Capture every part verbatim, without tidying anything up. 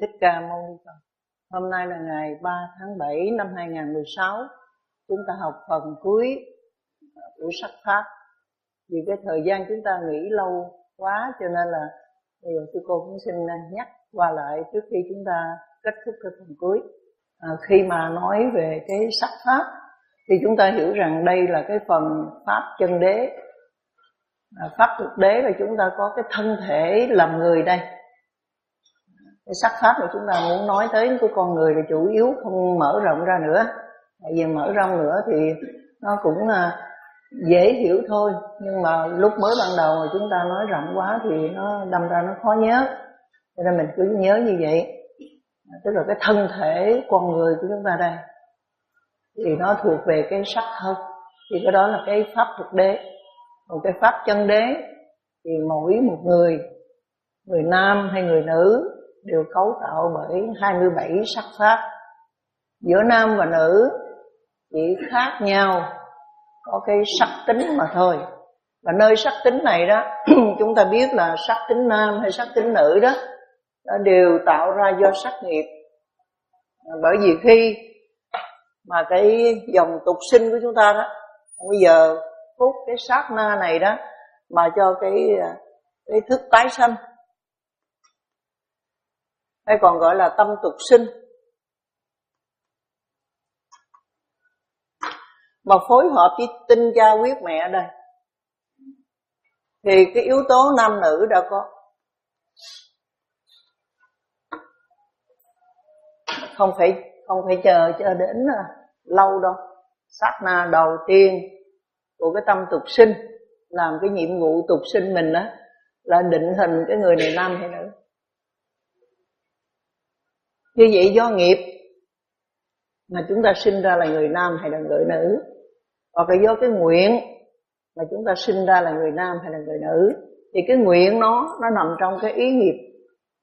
Thích Ca Mâu Ni Phật. Hôm nay là ngày ba tháng bảy năm hai nghìn không trăm mười sáu. Chúng ta học phần cuối của sắc pháp. Vì cái thời gian chúng ta nghỉ lâu quá cho nên là bây giờ sư cô cũng xin nhắc qua lại trước khi chúng ta kết thúc cái phần cuối. À, khi mà nói về cái sắc pháp thì chúng ta hiểu rằng đây là cái phần pháp chân đế. À, pháp thực đế là chúng ta có cái thân thể làm người đây. Cái sắc pháp mà chúng ta muốn nói tới của con người là chủ yếu, không mở rộng ra nữa. Tại vì mở rộng nữa thì nó cũng dễ hiểu thôi, nhưng mà lúc mới ban đầu mà chúng ta nói rộng quá thì nó đâm ra nó khó nhớ, cho nên mình cứ nhớ như vậy. Tức là cái thân thể con người của chúng ta đây thì nó thuộc về cái sắc thân, thì cái đó là cái pháp thực đế. Còn cái pháp chân đế thì mỗi một người, người nam hay người nữ đều cấu tạo bởi hai mươi bảy sắc pháp. Giữa nam và nữ chỉ khác nhau có cái sắc tính mà thôi. Và nơi sắc tính này đó chúng ta biết là sắc tính nam hay sắc tính nữ đó, nó đều tạo ra do sắc nghiệp. Bởi vì khi mà cái dòng tục sinh của chúng ta đó, bây giờ phút cái sát na này đó mà cho cái cái thức tái sanh, hay còn gọi là tâm tục sinh, mà phối hợp với tinh cha huyết mẹ ở đây thì cái yếu tố nam nữ đã có. Không phải không phải chờ cho đến lâu đâu. Sát na đầu tiên của cái tâm tục sinh, làm cái nhiệm vụ tục sinh mình đó là định hình cái người này nam hay nữ. Như vậy do nghiệp mà chúng ta sinh ra là người nam hay là người nữ, hoặc là do cái nguyện mà chúng ta sinh ra là người nam hay là người nữ. Thì cái nguyện nó nó nằm trong cái ý nghiệp.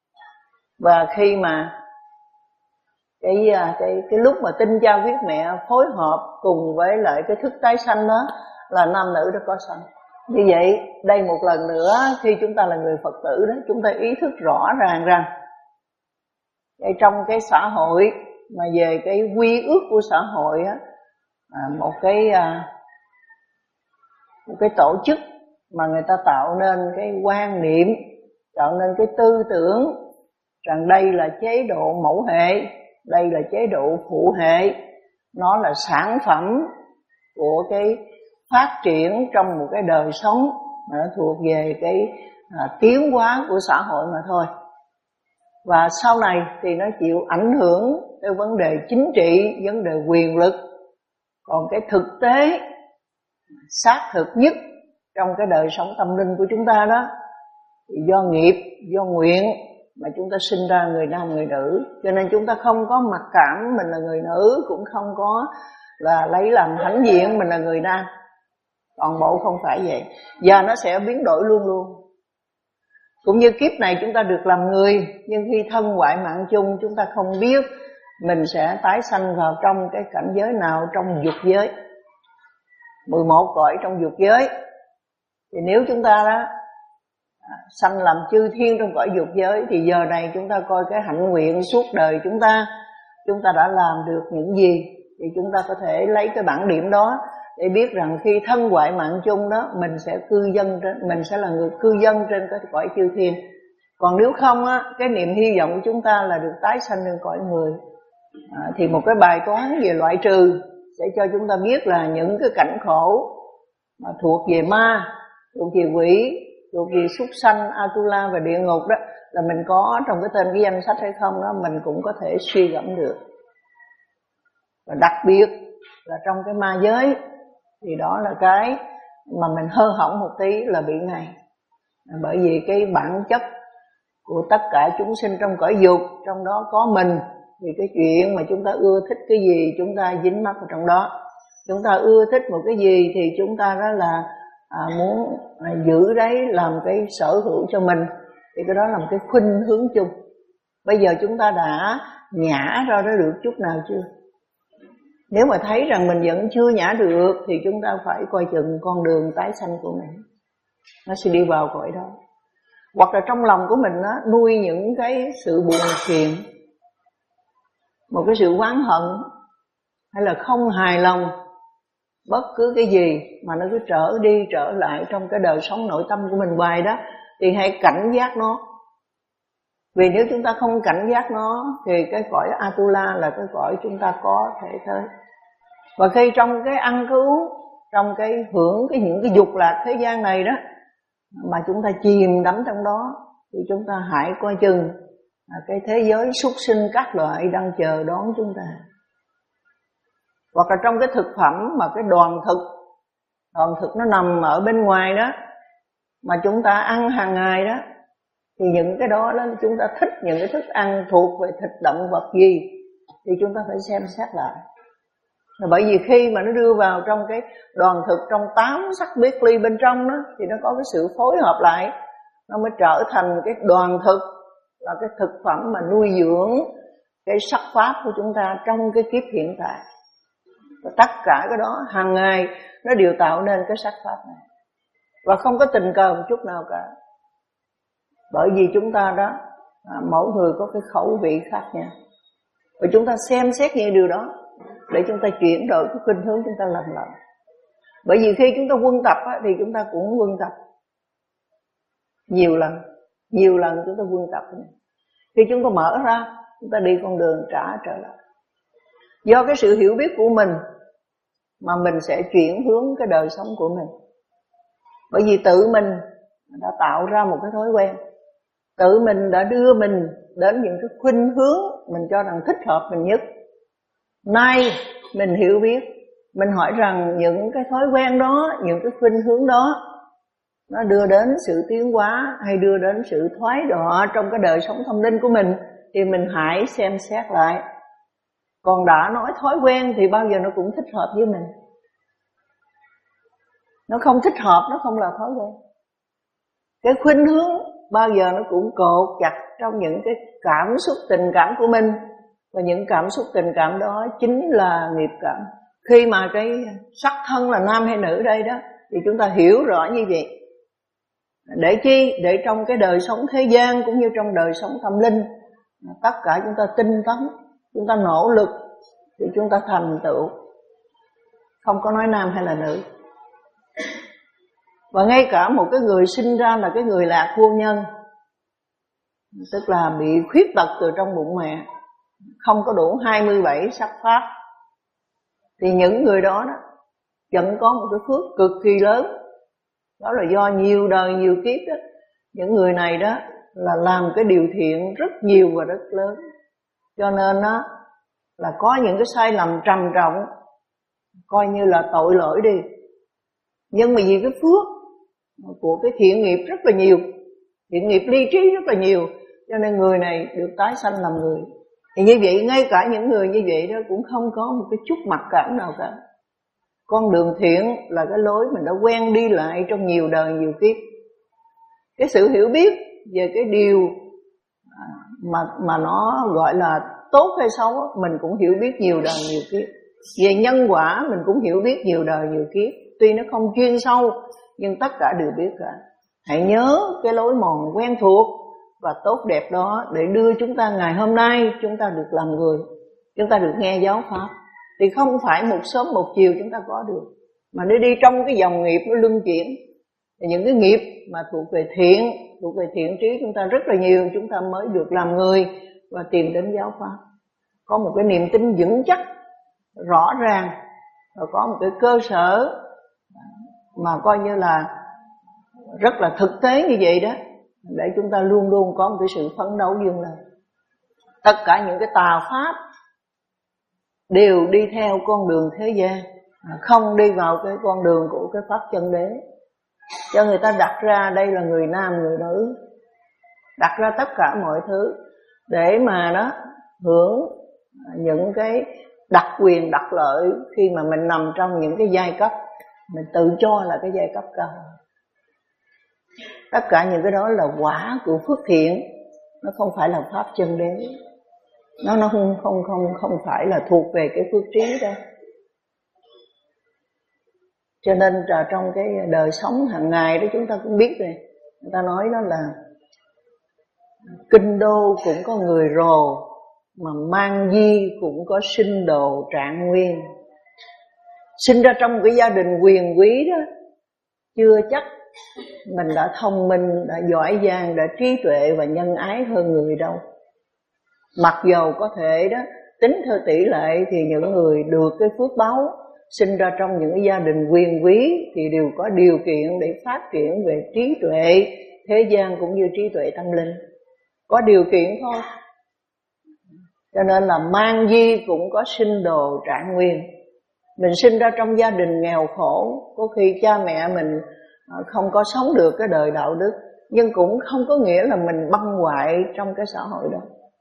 Và khi mà cái cái cái lúc mà tinh cha huyết mẹ phối hợp cùng với lại cái thức tái sanh đó là nam nữ đã có sanh. Như vậy đây một lần nữa, khi chúng ta là người Phật tử đó, chúng ta ý thức rõ ràng rằng cái trong cái xã hội mà về cái quy ước của xã hội á, à, một cái à, một cái tổ chức mà người ta tạo nên cái quan niệm, tạo nên cái tư tưởng rằng đây là chế độ mẫu hệ, đây là chế độ phụ hệ, nó là sản phẩm của cái phát triển trong một cái đời sống mà nó thuộc về cái à, tiến hóa của xã hội mà thôi. Và sau này thì nó chịu ảnh hưởng tới vấn đề chính trị, vấn đề quyền lực. Còn cái thực tế xác thực nhất trong cái đời sống tâm linh của chúng ta đó thì do nghiệp, do nguyện mà chúng ta sinh ra người nam người nữ. Cho nên chúng ta không có mặc cảm mình là người nữ, cũng không có là lấy làm hãnh diện mình là người nam. Toàn bộ không phải vậy. Và nó sẽ biến đổi luôn luôn. Cũng như kiếp này chúng ta được làm người, nhưng khi thân hoại mạng chung chúng ta không biết mình sẽ tái sanh vào trong cái cảnh giới nào trong dục giới. mười một cõi trong dục giới. Thì nếu chúng ta đó sanh làm chư thiên trong cõi dục giới thì giờ này chúng ta coi cái hạnh nguyện suốt đời chúng ta, chúng ta đã làm được những gì, thì chúng ta có thể lấy cái bản điểm đó để biết rằng khi thân hoại mạng chung đó, mình sẽ cư dân trên, mình sẽ là người cư dân trên cái cõi chư thiên. Còn nếu không á, cái niềm hy vọng của chúng ta là được tái sanh lên cõi người. À, thì một cái bài toán về loại trừ sẽ cho chúng ta biết là những cái cảnh khổ mà thuộc về ma, thuộc về quỷ, thuộc về súc sanh, Atula và địa ngục đó là mình có trong cái tên cái danh sách hay không đó, mình cũng có thể suy gẫm được. Và đặc biệt là trong cái ma giới thì đó là cái mà mình hơ hỏng một tí là bị ngay. Bởi vì cái bản chất của tất cả chúng sinh trong cõi dục, trong đó có mình, thì cái chuyện mà chúng ta ưa thích cái gì chúng ta dính mắc vào trong đó. Chúng ta ưa thích một cái gì thì chúng ta đó là à, muốn à, giữ đấy làm cái sở hữu cho mình. Thì cái đó là một cái khuynh hướng chung. Bây giờ chúng ta đã nhả ra đó được chút nào chưa? Nếu mà thấy rằng mình vẫn chưa nhả được thì chúng ta phải coi chừng con đường tái sanh của mình, nó sẽ đi vào cõi đó. Hoặc là trong lòng của mình á, nuôi những cái sự buồn phiền, một cái sự oán hận, hay là không hài lòng, bất cứ cái gì mà nó cứ trở đi trở lại trong cái đời sống nội tâm của mình hoài đó, thì hãy cảnh giác nó. Vì nếu chúng ta không cảnh giác nó thì cái cõi Atula là cái cõi chúng ta có thể tới. Và khi trong cái ăn cái uống, trong cái hưởng cái những cái dục lạc thế gian này đó, mà chúng ta chìm đắm trong đó, thì chúng ta hãy coi chừng là cái thế giới súc sinh các loại đang chờ đón chúng ta. Hoặc là trong cái thực phẩm mà cái đoàn thực, đoàn thực nó nằm ở bên ngoài đó, mà chúng ta ăn hàng ngày đó, thì những cái đó đó chúng ta thích những cái thức ăn thuộc về thịt động vật gì thì chúng ta phải xem xét lại. Bởi vì khi mà nó đưa vào trong cái đoàn thực, trong tám sắc biệt ly bên trong đó, thì nó có cái sự phối hợp lại, nó mới trở thành cái đoàn thực, là cái thực phẩm mà nuôi dưỡng cái sắc pháp của chúng ta trong cái kiếp hiện tại. Và tất cả cái đó hàng ngày nó đều tạo nên cái sắc pháp này, và không có tình cờ một chút nào cả. Bởi vì chúng ta đó, à, mỗi người có cái khẩu vị khác nhau, và chúng ta xem xét những điều đó để chúng ta chuyển đổi cái khuynh hướng chúng ta lần lần. Bởi vì khi chúng ta quân tập á, thì chúng ta cũng quân tập nhiều lần, nhiều lần chúng ta quân tập. Khi chúng ta mở ra, chúng ta đi con đường trả trở lại. Do cái sự hiểu biết của mình mà mình sẽ chuyển hướng cái đời sống của mình. Bởi vì tự mình đã tạo ra một cái thói quen, tự mình đã đưa mình đến những cái khuynh hướng mình cho rằng thích hợp mình nhất. Nay mình hiểu biết, mình hỏi rằng những cái thói quen đó, những cái khuynh hướng đó, nó đưa đến sự tiến hóa hay đưa đến sự thoái đọa trong cái đời sống tâm linh của mình, thì mình hãy xem xét lại. Còn đã nói thói quen thì bao giờ nó cũng thích hợp với mình. Nó không thích hợp, nó không là thói quen. Cái khuynh hướng bao giờ nó cũng cột chặt trong những cái cảm xúc tình cảm của mình. Và những cảm xúc tình cảm đó chính là nghiệp cảm. Khi mà cái sắc thân là nam hay nữ đây đó, thì chúng ta hiểu rõ như vậy. Để chi? Để trong cái đời sống thế gian cũng như trong đời sống tâm linh, tất cả chúng ta tinh tấn, chúng ta nỗ lực thì chúng ta thành tựu, không có nói nam hay là nữ. Và ngay cả một cái người sinh ra là cái người lạc vô nhân, tức là bị khuyết tật từ trong bụng mẹ, không có đủ hai mươi bảy sắc pháp, thì những người đó đó vẫn có một cái phước cực kỳ lớn. Đó là do nhiều đời nhiều kiếp đó, những người này đó là làm cái điều thiện rất nhiều và rất lớn. Cho nên đó là có những cái sai lầm trầm trọng, coi như là tội lỗi đi, nhưng mà vì cái phước của cái thiện nghiệp rất là nhiều, thiện nghiệp ly trí rất là nhiều, cho nên người này được tái sanh làm người. Thì như vậy, ngay cả những người như vậy đó cũng không có một cái chút mặc cảm nào cả. Con đường thiện là cái lối mình đã quen đi lại trong nhiều đời nhiều kiếp. Cái sự hiểu biết về cái điều mà mà nó gọi là tốt hay xấu, mình cũng hiểu biết nhiều đời nhiều kiếp. Về nhân quả mình cũng hiểu biết nhiều đời nhiều kiếp. Tuy nó không chuyên sâu, nhưng tất cả đều biết cả. Hãy nhớ cái lối mòn quen thuộc và tốt đẹp đó, để đưa chúng ta ngày hôm nay chúng ta được làm người, chúng ta được nghe giáo pháp. Thì không phải một sớm một chiều chúng ta có được, mà để đi trong cái dòng nghiệp nó luân chuyển. Thì những cái nghiệp mà thuộc về thiện, thuộc về thiện trí chúng ta rất là nhiều, chúng ta mới được làm người và tìm đến giáo pháp. Có một cái niềm tin vững chắc, rõ ràng, và có một cái cơ sở mà coi như là rất là thực tế như vậy đó, để chúng ta luôn luôn có một cái sự phấn đấu vươn lên. Tất cả những cái tà pháp đều đi theo con đường thế gian, không đi vào cái con đường của cái pháp chân đế. Cho người ta đặt ra đây là người nam người nữ, đặt ra tất cả mọi thứ để mà nó hưởng những cái đặc quyền đặc lợi khi mà mình nằm trong những cái giai cấp mình tự cho là cái giai cấp cao. Tất cả những cái đó là quả của phước thiện, nó không phải là pháp chân đế. Nó nó không không không không phải là thuộc về cái phước trí đâu. Cho nên là trong cái đời sống hàng ngày đó chúng ta cũng biết rồi, người ta nói đó là Kinh đô cũng có người rồ, mà mang di cũng có sinh đồ trạng nguyên. Sinh ra trong một cái gia đình quyền quý đó, chưa chắc mình đã thông minh, đã giỏi giang, đã trí tuệ và nhân ái hơn người đâu. Mặc dầu có thể đó, tính theo tỷ lệ thì những người được cái phước báu sinh ra trong những cái gia đình quyền quý thì đều có điều kiện để phát triển về trí tuệ thế gian cũng như trí tuệ tâm linh. Có điều kiện thôi. Cho nên là mang di cũng có sinh đồ trạng nguyên. Mình sinh ra trong gia đình nghèo khổ, có khi cha mẹ mình không có sống được cái đời đạo đức, nhưng cũng không có nghĩa là mình băng hoại trong cái xã hội đó.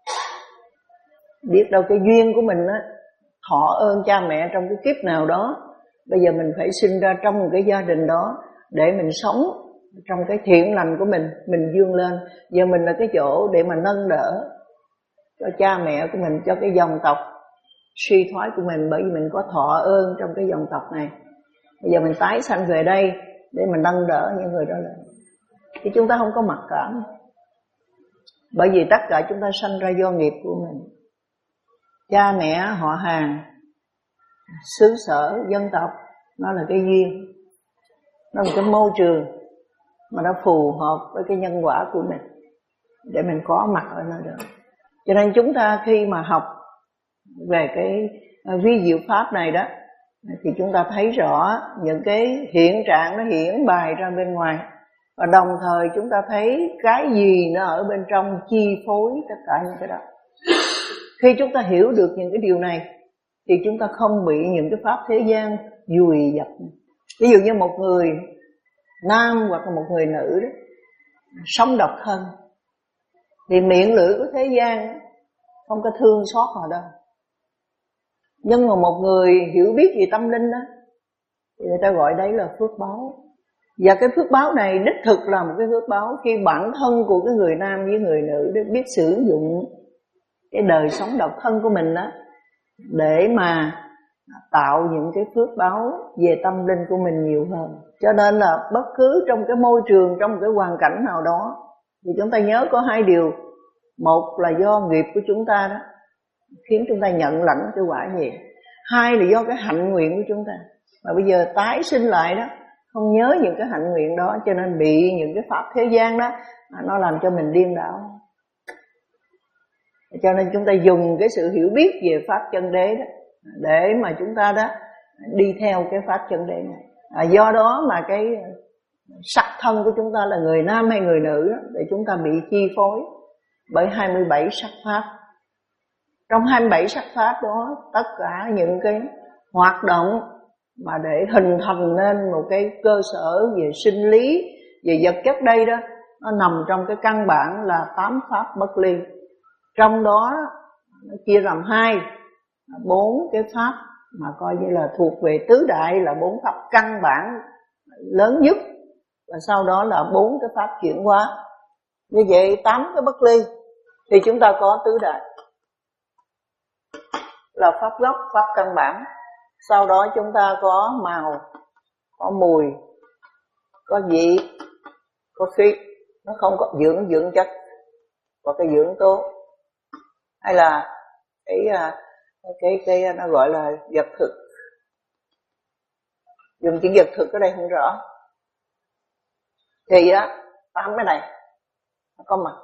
Biết đâu cái duyên của mình á, thọ ơn cha mẹ trong cái kiếp nào đó, bây giờ mình phải sinh ra trong một cái gia đình đó để mình sống trong cái thiện lành của mình, mình vươn lên. Giờ mình là cái chỗ để mà nâng đỡ cho cha mẹ của mình, cho cái dòng tộc suy thoái của mình, bởi vì mình có thọ ơn trong cái dòng tộc này. Bây giờ mình tái sanh về đây để mình nâng đỡ những người đó lên, thì chúng ta không có mặc cảm, bởi vì tất cả chúng ta sanh ra do nghiệp của mình. Cha mẹ, họ hàng, xứ sở, dân tộc, nó là cái duyên, nó là cái môi trường mà nó phù hợp với cái nhân quả của mình để mình có mặt ở nơi đó. Cho nên chúng ta khi mà học về cái vi diệu pháp này đó, thì chúng ta thấy rõ những cái hiện trạng nó hiển bày ra bên ngoài, và đồng thời chúng ta thấy cái gì nó ở bên trong chi phối tất cả những cái đó. Khi chúng ta hiểu được những cái điều này thì chúng ta không bị những cái pháp thế gian vùi dập. Ví dụ như một người nam hoặc là một người nữ đó, sống độc thân, thì miệng lưỡi của thế gian không có thương xót họ đâu. Nhưng mà một người hiểu biết về tâm linh đó, thì người ta gọi đấy là phước báo. Và cái phước báo này đích thực là một cái phước báo khi bản thân của cái người nam với người nữ đó biết sử dụng cái đời sống độc thân của mình đó để mà tạo những cái phước báo về tâm linh của mình nhiều hơn. Cho nên là bất cứ trong cái môi trường, trong một cái hoàn cảnh nào đó, thì chúng ta nhớ có hai điều. Một là do nghiệp của chúng ta đó khiến chúng ta nhận lãnh cái quả gì. Hai là do cái hạnh nguyện của chúng ta. Mà bây giờ tái sinh lại đó, không nhớ những cái hạnh nguyện đó, cho nên bị những cái pháp thế gian đó nó làm cho mình điên đảo. Cho nên chúng ta dùng cái sự hiểu biết về pháp chân đế đó để mà chúng ta đó đi theo cái pháp chân đế này. À, do đó mà cái sắc thân của chúng ta là người nam hay người nữ đó, để chúng ta bị chi phối bởi hai mươi bảy sắc pháp. Trong hai mươi bảy sắc pháp đó, tất cả những cái hoạt động mà để hình thành nên một cái cơ sở về sinh lý, về vật chất đây đó, nó nằm trong cái căn bản là tám pháp bất ly. Trong đó nó chia làm hai, bốn cái pháp mà coi như là thuộc về tứ đại, là bốn pháp căn bản lớn nhất, và sau đó là bốn cái pháp chuyển hóa. Như vậy tám cái bất ly thì chúng ta có tứ đại là pháp gốc, pháp căn bản. Sau đó chúng ta có màu, có mùi, có vị, có khí. Nó không có dưỡng dưỡng chất, có cái dưỡng tố, hay là cái cái cái nó gọi là vật thực. Dùng chữ vật thực ở đây không rõ. Thì á, tám cái này nó có mặt.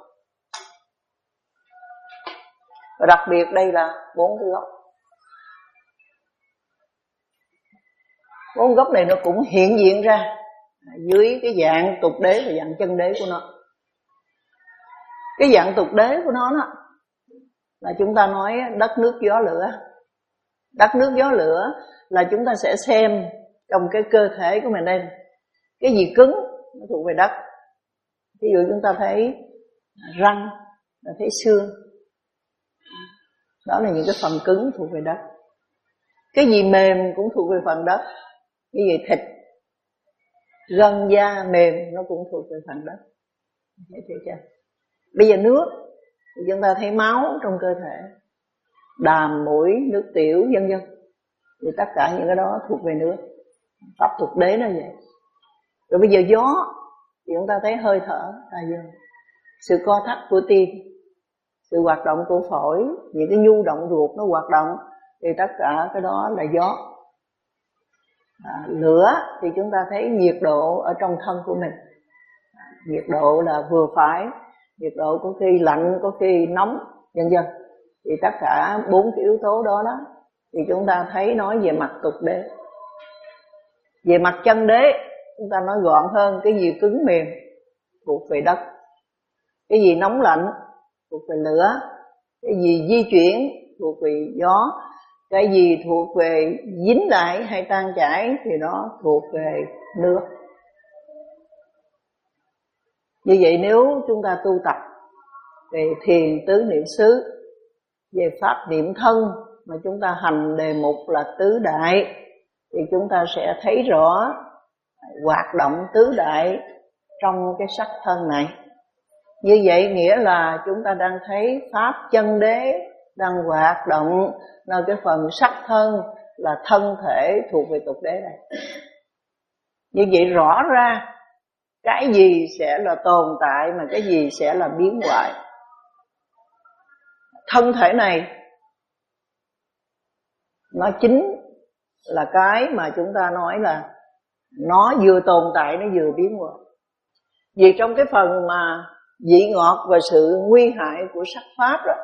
Và đặc biệt đây là bốn cái gốc. Bốn gốc này nó cũng hiện diện ra dưới cái dạng tục đế và dạng chân đế của nó. Cái dạng tục đế của nó đó là chúng ta nói đất nước gió lửa. Đất nước gió lửa là chúng ta sẽ xem trong cái cơ thể của mình đây, cái gì cứng nó thuộc về đất. Ví dụ chúng ta thấy răng, là thấy xương, đó là những cái phần cứng thuộc về đất. Cái gì mềm cũng thuộc về phần đất. Như vậy thịt, gân, da mềm nó cũng thuộc về phần đất. Thấy chưa? Bây giờ nước thì chúng ta thấy máu trong cơ thể, đàm, mũi, nước tiểu, vân vân. Thì tất cả những cái đó thuộc về nước. Pháp thuộc đế nó vậy. Rồi bây giờ gió thì chúng ta thấy hơi thở, ta dương. sự co thắt của tim, sự hoạt động của phổi, những cái nhu động ruột nó hoạt động, thì tất cả cái đó là gió. À, lửa thì chúng ta thấy nhiệt độ ở trong thân của mình, nhiệt độ là vừa phải, nhiệt độ có khi lạnh, có khi nóng, vân vân. Thì tất cả bốn cái yếu tố đó đó thì chúng ta thấy nói về mặt tục đế. Về mặt chân đế, chúng ta nói gọn hơn, cái gì cứng mềm thuộc về đất, cái gì nóng lạnh thuộc về lửa, cái gì di chuyển thuộc về gió, cái gì thuộc về dính lại hay tan chảy thì nó thuộc về nước. Như vậy nếu chúng ta tu tập về thiền tứ niệm xứ, về pháp niệm thân mà chúng ta hành đề mục là tứ đại, thì chúng ta sẽ thấy rõ hoạt động tứ đại trong cái sắc thân này. Như vậy nghĩa là chúng ta đang thấy pháp chân đế đang hoạt động nơi cái phần sắc thân là thân thể thuộc về tục đế này. Như vậy rõ ra cái gì sẽ là tồn tại mà cái gì sẽ là biến hoại. Thân thể này nó chính là cái mà chúng ta nói là nó vừa tồn tại, nó vừa biến hoại. Vì trong cái phần mà vị ngọt và sự nguy hại của sắc pháp đó,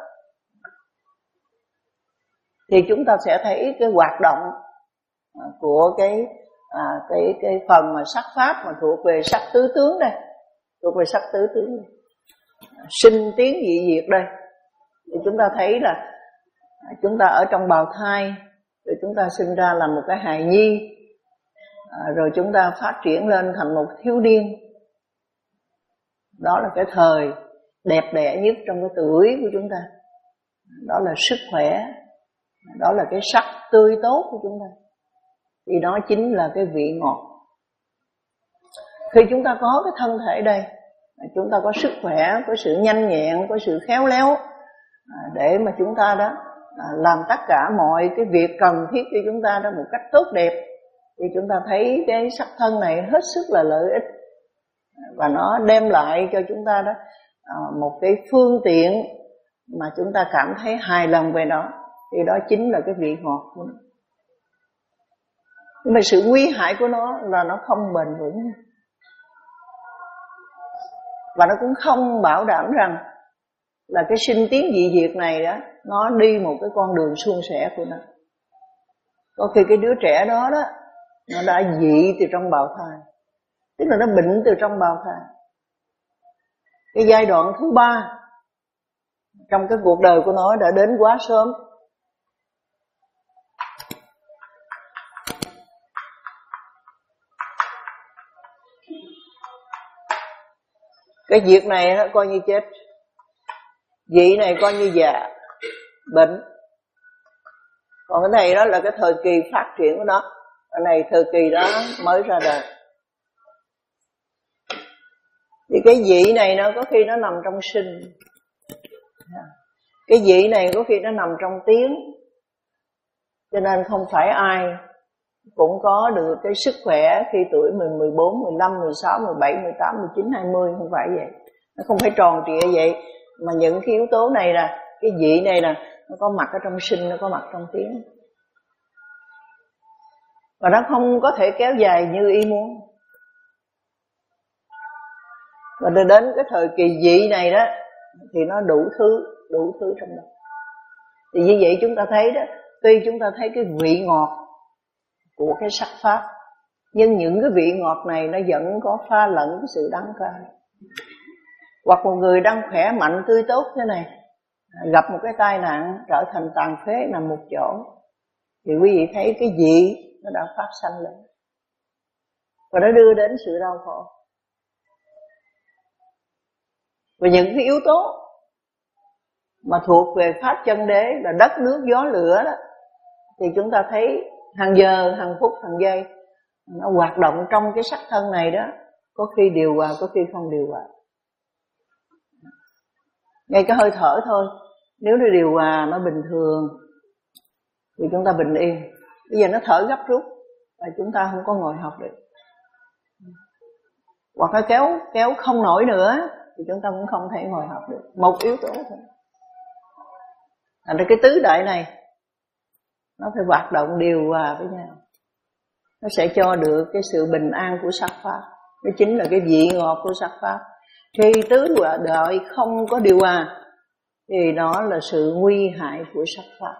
thì chúng ta sẽ thấy cái hoạt động của cái à, cái cái phần mà sắc pháp mà thuộc về sắc tứ tướng đây, thuộc về sắc tứ tướng đây. Sinh tiến dị diệt đây, thì chúng ta thấy là chúng ta ở trong bào thai, rồi chúng ta sinh ra là một cái hài nhi, à, rồi chúng ta phát triển lên thành một thiếu niên. Đó là cái thời đẹp đẽ nhất trong cái tuổi của chúng ta. Đó là sức khỏe, đó là cái sắc tươi tốt của chúng ta. Thì đó chính là cái vị ngọt. Khi chúng ta có cái thân thể đây, chúng ta có sức khỏe, có sự nhanh nhẹn, có sự khéo léo để mà chúng ta đó làm tất cả mọi cái việc cần thiết cho chúng ta đó một cách tốt đẹp, thì chúng ta thấy cái sắc thân này hết sức là lợi ích, và nó đem lại cho chúng ta đó một cái phương tiện mà chúng ta cảm thấy hài lòng về nó, thì đó chính là cái vị ngọt của nó. Nhưng mà sự nguy hại của nó là nó không bền vững, và nó cũng không bảo đảm rằng là cái sinh tiến dị diệt này đó nó đi một cái con đường suôn sẻ của nó. Có khi cái đứa trẻ đó đó nó đã dị từ trong bào thai, tức là nó bệnh từ trong bào thai. Cái giai đoạn thứ ba trong cái cuộc đời của nó đã đến quá sớm. Cái việc này nó coi như chết, vị này coi như già, bệnh. Còn cái này đó là cái thời kỳ phát triển của nó. Cái này thời kỳ đó mới ra đời. Thì cái vị này nó có khi nó nằm trong sinh, cái vị này có khi nó nằm trong tiếng. Cho nên không phải ai cũng có được cái sức khỏe khi tuổi mình mười bốn, mười lăm, mười sáu, mười bảy, mười tám, mười chín, hai mươi. Không phải vậy. Nó không phải tròn trịa vậy. Mà những cái yếu tố này là, cái vị này là nó có mặt ở trong sinh, nó có mặt trong tiếng. Và nó không có thể kéo dài như ý muốn. Và đến cái thời kỳ vị này đó thì nó đủ thứ, đủ thứ trong đó. Thì như vậy chúng ta thấy đó, tuy chúng ta thấy cái vị ngọt của cái sắc pháp, nhưng những cái vị ngọt này nó vẫn có pha lẫn cái sự đắng cay. Hoặc một người đang khỏe mạnh tươi tốt thế này, gặp một cái tai nạn trở thành tàn phế nằm một chỗ, thì quý vị thấy cái vị nó đã phát sanh lên, và nó đưa đến sự đau khổ. Và những cái yếu tố mà thuộc về pháp chân đế là đất nước gió lửa đó, thì chúng ta thấy hàng giờ, hàng phút, hàng giây nó hoạt động trong cái sắc thân này đó, có khi điều hòa, có khi không điều hòa. Ngay cái hơi thở thôi, nếu nó điều hòa, nó bình thường thì chúng ta bình yên. Bây giờ nó thở gấp rút và chúng ta không có ngồi học được, hoặc nó kéo kéo không nổi nữa thì chúng ta cũng không thể ngồi học được. Một yếu tố thôi. Thành ra cái tứ đại này nó phải hoạt động điều hòa với nhau, nó sẽ cho được cái sự bình an của sắc pháp. Đó chính là cái vị ngọt của sắc pháp. Khi tứ đại không có điều hòa thì nó là sự nguy hại của sắc pháp.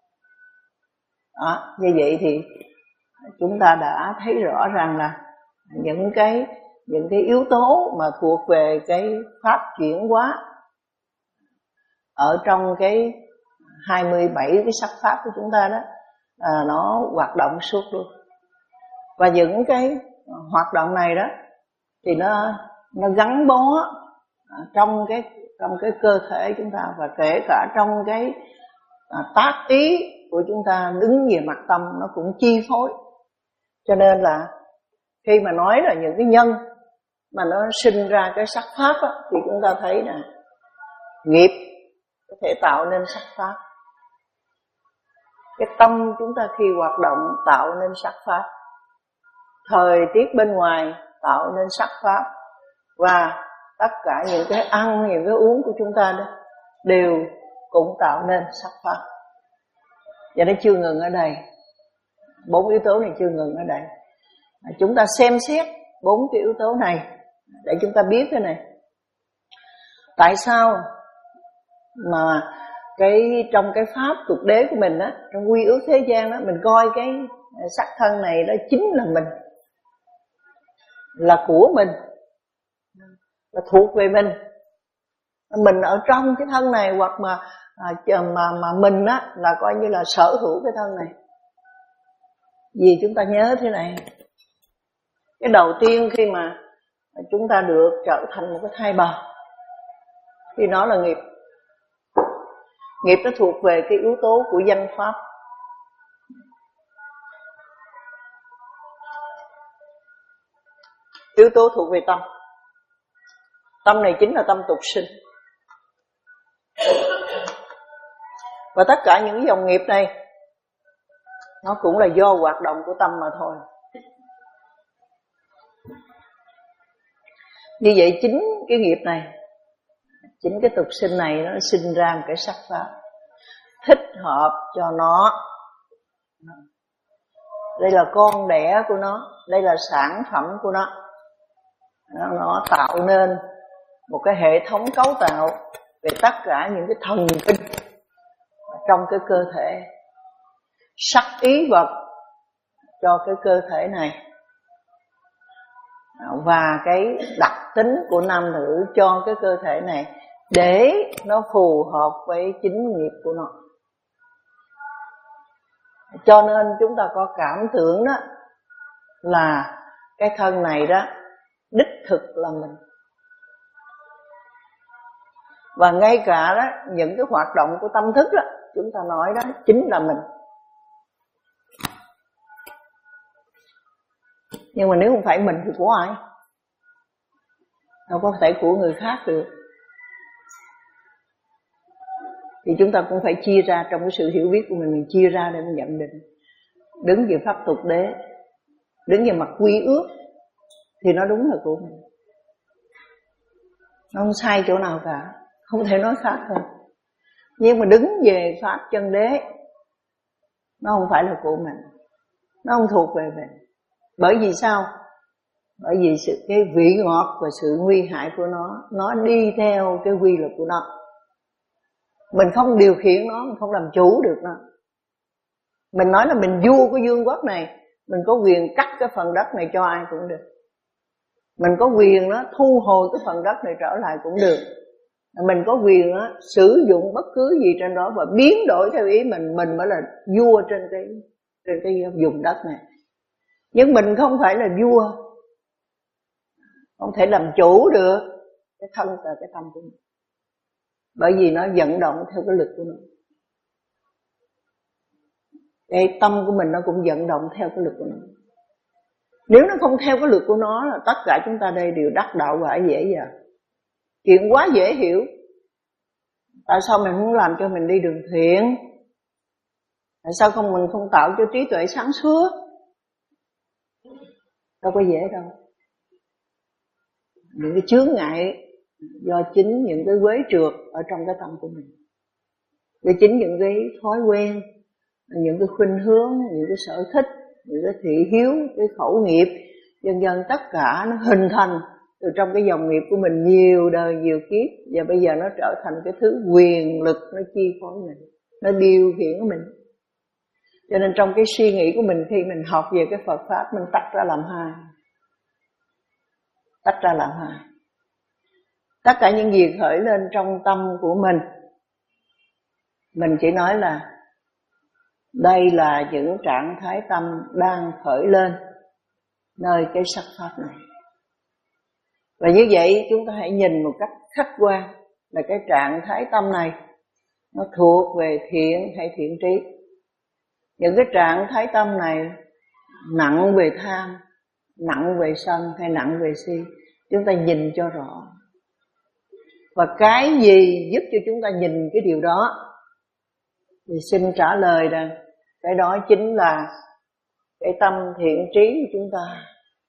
Đó, như vậy thì chúng ta đã thấy rõ ràng là những cái những cái yếu tố mà thuộc về cái pháp chuyển hóa ở trong cái hai mươi bảy cái sắc pháp của chúng ta đó, à, nó hoạt động suốt luôn. Và những cái hoạt động này đó thì nó nó gắn bó trong cái trong cái cơ thể chúng ta, và kể cả trong cái à, tác ý của chúng ta đứng về mặt tâm nó cũng chi phối. Cho nên là khi mà nói là những cái nhân mà nó sinh ra cái sắc pháp á, thì chúng ta thấy là nghiệp có thể tạo nên sắc pháp, cái tâm chúng ta khi hoạt động tạo nên sắc pháp, thời tiết bên ngoài tạo nên sắc pháp, và tất cả những cái ăn, những cái uống của chúng ta đó đều cũng tạo nên sắc pháp. Và nó chưa ngừng ở đây, bốn yếu tố này chưa ngừng ở đây. Chúng ta xem xét bốn cái yếu tố này để chúng ta biết cái này. Tại sao mà cái trong cái pháp tục đế của mình á, trong quy ước thế gian đó, mình coi cái sắc thân này đó chính là mình, là của mình, là thuộc về mình. Mình ở trong cái thân này, hoặc mà à, mà mà mình á là coi như là sở hữu cái thân này. Vì chúng ta nhớ thế này, cái đầu tiên khi mà chúng ta được trở thành một cái thai bào thì nó là nghiệp. Nghiệp nó thuộc về cái yếu tố của danh pháp. Yếu tố thuộc về tâm. Tâm này chính là tâm tục sinh. Và tất cả những dòng nghiệp này nó cũng là do hoạt động của tâm mà thôi. Như vậy chính cái nghiệp này, chính cái tục sinh này nó sinh ra một cái sắc pháp thích hợp cho nó. Đây là con đẻ của nó, đây là sản phẩm của nó. Nó tạo nên một cái hệ thống cấu tạo về tất cả những cái thần kinh trong cái cơ thể, sắc ý vật cho cái cơ thể này, và cái đặc tính của nam nữ cho cái cơ thể này để nó phù hợp với chính nghiệp của nó. Cho nên chúng ta có cảm tưởng đó là cái thân này đó đích thực là mình. Và ngay cả đó những cái hoạt động của tâm thức đó, chúng ta nói đó chính là mình. Nhưng mà nếu không phải mình thì của ai? Đâu có thể của người khác được. Thì chúng ta cũng phải chia ra, trong cái sự hiểu biết của mình, mình chia ra để mình nhận định. Đứng về pháp tục đế, đứng về mặt quy ước thì nó đúng là của mình, nó không sai chỗ nào cả, không thể nói khác hơn. Nhưng mà đứng về pháp chân đế, nó không phải là của mình, nó không thuộc về mình. Bởi vì sao? Bởi vì sự, cái vị ngọt và sự nguy hại của nó, nó đi theo cái quy luật của nó. Mình không điều khiển nó, mình không làm chủ được nó. Mình nói là mình vua của vương quốc này, mình có quyền cắt cái phần đất này cho ai cũng được. Mình có quyền đó thu hồi cái phần đất này trở lại cũng được. Mình có quyền đó sử dụng bất cứ gì trên đó và biến đổi theo ý mình. Mình mới là vua trên cái, trên cái vùng đất này. Nhưng mình không phải là vua, không thể làm chủ được cái thân và cái tâm của mình, bởi vì nó vận động theo cái lực của nó. Cái tâm của mình nó cũng vận động theo cái lực của nó. Nếu nó không theo cái lực của nó là tất cả chúng ta đây đều đắc đạo quả dễ dàng. Chuyện quá dễ hiểu. Tại sao mình không làm cho mình đi đường thiện? Tại sao không mình không tạo cho trí tuệ sáng suốt? Đâu có dễ đâu. Những cái chướng ngại do chính những cái quế trượt ở trong cái tâm của mình, do chính những cái thói quen, những cái khuynh hướng, những cái sở thích, những cái thị hiếu, cái khẩu nghiệp, dần dần tất cả nó hình thành từ trong cái dòng nghiệp của mình nhiều đời nhiều kiếp, và bây giờ nó trở thành cái thứ quyền lực, nó chi phối mình, nó điều khiển mình. Cho nên trong cái suy nghĩ của mình, khi mình học về cái Phật Pháp, mình tách ra làm hai. Tách ra làm hai. Tất cả những gì khởi lên trong tâm của mình, mình chỉ nói là đây là những trạng thái tâm đang khởi lên nơi cái sắc Pháp này. Và như vậy chúng ta hãy nhìn một cách khách quan là cái trạng thái tâm này nó thuộc về thiện hay thiện trí. Những cái trạng thái tâm này nặng về tham, nặng về sân hay nặng về si, chúng ta nhìn cho rõ. Và cái gì giúp cho chúng ta nhìn cái điều đó thì xin trả lời rằng cái đó chính là cái tâm thiện trí của chúng ta.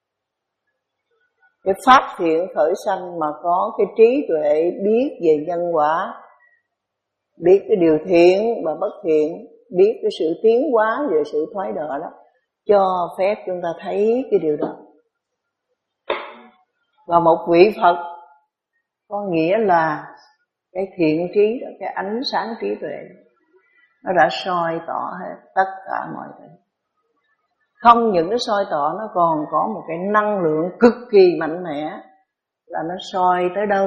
Cái pháp thiện khởi sanh mà có cái trí tuệ biết về nhân quả, biết cái điều thiện và bất thiện, biết cái sự tiến hóa và sự thoái độ đó, cho phép chúng ta thấy cái điều đó. Và một vị Phật có nghĩa là cái thiện trí đó, cái ánh sáng trí tuệ, nó đã soi tỏ hết tất cả mọi thứ. Không những cái soi tỏ, nó còn có một cái năng lượng cực kỳ mạnh mẽ, là nó soi tới đâu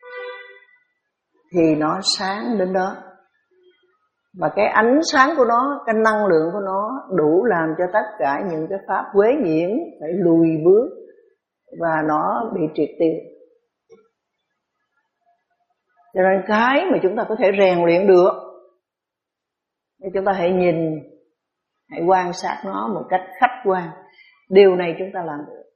thì nó sáng đến đó. Và cái ánh sáng của nó, cái năng lượng của nó đủ làm cho tất cả những cái pháp quế nhiễm phải lùi bước và nó bị triệt tiêu. Cho nên cái mà chúng ta có thể rèn luyện được thì chúng ta hãy nhìn, hãy quan sát nó một cách khách quan. Điều này chúng ta làm được.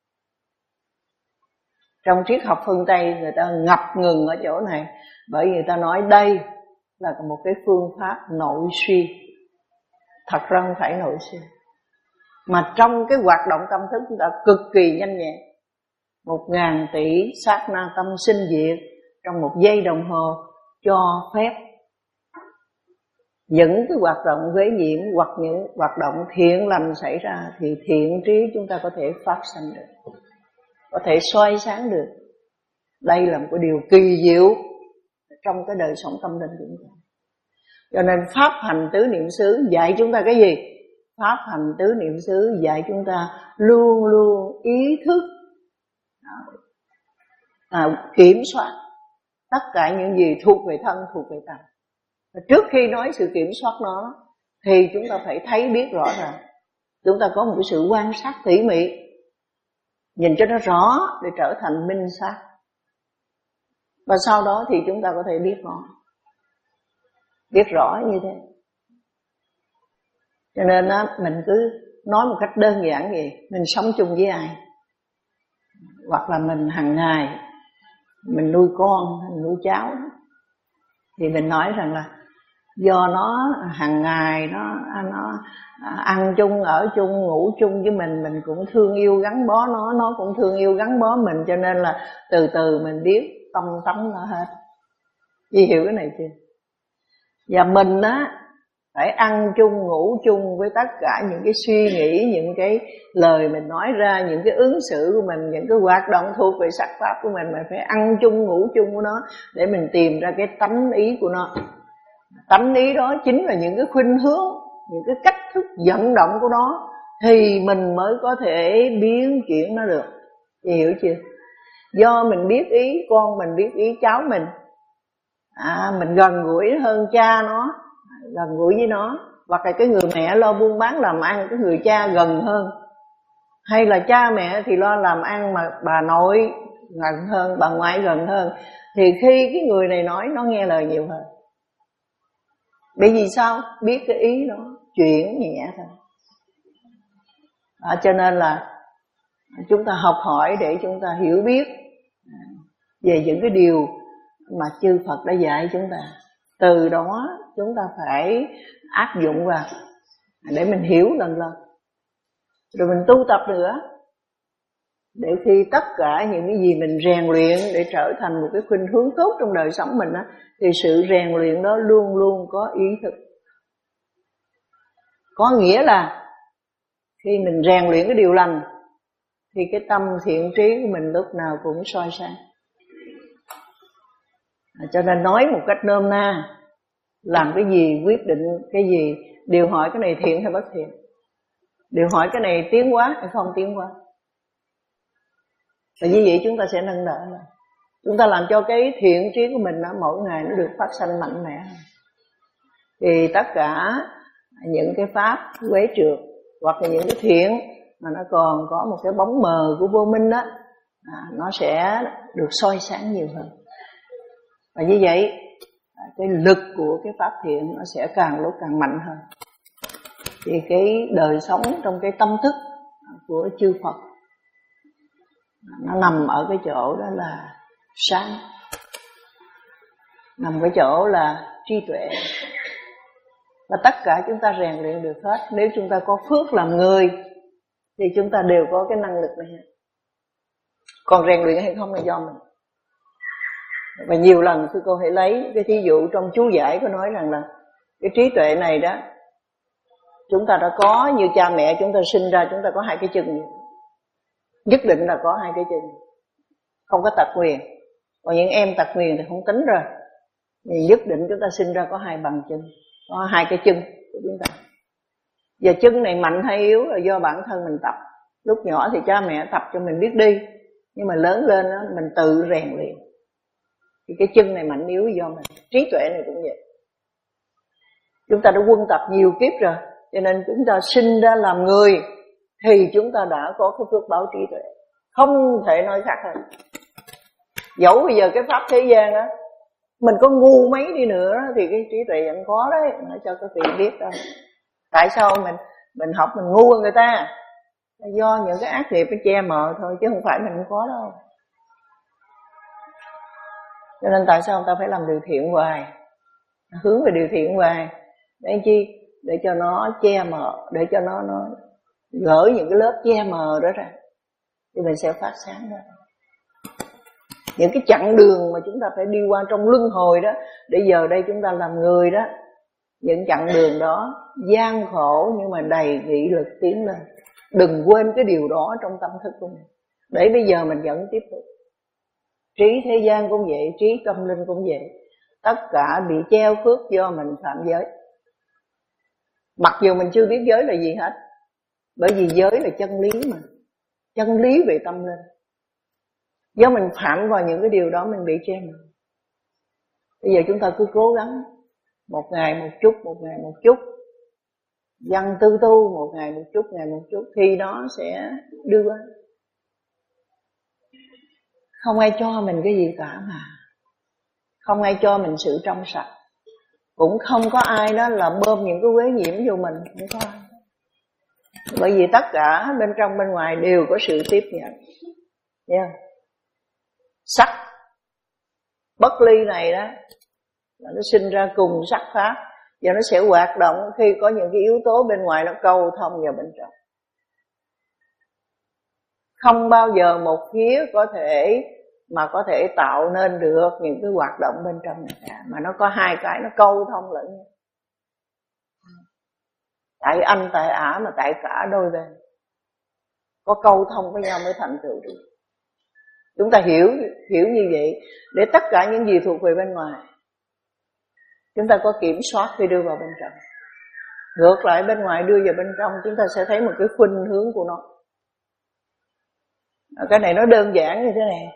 Trong triết học phương Tây, người ta ngập ngừng ở chỗ này, bởi vì người ta nói đây là một cái phương pháp nội suy. Thật ra không phải nội suy, mà trong cái hoạt động tâm thức chúng ta cực kỳ nhanh nhẹn. Một ngàn tỷ sát na tâm sinh diệt trong một giây đồng hồ, cho phép những cái hoạt động quế nhiễm hoặc những hoạt động thiện lành xảy ra, thì thiện trí chúng ta có thể phát sanh được, có thể soi sáng được. Đây là một cái điều kỳ diệu trong cái đời sống tâm linh của chúng ta. Cho nên pháp hành tứ niệm xứ dạy chúng ta cái gì? Pháp hành tứ niệm xứ dạy chúng ta luôn luôn ý thức à, kiểm soát tất cả những gì thuộc về thân, thuộc về tâm. Và trước khi nói sự kiểm soát nó thì chúng ta phải thấy biết rõ ràng. Chúng ta có một cái sự quan sát tỉ mỉ, nhìn cho nó rõ để trở thành minh sát. Và sau đó thì chúng ta có thể biết nó, biết rõ như thế. Cho nên á, mình cứ nói một cách đơn giản vậy, mình sống chung với ai, hoặc là mình hàng ngày mình nuôi con, mình nuôi cháu, thì mình nói rằng là do nó hàng ngày nó nó ăn chung, ở chung, ngủ chung với mình, mình cũng thương yêu gắn bó nó, nó cũng thương yêu gắn bó mình, cho nên là từ từ mình biết tâm tánh nó hết. Chị hiểu cái này chưa? Và mình á phải ăn chung, ngủ chung với tất cả những cái suy nghĩ, những cái lời mình nói ra, những cái ứng xử của mình, những cái hoạt động thuộc về sắc pháp của mình, mình phải ăn chung, ngủ chung với nó để mình tìm ra cái tánh ý của nó. Tánh ý đó chính là những cái khuynh hướng, những cái cách thức vận động của nó, thì mình mới có thể biến chuyển nó được. Chị hiểu chưa? Do mình biết ý con mình, biết ý cháu mình, à, mình gần gũi hơn cha nó, gần gũi với nó. Hoặc là cái người mẹ lo buôn bán làm ăn, cái người cha gần hơn. Hay là cha mẹ thì lo làm ăn mà bà nội gần hơn, bà ngoại gần hơn, thì khi cái người này nói nó nghe lời nhiều hơn. Bởi vì sao? Biết cái ý nó chuyển nhẹ thôi. À, cho nên là chúng ta học hỏi để chúng ta hiểu biết về những cái điều mà chư Phật đã dạy chúng ta. Từ đó chúng ta phải áp dụng vào để mình hiểu lần lần, rồi mình tu tập nữa. để khi tất cả những cái gì mình rèn luyện để trở thành một cái khuynh hướng tốt trong đời sống mình á, thì sự rèn luyện đó luôn luôn có ý thức. Có nghĩa là khi mình rèn luyện cái điều lành thì cái tâm thiện trí của mình lúc nào cũng soi sáng. À, cho nên nói một cách nôm na, làm cái gì, quyết định cái gì, đều hỏi cái này thiện hay bất thiện, đều hỏi cái này tiến hóa hay không tiến hóa. Và như vậy chúng ta sẽ nâng đỡ lại. Chúng ta làm cho cái thiện trí của mình đó, mỗi ngày nó được phát sanh mạnh mẽ. Thì tất cả những cái pháp quế trượt hoặc là những cái thiện mà nó còn có một cái bóng mờ của vô minh đó, à, nó sẽ được soi sáng nhiều hơn. Và như vậy cái lực của cái pháp thiện nó sẽ càng lúc càng mạnh hơn. Thì cái đời sống trong cái tâm thức của chư Phật nó nằm ở cái chỗ đó là sáng, nằm cái chỗ là trí tuệ. Và tất cả chúng ta rèn luyện được hết. Nếu chúng ta có phước làm người thì chúng ta đều có cái năng lực này hết. Còn rèn luyện hay không là do mình. Và nhiều lần sư cô hãy lấy cái thí dụ trong chú giải có nói rằng là cái trí tuệ này đó, chúng ta đã có, như cha mẹ chúng ta sinh ra chúng ta có hai cái chân, nhất định là có hai cái chân, không có tật nguyền. Còn những em tật nguyền thì không tính rồi, nhưng nhất định chúng ta sinh ra có hai bàn chân, có hai cái chân của chúng ta. Giờ chân này mạnh hay yếu là do bản thân mình tập. Lúc nhỏ thì cha mẹ tập cho mình biết đi, nhưng mà lớn lên đó, mình tự rèn luyện. Thì cái chân này mạnh yếu do mình. Trí tuệ này cũng vậy. Chúng ta đã quân tập nhiều kiếp rồi, cho nên chúng ta sinh ra làm người thì chúng ta đã có cái phước báo trí tuệ, không thể nói khác hơn. Dẫu bây giờ cái pháp thế gian đó mình có ngu mấy đi nữa thì cái trí tuệ vẫn có đấy. Nói cho các vị biết đó. Tại sao mình mình học mình ngu hơn người ta? Do những cái ác nghiệp nó che mờ thôi, chứ không phải mình không có đâu. Cho nên tại sao người ta phải làm điều thiện hoài, hướng về điều thiện hoài, để chi? Để cho nó che mờ, để cho nó nó gỡ những cái lớp che mờ đó ra, thì mình sẽ phát sáng ra. Những cái chặng đường mà chúng ta phải đi qua trong luân hồi đó, để giờ đây chúng ta làm người đó, những chặng đường đó gian khổ nhưng mà đầy nghị lực tiến lên. Đừng quên cái điều đó trong tâm thức của mình, để bây giờ mình vẫn tiếp tục. Trí thế gian cũng vậy, trí tâm linh cũng vậy. Tất cả bị treo phước do mình phạm giới. Mặc dù mình chưa biết giới là gì hết, bởi vì giới là chân lý mà, chân lý về tâm linh. Do mình phạm vào những cái điều đó mình bị che mờ. Bây giờ chúng ta cứ cố gắng, một ngày một chút, một ngày một chút, dần tư tu, một ngày một chút, ngày một chút, thì nó sẽ đưa qua. Không ai cho mình cái gì cả mà. Không ai cho mình sự trong sạch. Cũng không có ai đó là bơm những cái uế nhiễm vô mình, không có ai. Bởi vì tất cả bên trong bên ngoài đều có sự tiếp nhận. Yeah. Sắc bất ly này đó, nó sinh ra cùng sắc pháp, và nó sẽ hoạt động khi có những cái yếu tố bên ngoài nó câu thông vào bên trong. Không bao giờ một phía có thể mà có thể tạo nên được những cái hoạt động bên trong này cả, mà nó có hai cái nó câu thông lẫn nhau. Tại anh tại ả mà tại cả đôi bên, có câu thông với nhau mới thành tựu được. Chúng ta hiểu hiểu như vậy, để tất cả những gì thuộc về bên ngoài chúng ta có kiểm soát khi đưa vào bên trong. Ngược lại bên ngoài đưa vào bên trong, chúng ta sẽ thấy một cái khuynh hướng của nó. Cái này nó đơn giản như thế này.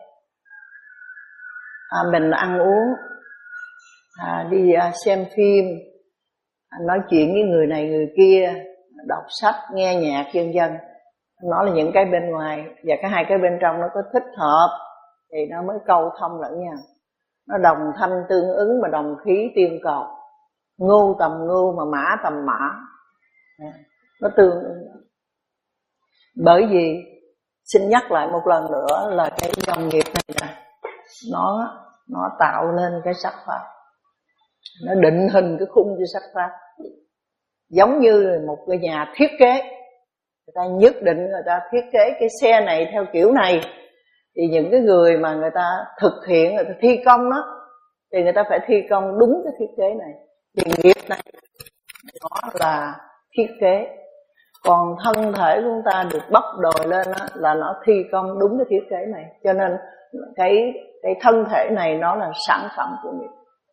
À, mình ăn uống, à, đi à, xem phim, à, nói chuyện với người này người kia, đọc sách, nghe nhạc vân vân. Nó là những cái bên ngoài, và cái hai cái bên trong nó có thích hợp thì nó mới câu thông lẫn nhau. Nó đồng thanh tương ứng mà đồng khí tiên cầu. Ngu tầm ngu mà mã tầm mã, nó tương ứng. Bởi vì xin nhắc lại một lần nữa là cái dòng nghiệp này nè, nó nó tạo lên cái sắc pháp, nó định hình cái khung cho sắc pháp, giống như một cái nhà thiết kế người ta nhất định người ta thiết kế cái xe này theo kiểu này, thì những cái người mà người ta thực hiện, người ta thi công đó, thì người ta phải thi công đúng cái thiết kế này. Thì nghiệp này nó là thiết kế, còn thân thể của chúng ta được bóc đồi lên đó, là nó thi công đúng cái thiết kế này. Cho nên cái cái thân thể này nó là sản phẩm của nghiệp.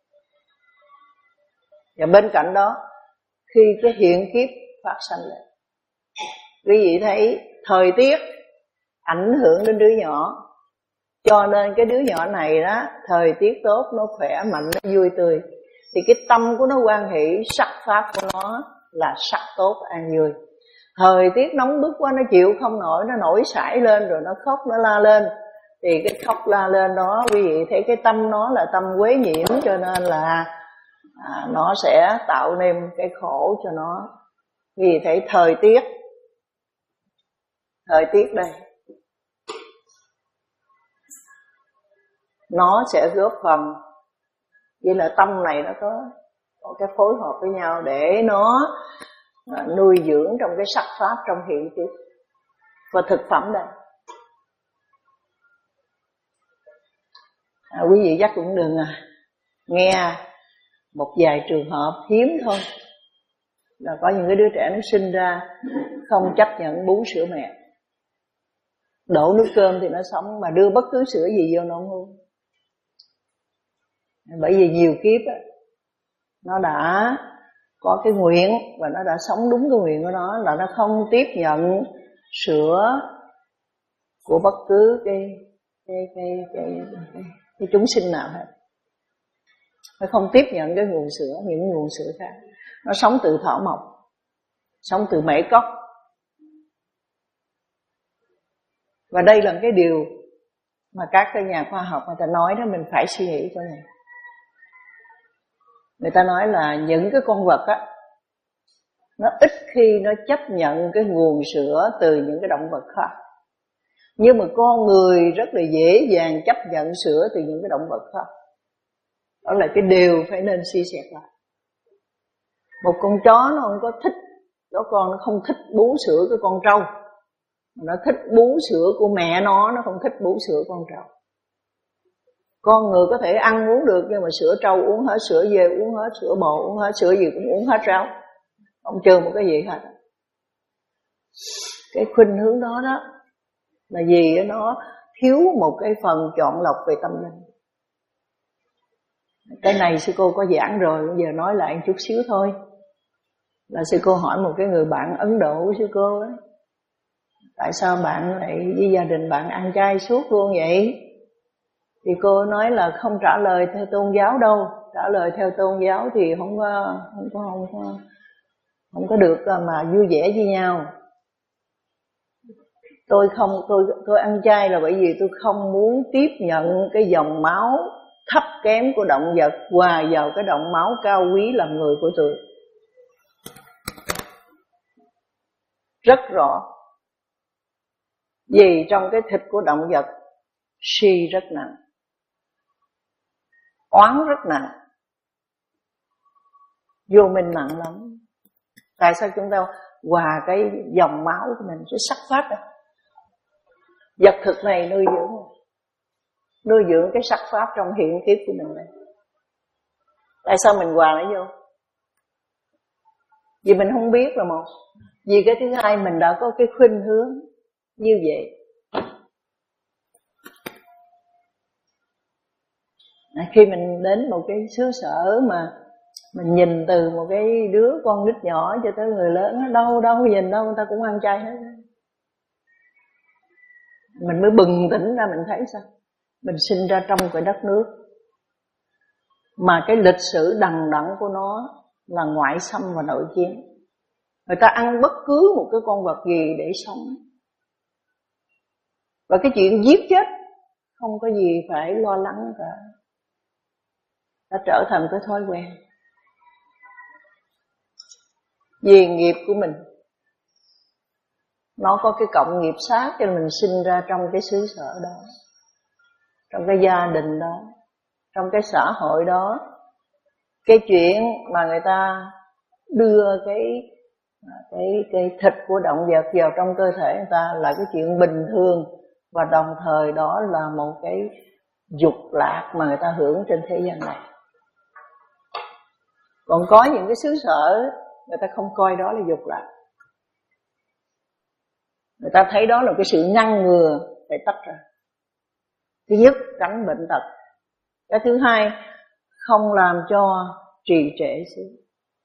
Và bên cạnh đó, khi cái hiện kiếp phát sanh lên, quý vị thấy thời tiết ảnh hưởng đến đứa nhỏ, cho nên cái đứa nhỏ này đó, thời tiết tốt, nó khỏe mạnh, nó vui tươi, thì cái tâm của nó hoan hỷ, sắc pháp của nó là sắc tốt an vui. Thời tiết nóng bức quá, nó chịu không nổi, nó nổi sải lên rồi nó khóc, nó la lên, thì cái khóc la lên đó quý vị thấy cái tâm nó là tâm quế nhiễm, cho nên là à, nó sẽ tạo nên cái khổ cho nó. Quý vị thấy thời tiết, thời tiết đây nó sẽ góp phần, vậy là tâm này nó có, có cái phối hợp với nhau để nó à, nuôi dưỡng trong cái sắc pháp trong hiện kiếp. Và thực phẩm đây, à, quý vị chắc cũng đừng à, nghe một vài trường hợp hiếm thôi, là có những cái đứa trẻ nó sinh ra không chấp nhận bú sữa mẹ, đổ nước cơm thì nó sống, mà đưa bất cứ sữa gì vô nó không uống. Bởi vì nhiều kiếp á, nó đã có cái nguyện và nó đã sống đúng cái nguyện của nó, là nó không tiếp nhận sữa của bất cứ cái cái cái cái, cái, cái chúng sinh nào hết. Nó không tiếp nhận cái nguồn sữa, những nguồn sữa khác. Nó sống từ thảo mộc, sống từ mễ cốc. Và đây là cái điều mà các cái nhà khoa học người ta nói đó, mình phải suy nghĩ cái này. Người ta nói là những cái con vật á, nó ít khi nó chấp nhận cái nguồn sữa từ những cái động vật khác. Nhưng mà con người rất là dễ dàng chấp nhận sữa từ những cái động vật khác. Đó là cái điều phải nên suy xét lại. Một con chó nó không có thích, đó con nó không thích bú sữa cái con trâu, nó thích bú sữa của mẹ nó, nó không thích bú sữa con trâu. Con người có thể ăn uống được, nhưng mà sữa trâu uống hết, sữa dê uống hết, sữa bò uống hết, sữa gì cũng uống hết rau, không trừ một cái gì hết. Cái khuynh hướng đó đó là vì nó thiếu một cái phần chọn lọc về tâm linh. Cái này sư cô có giảng rồi, bây giờ nói lại một chút xíu thôi. Là sư cô hỏi một cái người bạn Ấn Độ của sư cô ấy, tại sao bạn lại với gia đình bạn ăn chay suốt luôn vậy? Thì cô nói là không trả lời theo tôn giáo đâu, trả lời theo tôn giáo thì không có không có không có không có được mà vui vẻ với nhau. Tôi không tôi tôi ăn chay là bởi vì tôi không muốn tiếp nhận cái dòng máu thấp kém của động vật hòa vào cái dòng máu cao quý là người của tôi. Rất rõ. Vì trong cái thịt của động vật si rất nặng, oán rất nặng, vô minh nặng lắm. Tại sao chúng ta hòa cái dòng máu của mình, cái sắc pháp đó, vật thực này nuôi dưỡng, nuôi dưỡng cái sắc pháp trong hiện kiếp của mình này. Tại sao mình hòa nó vô? Vì mình không biết là một. Vì cái thứ hai, mình đã có cái khuynh hướng như vậy. Khi mình đến một cái xứ sở mà mình nhìn từ một cái đứa con nít nhỏ cho tới người lớn, đâu đâu nhìn đâu người ta cũng ăn chay hết. Mình mới bừng tỉnh ra, mình thấy sao? Mình sinh ra trong cái đất nước mà cái lịch sử đằng đẵng của nó là ngoại xâm và nội chiến. Người ta ăn bất cứ một cái con vật gì để sống. Và cái chuyện giết chết không có gì phải lo lắng cả. Đã trở thành cái thói quen. Vì nghiệp của mình, nó có cái cộng nghiệp sát, cho nên mình sinh ra trong cái xứ sở đó, trong cái gia đình đó, trong cái xã hội đó. Cái chuyện mà người ta đưa cái cái cái thịt của động vật vào trong cơ thể người ta là cái chuyện bình thường, và đồng thời đó là một cái dục lạc mà người ta hưởng trên thế gian này. Còn có những cái xứ sở người ta không coi đó là dục lạc, người ta thấy đó là cái sự ngăn ngừa phải tách ra. Thứ nhất, tránh bệnh tật. Cái thứ hai, không làm cho trì trệ xuống.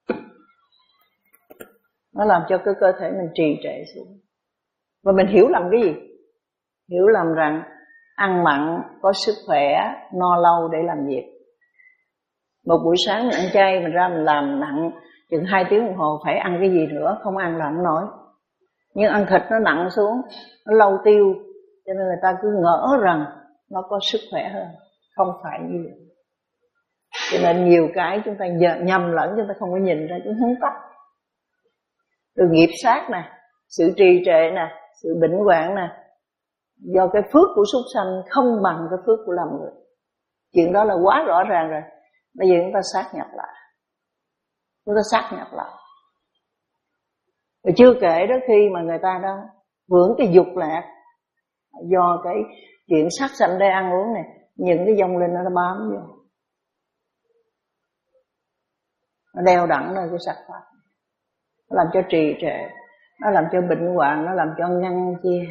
Nó làm cho cái cơ thể mình trì trệ xuống. Và mình hiểu lầm cái gì? Hiểu lầm rằng ăn mặn có sức khỏe, no lâu để làm việc. Một buổi sáng mình ăn chay, mình ra mình làm nặng chừng hai tiếng đồng hồ, phải ăn cái gì nữa, không ăn là không nổi. Nhưng ăn thịt nó nặng xuống, nó lâu tiêu, cho nên người ta cứ ngỡ rằng nó có sức khỏe hơn. Không phải như vậy. Cho nên nhiều cái chúng ta nhầm lẫn, chúng ta không có nhìn ra, chúng không tắt. Từ nghiệp sát nè, sự trì trệ nè, sự bệnh hoạn nè, do cái phước của súc sanh không bằng cái phước của làm người. Chuyện đó là quá rõ ràng rồi. Bây giờ chúng ta sát nhập lại, chúng ta sát nhập lại. Rồi chưa kể đó, khi mà người ta đã vướng cái dục lạc do cái chuyện sát sanh để ăn uống này, những cái vong linh nó bám vô, nó đeo đẳng nơi cái sắc pháp, nó làm cho trì trệ, nó làm cho bệnh hoạn, nó làm cho ngăn chia.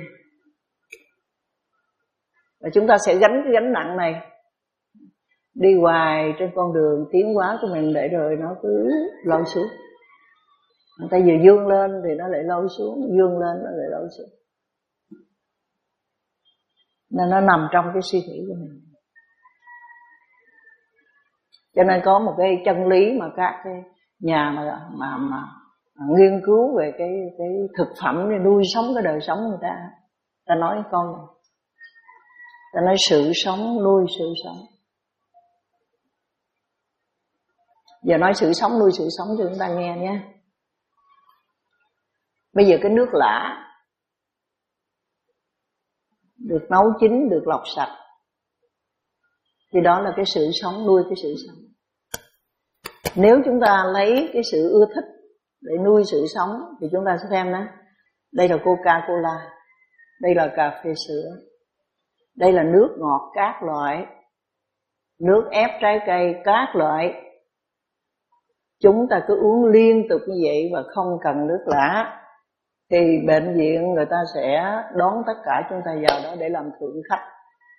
Và chúng ta sẽ gánh cái gánh nặng này, đi hoài trên con đường tiến hóa của mình, để rồi nó cứ lôi xuống. Người ta vừa vươn lên thì nó lại lôi xuống, vươn lên nó lại lôi xuống. Nên nó nằm trong cái suy nghĩ của mình. Cho nên có một cái chân lý mà các cái nhà mà mà mà nghiên cứu về cái cái thực phẩm để nuôi sống cái đời sống người ta, ta nói câu này, ta nói sự sống nuôi sự sống. Giờ nói sự sống nuôi sự sống cho chúng ta nghe nhé. Bây giờ cái nước lã được nấu chín, được lọc sạch, thì đó là cái sự sống nuôi cái sự sống. Nếu chúng ta lấy cái sự ưa thích để nuôi sự sống, thì chúng ta sẽ xem đó, đây là Coca-Cola, đây là cà phê sữa, đây là nước ngọt các loại, nước ép trái cây các loại. Chúng ta cứ uống liên tục như vậy và không cần nước lã, thì bệnh viện người ta sẽ đón tất cả chúng ta vào đó để làm thượng khách.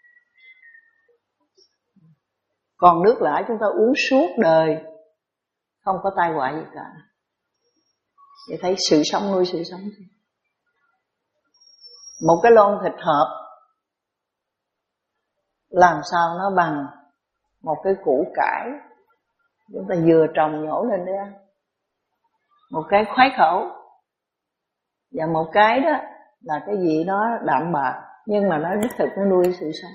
Còn nước lã chúng ta uống suốt đời, không có tai họa gì cả. Để thấy sự sống nuôi sự sống. Một cái lon thịt hộp làm sao nó bằng một cái củ cải chúng ta vừa trồng nhổ lên đấy ăn. Một cái khoái khẩu, và một cái đó là cái gì đó đạm bạc, nhưng mà nó đích thực nó nuôi sự sống.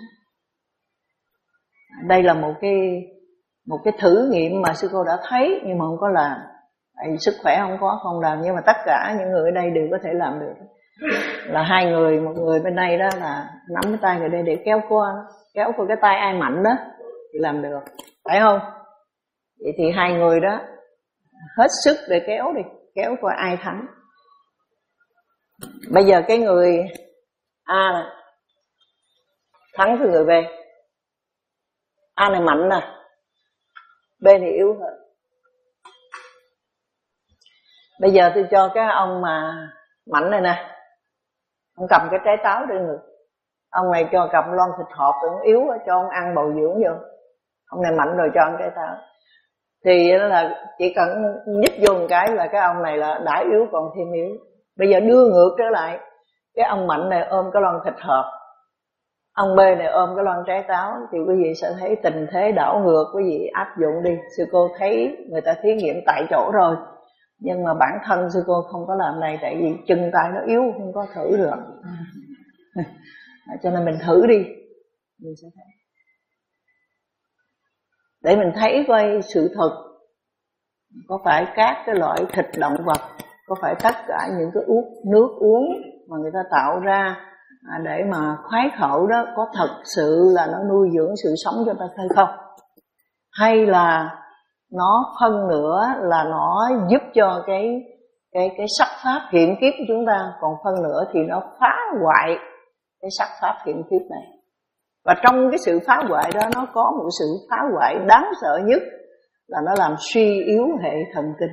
Đây là một cái một cái thử nghiệm mà sư cô đã thấy nhưng mà không có làm. Tại vì sức khỏe không có, không làm. Nhưng mà tất cả những người ở đây đều có thể làm được. Là hai người, một người bên đây đó là nắm cái tay người đây để kéo qua, kéo qua cái tay ai mạnh đó thì làm được, phải không? Vậy thì hai người đó hết sức để kéo đi, kéo qua ai thắng. Bây giờ cái người A này thắng cái người B. A này mạnh nè, B này yếu hơn. Bây giờ tôi cho cái ông mà mạnh này nè, ông cầm cái trái táo trên ngực. Ông này cho cầm lon thịt hộp, ông yếu cho ông ăn bồi dưỡng vô. Ông này mạnh rồi cho ăn trái táo. Thì là chỉ cần nhích vô một cái là cái ông này là đã yếu còn thêm yếu. Bây giờ đưa ngược trở lại, cái ông mạnh này ôm cái lon thịt hộp, ông B này ôm cái lon trái táo, thì quý vị sẽ thấy tình thế đảo ngược. Quý vị áp dụng đi. Sư cô thấy người ta thí nghiệm tại chỗ rồi, nhưng mà bản thân sư cô không có làm này, tại vì chân tay nó yếu, không có thử được. Cho nên mình thử đi, mình sẽ thấy, để mình thấy coi sự thật có phải các cái loại thịt động vật, có phải tất cả những cái uống nước uống mà người ta tạo ra để mà khoái khẩu đó có thật sự là nó nuôi dưỡng sự sống cho ta hay không, hay là nó phân nữa là nó giúp cho cái cái cái sắc pháp hiện kiếp của chúng ta, còn phân nữa thì nó phá hoại cái sắc pháp hiện kiếp này. Và trong cái sự phá hoại đó nó có một sự phá hoại đáng sợ nhất là nó làm suy yếu hệ thần kinh.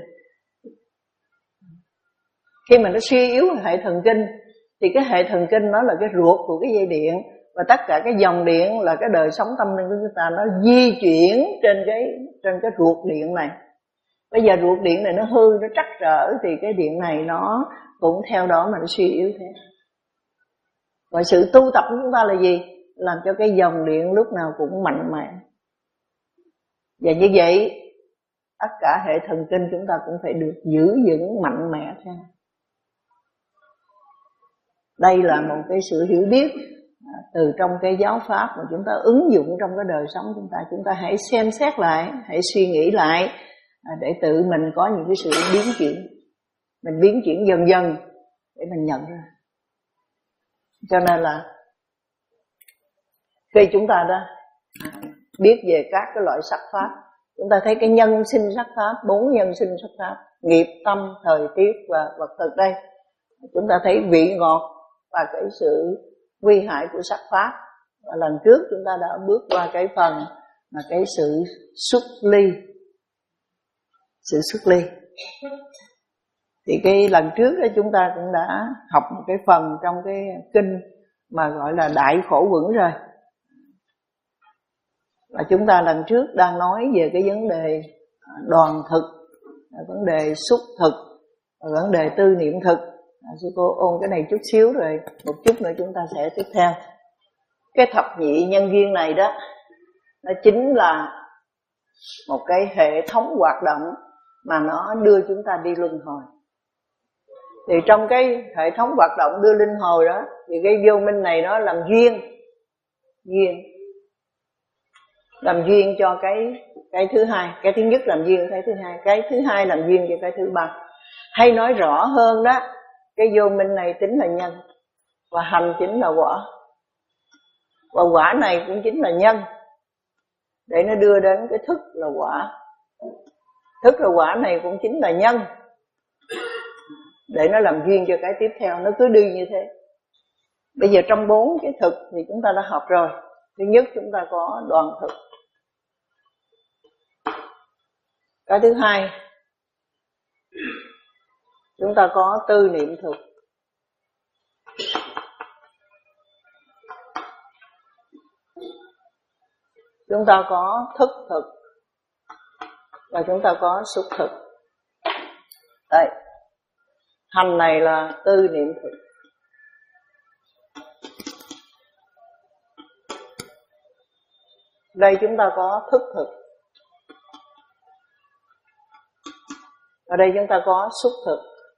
Khi mà nó suy yếu hệ thần kinh thì cái hệ thần kinh nó là cái ruột của cái dây điện, và tất cả cái dòng điện là cái đời sống tâm linh của chúng ta nó di chuyển trên cái trên cái ruột điện này. Bây giờ ruột điện này nó hư, nó trắc trở thì cái điện này nó cũng theo đó mà nó suy yếu thế. Và sự tu tập của chúng ta là gì? Làm cho cái dòng điện lúc nào cũng mạnh mẽ. Và như vậy tất cả hệ thần kinh chúng ta cũng phải được giữ vững mạnh mẽ theo. Đây là một cái sự hiểu biết từ trong cái giáo pháp mà chúng ta ứng dụng trong cái đời sống chúng ta. Chúng ta hãy xem xét lại, hãy suy nghĩ lại để tự mình có những cái sự biến chuyển. Mình biến chuyển dần dần để mình nhận ra. Cho nên là khi chúng ta đã biết về các cái loại sắc pháp, chúng ta thấy cái nhân sinh sắc pháp, bốn nhân sinh sắc pháp, nghiệp, tâm, thời tiết và vật thực đây. Chúng ta thấy vị ngọt và cái sự nguy hại của sắc pháp. Và lần trước chúng ta đã bước qua cái phần là cái sự xuất ly. Sự xuất ly. Thì cái lần trước đó chúng ta cũng đã học một cái phần trong cái kinh mà gọi là đại khổ vững rồi. Và chúng ta lần trước đang nói về cái vấn đề đoàn thực, vấn đề xúc thực, vấn đề tư niệm thực. Sư cô ôn cái này chút xíu rồi một chút nữa chúng ta sẽ tiếp theo. Cái thập nhị nhân duyên này đó, nó chính là một cái hệ thống hoạt động mà nó đưa chúng ta đi luân hồi. Thì trong cái hệ thống hoạt động đưa luân hồi đó, thì cái vô minh này nó làm duyên, duyên làm duyên cho cái cái thứ hai. Cái thứ nhất làm duyên cái thứ hai, cái thứ hai làm duyên cho cái thứ ba. Hay nói rõ hơn đó, cái vô minh này chính là nhân, và hành chính là quả, và quả này cũng chính là nhân, để nó đưa đến cái thức là quả. Thức là quả này cũng chính là nhân, để nó làm duyên cho cái tiếp theo. Nó cứ đi như thế. Bây giờ trong bốn cái thực thì chúng ta đã học rồi. Thứ nhất chúng ta có đoàn thực. Cái thứ hai chúng ta có tư niệm thực. Chúng ta có thức thực. Và chúng ta có xúc thực. Đấy. Hành này là tư niệm thực. Đây chúng ta có thức thực. Ở đây chúng ta có xúc thực.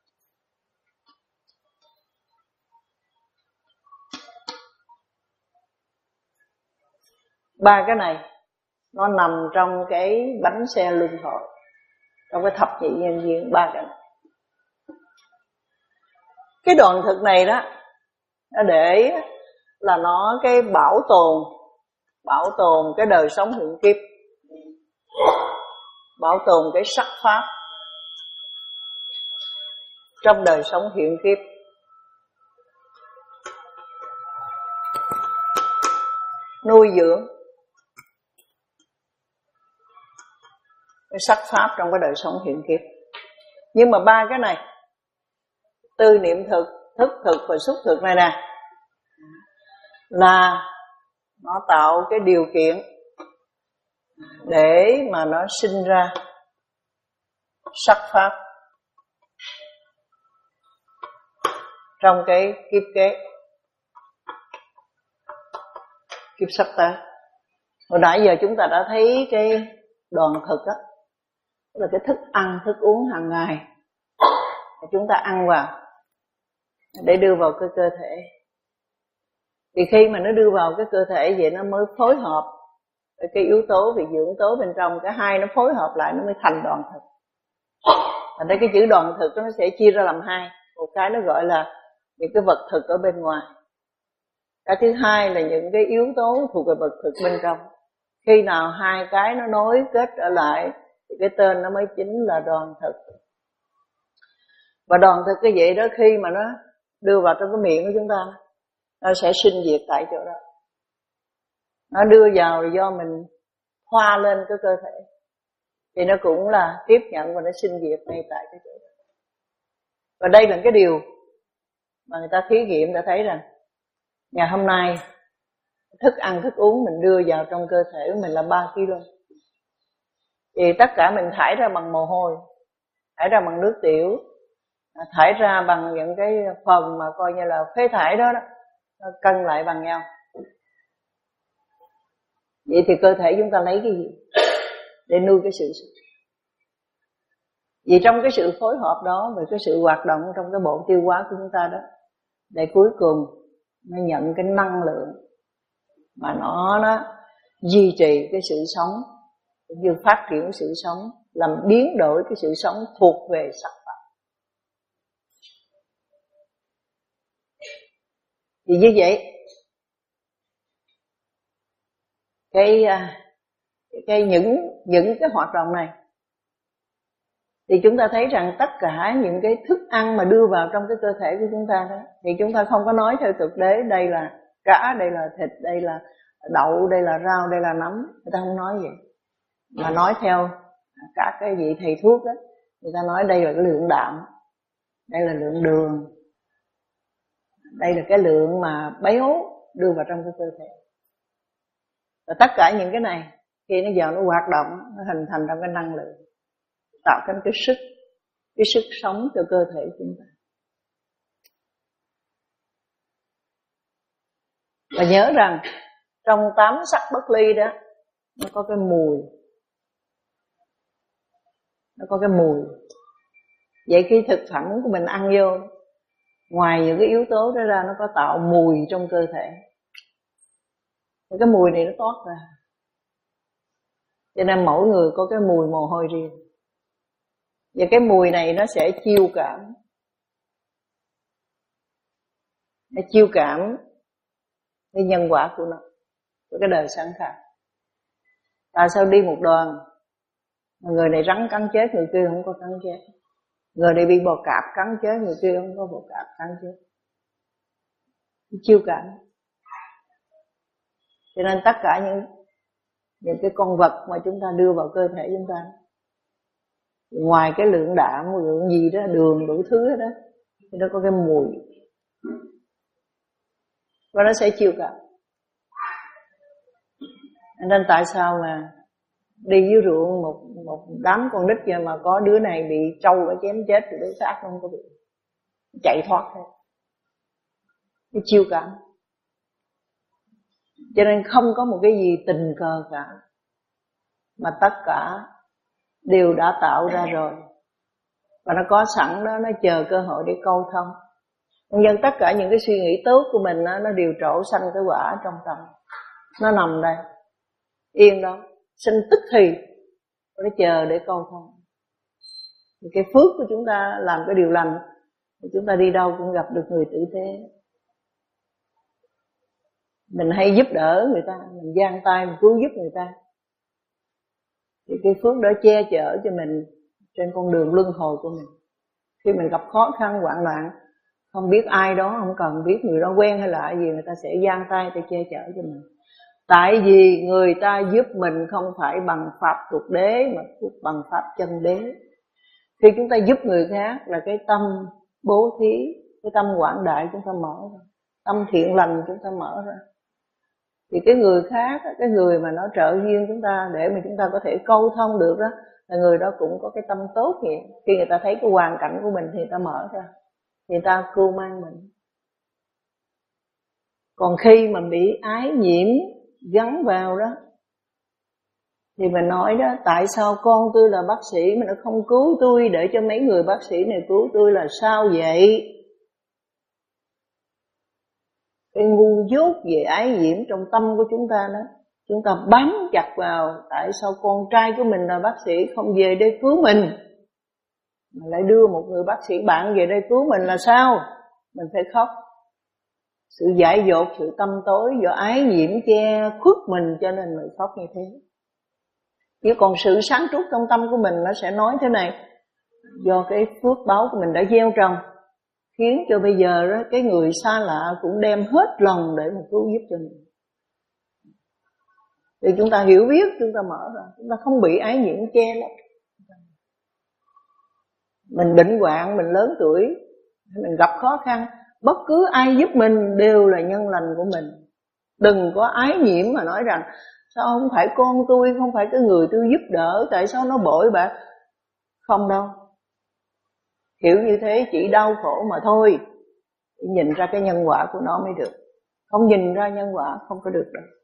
Ba cái này nó nằm trong cái bánh xe luân hồi, trong cái thập nhị nhân duyên. Ba cái này, cái đoạn thực này đó, nó để là nó cái bảo tồn, bảo tồn cái đời sống hiện kiếp, bảo tồn cái sắc pháp trong đời sống hiện kiếp. Nuôi dưỡng cái sắc pháp trong cái đời sống hiện kiếp. Nhưng mà ba cái này, tư niệm thực, thức thực và xúc thực này nè, là nó tạo cái điều kiện để mà nó sinh ra sắc pháp trong cái kiếp kế, kiếp sắp tới. Hồi nãy giờ chúng ta đã thấy cái đoàn thực đó, tức là cái thức ăn, thức uống hàng ngày chúng ta ăn vào để đưa vào cái cơ thể. Thì khi mà nó đưa vào cái cơ thể vậy nó mới phối hợp cái yếu tố về dưỡng tố bên trong, cái hai nó phối hợp lại nó mới thành đoàn thực. Thành ra cái chữ đoàn thực nó sẽ chia ra làm hai. Một cái nó gọi là những cái vật thực ở bên ngoài, cái thứ hai là những cái yếu tố thuộc về vật thực bên trong. Khi nào hai cái nó nối kết trở lại thì cái tên nó mới chính là đoàn thực. Và đoàn thực cái vậy đó, khi mà nó đưa vào trong cái miệng của chúng ta, nó sẽ sinh diệt tại chỗ đó. Nó đưa vào là do mình thoa lên cái cơ thể, thì nó cũng là tiếp nhận và nó sinh diệt ngay tại cái chỗ đó. Và đây là cái điều mà người ta thí nghiệm đã thấy rằng ngày hôm nay thức ăn thức uống mình đưa vào trong cơ thể của mình là ba ki lô, thì tất cả mình thải ra bằng mồ hôi, thải ra bằng nước tiểu, thải ra bằng những cái phần mà coi như là phế thải đó, đó nó cân lại bằng nhau. Vậy thì cơ thể chúng ta lấy cái gì để nuôi cái sự sống? Vì trong cái sự phối hợp đó, và cái sự hoạt động trong cái bộ tiêu hóa của chúng ta đó, để cuối cùng nó nhận cái năng lượng mà nó nó duy trì cái sự sống, cũng như phát triển sự sống, làm biến đổi cái sự sống thuộc về sắc pháp. Thì như vậy, cái cái những những cái hoạt động này thì chúng ta thấy rằng tất cả những cái thức ăn mà đưa vào trong cái cơ thể của chúng ta đó, thì chúng ta không có nói theo thực đế đây là cá, đây là thịt, đây là đậu, đây là rau, đây là nấm. Người ta không nói vậy, mà nói theo các cái vị thầy thuốc đó, người ta nói đây là cái lượng đạm, đây là lượng đường, đây là cái lượng mà béo đưa vào trong cái cơ thể. Và tất cả những cái này khi nó vào nó hoạt động, nó hình thành ra cái năng lượng, tạo thành cái sức, cái sức sống cho cơ thể chúng ta. Và nhớ rằng trong tám sắc bất ly đó, nó có cái mùi, nó có cái mùi. Vậy khi thực phẩm của mình ăn vô, ngoài những cái yếu tố đó ra, nó có tạo mùi trong cơ thể. Cái mùi này nó toát ra, cho nên mỗi người có cái mùi mồ hôi riêng. Và cái mùi này nó sẽ chiêu cảm, nó chiêu cảm cái nhân quả của nó, của cái đời sáng khác. Tại sao đi một đoàn mà người này rắn cắn chết, người kia không có cắn chết, người này bị bò cạp cắn chết, người kia không có bò cạp cắn chết? Chiêu cảm. Cho nên tất cả những những cái con vật mà chúng ta đưa vào cơ thể chúng ta, ngoài cái lượng đạm, lượng gì đó, đường, đủ thứ đó, thì nó có cái mùi, và nó sẽ chiêu cảm. Nên tại sao mà đi dưới ruộng một một đám con nít kia mà có đứa này bị trâu nó chém chết thì đứa khác không có bị, chạy thoát thôi. Cái chiêu cảm. Cho nên không có một cái gì tình cờ cả, mà tất cả đều đã tạo ra rồi, và nó có sẵn đó, nó chờ cơ hội để câu thông. Nhân tất cả những cái suy nghĩ tốt của mình đó, nó đều trổ sanh cái quả trong tâm. Nó nằm đây, yên đó, sinh tức thì, nó chờ để câu thông. Thì cái phước của chúng ta làm cái điều lành, thì chúng ta đi đâu cũng gặp được người tử tế. Mình hay giúp đỡ người ta, mình giang tay mình cứu giúp người ta, thì cái phước đó che chở cho mình trên con đường luân hồi của mình. Khi mình gặp khó khăn hoạn nạn, không biết ai đó, không cần biết người đó quen hay là gì, người ta sẽ giang tay để che chở cho mình. Tại vì người ta giúp mình không phải bằng pháp tục đế, mà bằng pháp chân đế. Khi chúng ta giúp người khác là cái tâm bố thí, cái tâm quảng đại chúng ta mở ra, tâm thiện lành chúng ta mở ra, thì cái người khác, cái người mà nó trợ duyên chúng ta để mà chúng ta có thể câu thông được đó, là người đó cũng có cái tâm tốt vậy. Khi người ta thấy cái hoàn cảnh của mình thì người ta mở ra, thì người ta cưu mang mình. Còn khi mà bị ái nhiễm gắn vào đó, thì mình nói đó, tại sao con tôi là bác sĩ mà nó không cứu tôi, để cho mấy người bác sĩ này cứu tôi là sao vậy? Cái ngu dốt về ái nhiễm trong tâm của chúng ta đó, chúng ta bám chặt vào tại sao con trai của mình là bác sĩ không về đây cứu mình, mà lại đưa một người bác sĩ bạn về đây cứu mình là sao? Mình phải khóc. Sự dại dột, sự tâm tối do ái nhiễm che khuất mình, cho nên mình khóc như thế. Chứ còn sự sáng suốt trong tâm của mình nó sẽ nói thế này: do cái phước báo của mình đã gieo trồng, khiến cho bây giờ đó cái người xa lạ cũng đem hết lòng để mà cứu giúp cho mình. Thì chúng ta hiểu biết, chúng ta mở ra, chúng ta không bị ái nhiễm che lấp. Mình bệnh hoạn, mình lớn tuổi, mình gặp khó khăn, bất cứ ai giúp mình đều là nhân lành của mình. Đừng có ái nhiễm mà nói rằng sao không phải con tôi, không phải cái người tôi giúp đỡ, tại sao nó bội bạc. Không đâu. Hiểu như thế chỉ đau khổ mà thôi. Nhìn ra cái nhân quả của nó mới được. Không nhìn ra nhân quả không có được đâu.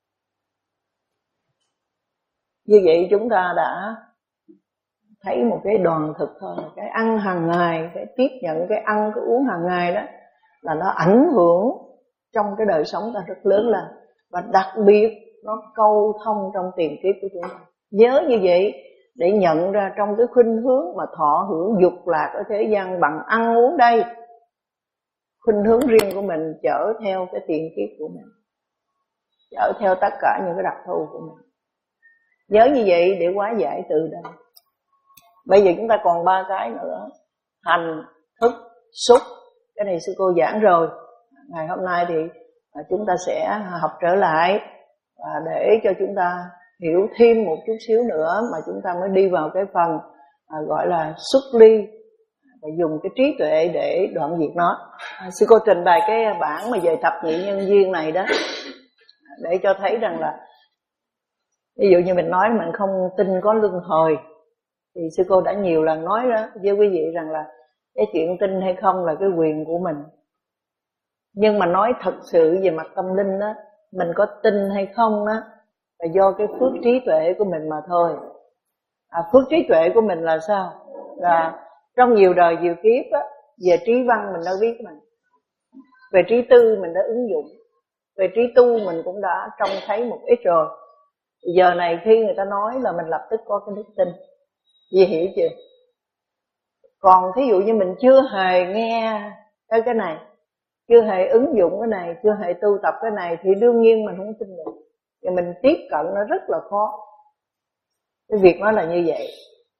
Như vậy chúng ta đã thấy một cái đoàn thực thôi. Cái ăn hàng ngày, cái tiếp nhận cái ăn, cái uống hàng ngày đó là nó ảnh hưởng trong cái đời sống ta rất lớn là. Và đặc biệt nó câu thông trong tiền kiếp của chúng ta. Nhớ như vậy để nhận ra trong cái khuynh hướng mà thọ hưởng dục lạc ở thế gian bằng ăn uống đây, khuynh hướng riêng của mình chở theo cái tiền kiếp của mình, chở theo tất cả những cái đặc thù của mình. Nhớ như vậy để hóa giải từ đây. Bây giờ chúng ta còn ba cái nữa: hành, thức, xúc. Cái này sư cô giảng rồi. Ngày hôm nay thì chúng ta sẽ học trở lại và để cho chúng ta hiểu thêm một chút xíu nữa mà chúng ta mới đi vào cái phần à, gọi là xuất ly và dùng cái trí tuệ để đoạn diệt nó. À, sư cô trình bày cái bản mà về thập nhị nhân duyên này đó để cho thấy rằng là ví dụ như mình nói mình không tin có luân hồi, thì sư cô đã nhiều lần nói đó với quý vị rằng là cái chuyện tin hay không là cái quyền của mình. Nhưng mà nói thật sự về mặt tâm linh đó, mình có tin hay không đó là do cái phước trí tuệ của mình mà thôi. À, phước trí tuệ của mình là sao? Là trong nhiều đời nhiều kiếp á, về trí văn mình đã biết mình, về trí tư mình đã ứng dụng, về trí tu mình cũng đã trông thấy một ít rồi. Giờ này khi người ta nói là mình lập tức có cái đức tin. Vì hiểu chưa? Còn thí dụ như mình chưa hề nghe cái cái này, chưa hề ứng dụng cái này, chưa hề tu tập cái này thì đương nhiên mình không tin được. Và mình tiếp cận nó rất là khó. Cái việc nó là như vậy.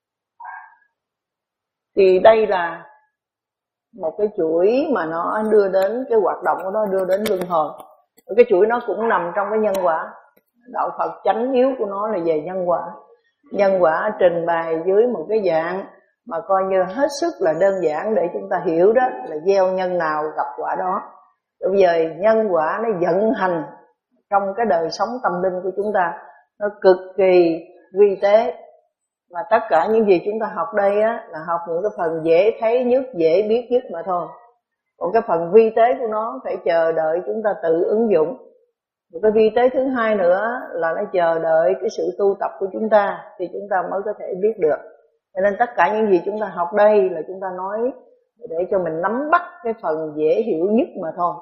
Thì đây là một cái chuỗi mà nó đưa đến cái hoạt động của nó, đưa đến luân hồi. Cái chuỗi nó cũng nằm trong cái nhân quả. Đạo Phật chánh yếu của nó là về nhân quả. Nhân quả trình bày dưới một cái dạng mà coi như hết sức là đơn giản để chúng ta hiểu đó là gieo nhân nào gặp quả đó. Bây giờ nhân quả nó vận hành trong cái đời sống tâm linh của chúng ta, nó cực kỳ vi tế. Và tất cả những gì chúng ta học đây á là học những cái phần dễ thấy nhất, dễ biết nhất mà thôi. Còn cái phần vi tế của nó phải chờ đợi chúng ta tự ứng dụng. Một cái vi tế thứ hai nữa là nó chờ đợi cái sự tu tập của chúng ta thì chúng ta mới có thể biết được. Cho nên tất cả những gì chúng ta học đây là chúng ta nói để cho mình nắm bắt cái phần dễ hiểu nhất mà thôi.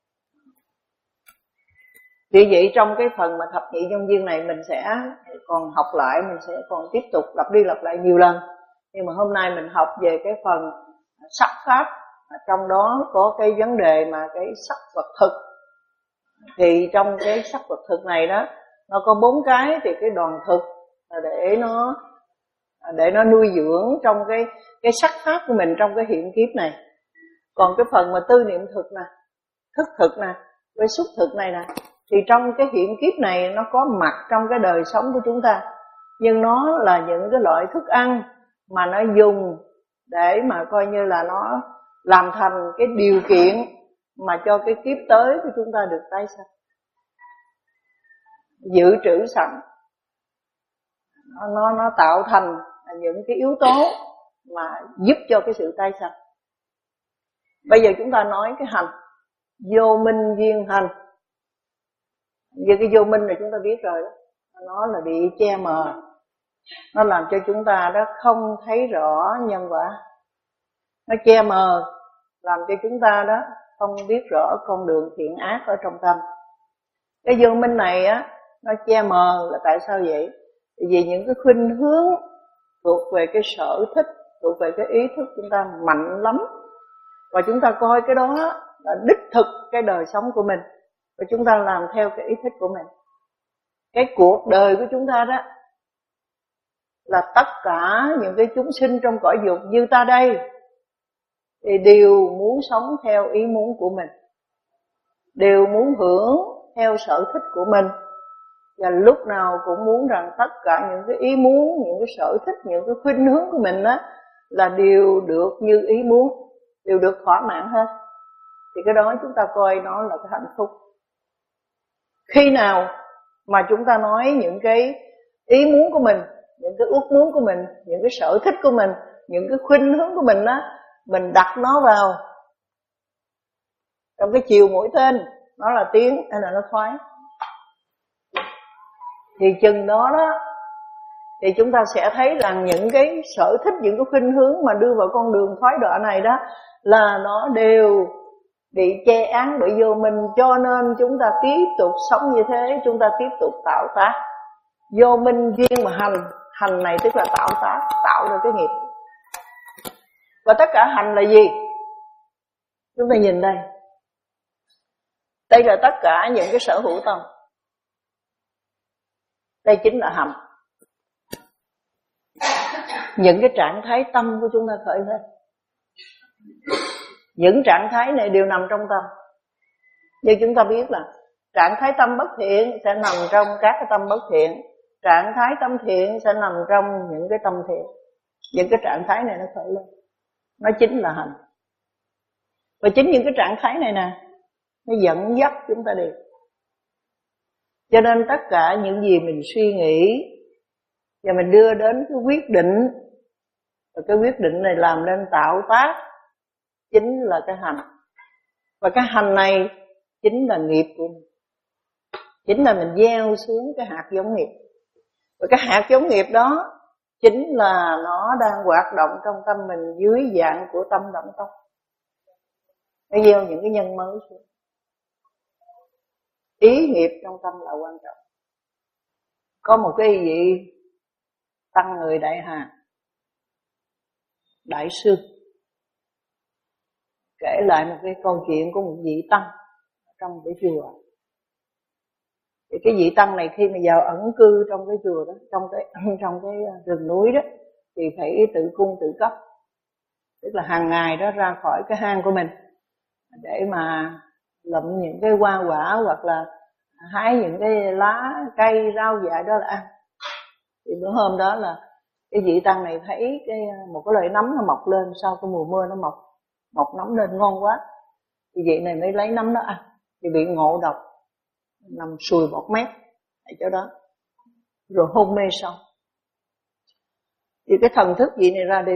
Vì vậy trong cái phần mà thập nhị nhân duyên này mình sẽ còn học lại, mình sẽ còn tiếp tục lặp đi lặp lại nhiều lần. Nhưng mà hôm nay mình học về cái phần sắc pháp, trong đó có cái vấn đề mà cái sắc vật thực. Thì trong cái sắc vật thực này đó, nó có bốn cái, thì cái đoàn thực là để nó để nó nuôi dưỡng trong cái cái sắc pháp của mình trong cái hiện kiếp này. Còn cái phần mà tư niệm thực nè, thức thực nè, cái xúc thực này nè, thì trong cái hiện kiếp này nó có mặt trong cái đời sống của chúng ta. Nhưng nó là những cái loại thức ăn mà nó dùng để mà coi như là nó làm thành cái điều kiện mà cho cái kiếp tới của chúng ta được tái sanh, dự trữ sẵn. Nó, nó, nó tạo thành những cái yếu tố mà giúp cho cái sự tái sanh. Bây giờ chúng ta nói cái hành, vô minh duyên hành. Về cái vô minh này chúng ta biết rồi đó, nó là bị che mờ, nó làm cho chúng ta đó không thấy rõ nhân quả. Nó che mờ, làm cho chúng ta đó không biết rõ con đường thiện ác ở trong tâm. Cái vô minh này á, nó che mờ là tại sao vậy? Vì những cái khuynh hướng thuộc về cái sở thích, thuộc về cái ý thức chúng ta mạnh lắm. Và chúng ta coi cái đó là đích thực cái đời sống của mình, và chúng ta làm theo cái ý thích của mình. Cái cuộc đời của chúng ta đó là tất cả những cái chúng sinh trong cõi dục như ta đây thì đều muốn sống theo ý muốn của mình, đều muốn hưởng theo sở thích của mình, và lúc nào cũng muốn rằng tất cả những cái ý muốn, những cái sở thích, những cái khuynh hướng của mình đó là đều được như ý muốn, đều được thỏa mãn hết. Thì cái đó chúng ta coi nó là cái hạnh phúc. Khi nào mà chúng ta nói những cái ý muốn của mình, những cái ước muốn của mình, những cái sở thích của mình, những cái khuynh hướng của mình đó, mình đặt nó vào trong cái chiều mũi tên, nó là tiến hay là nó thoái, thì chừng đó đó thì chúng ta sẽ thấy rằng những cái sở thích, những cái khuynh hướng mà đưa vào con đường thoái đọa này đó là nó đều bị che án bởi vô minh. Cho nên chúng ta tiếp tục sống như thế, chúng ta tiếp tục tạo tác vô minh duyên mà hành. Hành này tức là tạo tác, tạo ra cái nghiệp. Và tất cả hành là gì? Chúng ta nhìn đây, đây là tất cả những cái sở hữu tâm, đây chính là hành. Những cái trạng thái tâm của chúng ta khởi lên, những trạng thái này đều nằm trong tâm. Như chúng ta biết là trạng thái tâm bất thiện sẽ nằm trong các cái tâm bất thiện, trạng thái tâm thiện sẽ nằm trong những cái tâm thiện. Những cái trạng thái này nó khởi lên, nó chính là hành. Và chính những cái trạng thái này nè, nó dẫn dắt chúng ta đi. Cho nên tất cả những gì mình suy nghĩ và mình đưa đến cái quyết định, và cái quyết định này làm nên tạo tác, chính là cái hành. Và cái hành này chính là nghiệp của mình, chính là mình gieo xuống cái hạt giống nghiệp. Và cái hạt giống nghiệp đó chính là nó đang hoạt động trong tâm mình dưới dạng của tâm động tốc. Nó gieo những cái nhân mới xuống. Ý nghiệp trong tâm là quan trọng. Có một cái vị tăng người Đại Hà, Đại sư, kể lại một cái câu chuyện của một vị tăng trong cái chùa. Thì cái vị tăng này khi mà vào ẩn cư trong cái chùa đó, trong cái trong cái rừng núi đó, thì phải tự cung tự cấp. Tức là hàng ngày đó ra khỏi cái hang của mình để mà lụm những cái hoa quả hoặc là hái những cái lá cây rau dại đó là ăn. Thì bữa hôm đó là cái vị tăng này thấy cái một cái loại nấm nó mọc lên, sau cái mùa mưa nó mọc mọc nấm lên ngon quá, thì vị này mới lấy nấm đó ăn, thì bị ngộ độc, nằm sùi bọt mép ở chỗ đó, rồi hôn mê xong. Thì cái thần thức vị này ra đi,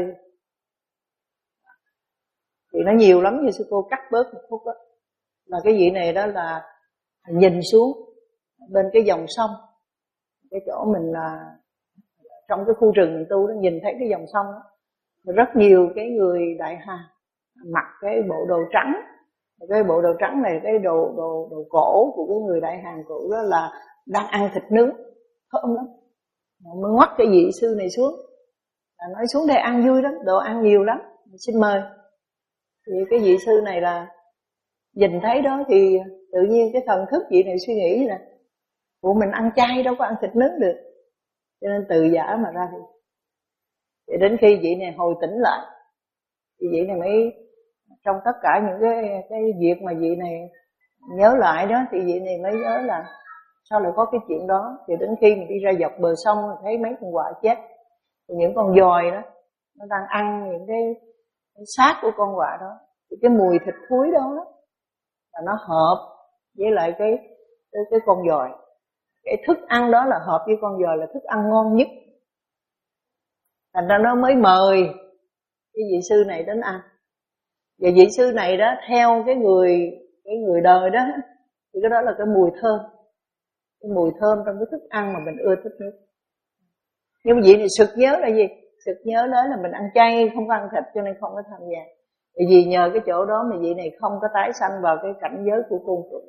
thì nó nhiều lắm, như sư cô cắt bớt một phút đó, là cái vị này đó là nhìn xuống bên cái dòng sông, cái chỗ mình là trong cái khu rừng mình tu đó, nhìn thấy cái dòng sông đó, rất nhiều cái người Đại Hà mặc cái bộ đồ trắng. Cái bộ đồ trắng này, cái đồ đồ đồ cổ của cái người Đại Hàn cũ đó là đang ăn thịt nướng, thơm lắm. Mới ngoắt cái vị sư này xuống, là nói xuống đây ăn vui lắm, đồ ăn nhiều lắm, xin mời. Thì cái vị sư này là nhìn thấy đó thì tự nhiên cái thần thức vị này suy nghĩ là ủa mình ăn chay đâu có ăn thịt nướng được, cho nên từ giả mà ra đi. Thì đến khi vị này hồi tỉnh lại thì vị này mới, trong tất cả những cái cái việc mà vị này nhớ lại đó, thì vị này mới nhớ là sao lại có cái chuyện đó. Thì đến khi mình đi ra dọc bờ sông thấy mấy con quạ chết, thì những con dòi đó nó đang ăn những cái, cái xác của con quạ đó, thì cái mùi thịt thúi đó là nó hợp với lại cái cái, cái con dòi. Cái thức ăn đó là hợp với con dòi, là thức ăn ngon nhất. Thành ra nó mới mời cái vị sư này đến ăn. Và vị sư này đó theo cái người cái người đời đó, thì cái đó là cái mùi thơm, cái mùi thơm trong cái thức ăn mà mình ưa thích nhất. Nhưng mà vị này sực nhớ là gì? Sực nhớ đó là mình ăn chay, không có ăn thịt, cho nên không có tham gia. Vì vì nhờ cái chỗ đó mà vị này không có tái sanh vào cái cảnh giới của côn trùng.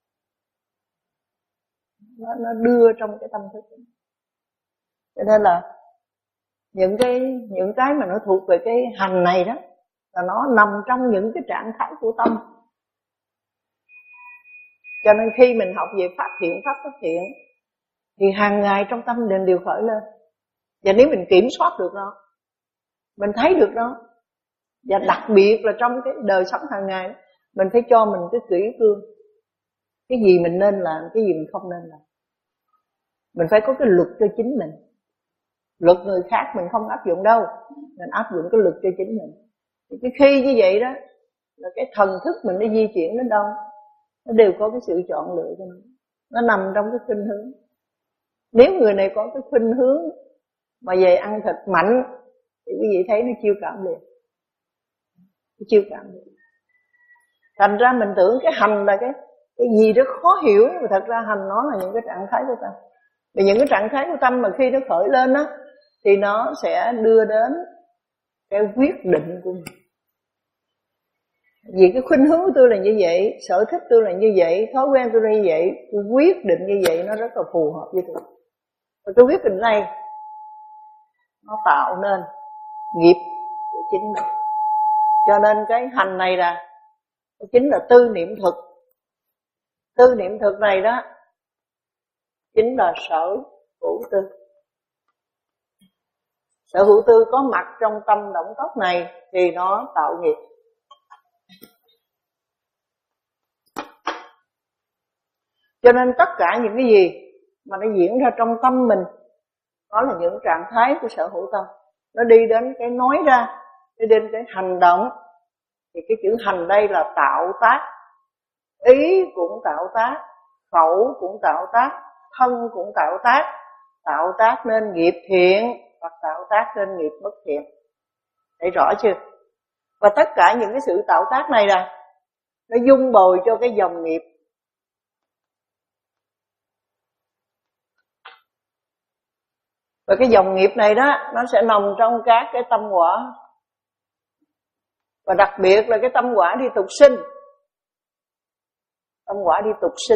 Nó, nó đưa trong cái tâm thức. Cho nên là những cái những cái mà nó thuộc về cái hành này đó là nó nằm trong những cái trạng thái của tâm. Cho nên khi mình học về pháp thiện, pháp bất thiện, thì hàng ngày trong tâm mình đều khởi lên. Và nếu mình kiểm soát được nó, mình thấy được nó, và đặc biệt là trong cái đời sống hàng ngày, mình phải cho mình cái kỷ cương. Cái gì mình nên làm, cái gì mình không nên làm. Mình phải có cái luật cho chính mình. Luật người khác mình không áp dụng đâu, mình áp dụng cái luật cho chính mình. Thì cái khi như vậy đó, là cái thần thức mình nó di chuyển đến đâu, nó đều có cái sự chọn lựa cho mình. Nó nằm trong cái khuynh hướng. Nếu người này có cái khuynh hướng mà về ăn thịt mạnh, thì quý vị thấy nó chiêu cảm liền. Nó chiêu cảm liền. Thành ra mình tưởng cái hành là cái cái gì đó khó hiểu, mà thật ra hành nó là những cái trạng thái của tâm. Vì những cái trạng thái của tâm mà khi nó khởi lên á, thì nó sẽ đưa đến cái quyết định của mình. Vì cái khuynh hướng của tôi là như vậy, sở thích tôi là như vậy, thói quen tôi là như vậy, tôi quyết định như vậy, nó rất là phù hợp với tôi. Và cái quyết định này nó tạo nên nghiệp của chính mình. Cho nên cái hành này là chính là tư niệm thực. Tư niệm thực này đó chính là sở hữu tư. Sở hữu tư có mặt trong tâm động tốc này thì nó tạo nghiệp. Cho nên tất cả những cái gì mà nó diễn ra trong tâm mình, đó là những trạng thái của sở hữu tâm. Nó đi đến cái nói ra, đi đến cái hành động. Thì cái chữ hành đây là tạo tác. Ý cũng tạo tác, khẩu cũng tạo tác, thân cũng tạo tác. Tạo tác nên nghiệp thiện hoặc tạo tác nên nghiệp bất thiện. Thấy rõ chưa? Và tất cả những cái sự tạo tác này là nó dung bồi cho cái dòng nghiệp. Và cái dòng nghiệp này đó, nó sẽ nằm trong các cái tâm quả. Và đặc biệt là cái tâm quả đi tục sinh. Tâm quả đi tục sinh.